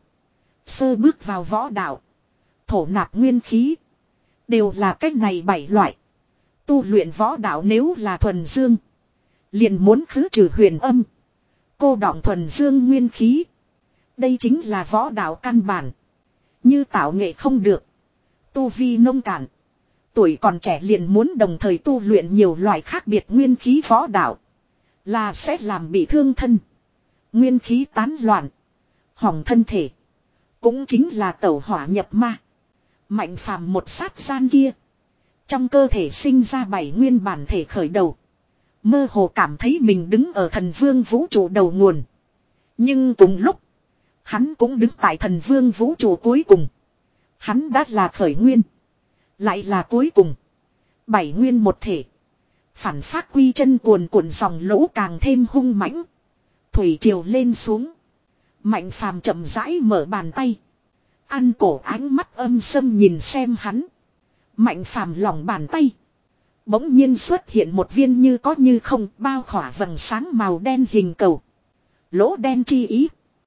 Sơ bước vào võ đạo. Thổ nạp nguyên khí. Đều là cái này bảy loại. Tu luyện võ đạo nếu là thuần dương. Liền muốn khứ trừ huyền âm. Cô đọng thuần dương nguyên khí. Đây chính là võ đạo căn bản. Như tạo nghệ không được. Tu vi nông cạn. Tuổi còn trẻ liền muốn đồng thời tu luyện nhiều loại khác biệt nguyên khí võ đạo. Là sẽ làm bị thương thân. Nguyên khí tán loạn. Hỏng thân thể. Cũng chính là tẩu hỏa nhập ma. Mạnh phàm một sát gian kia. Trong cơ thể sinh ra bảy nguyên bản thể khởi đầu. Mơ hồ cảm thấy mình đứng ở thần vương vũ trụ đầu nguồn. Nhưng cùng lúc. Hắn cũng đứng tại thần vương vũ trụ cuối cùng. Hắn đã là khởi nguyên. Lại là cuối cùng. Bảy nguyên một thể. Phản phát quy chân cuồn cuộn dòng lũ càng thêm hung mãnh. Thủy triều lên xuống. Mạnh phàm chậm rãi mở bàn tay. Ăn cổ ánh mắt âm sâm nhìn xem hắn. Mạnh phàm lòng bàn tay. Bỗng nhiên xuất hiện một viên như có như không bao khỏa vầng sáng màu đen hình cầu. Lỗ đen chi ý.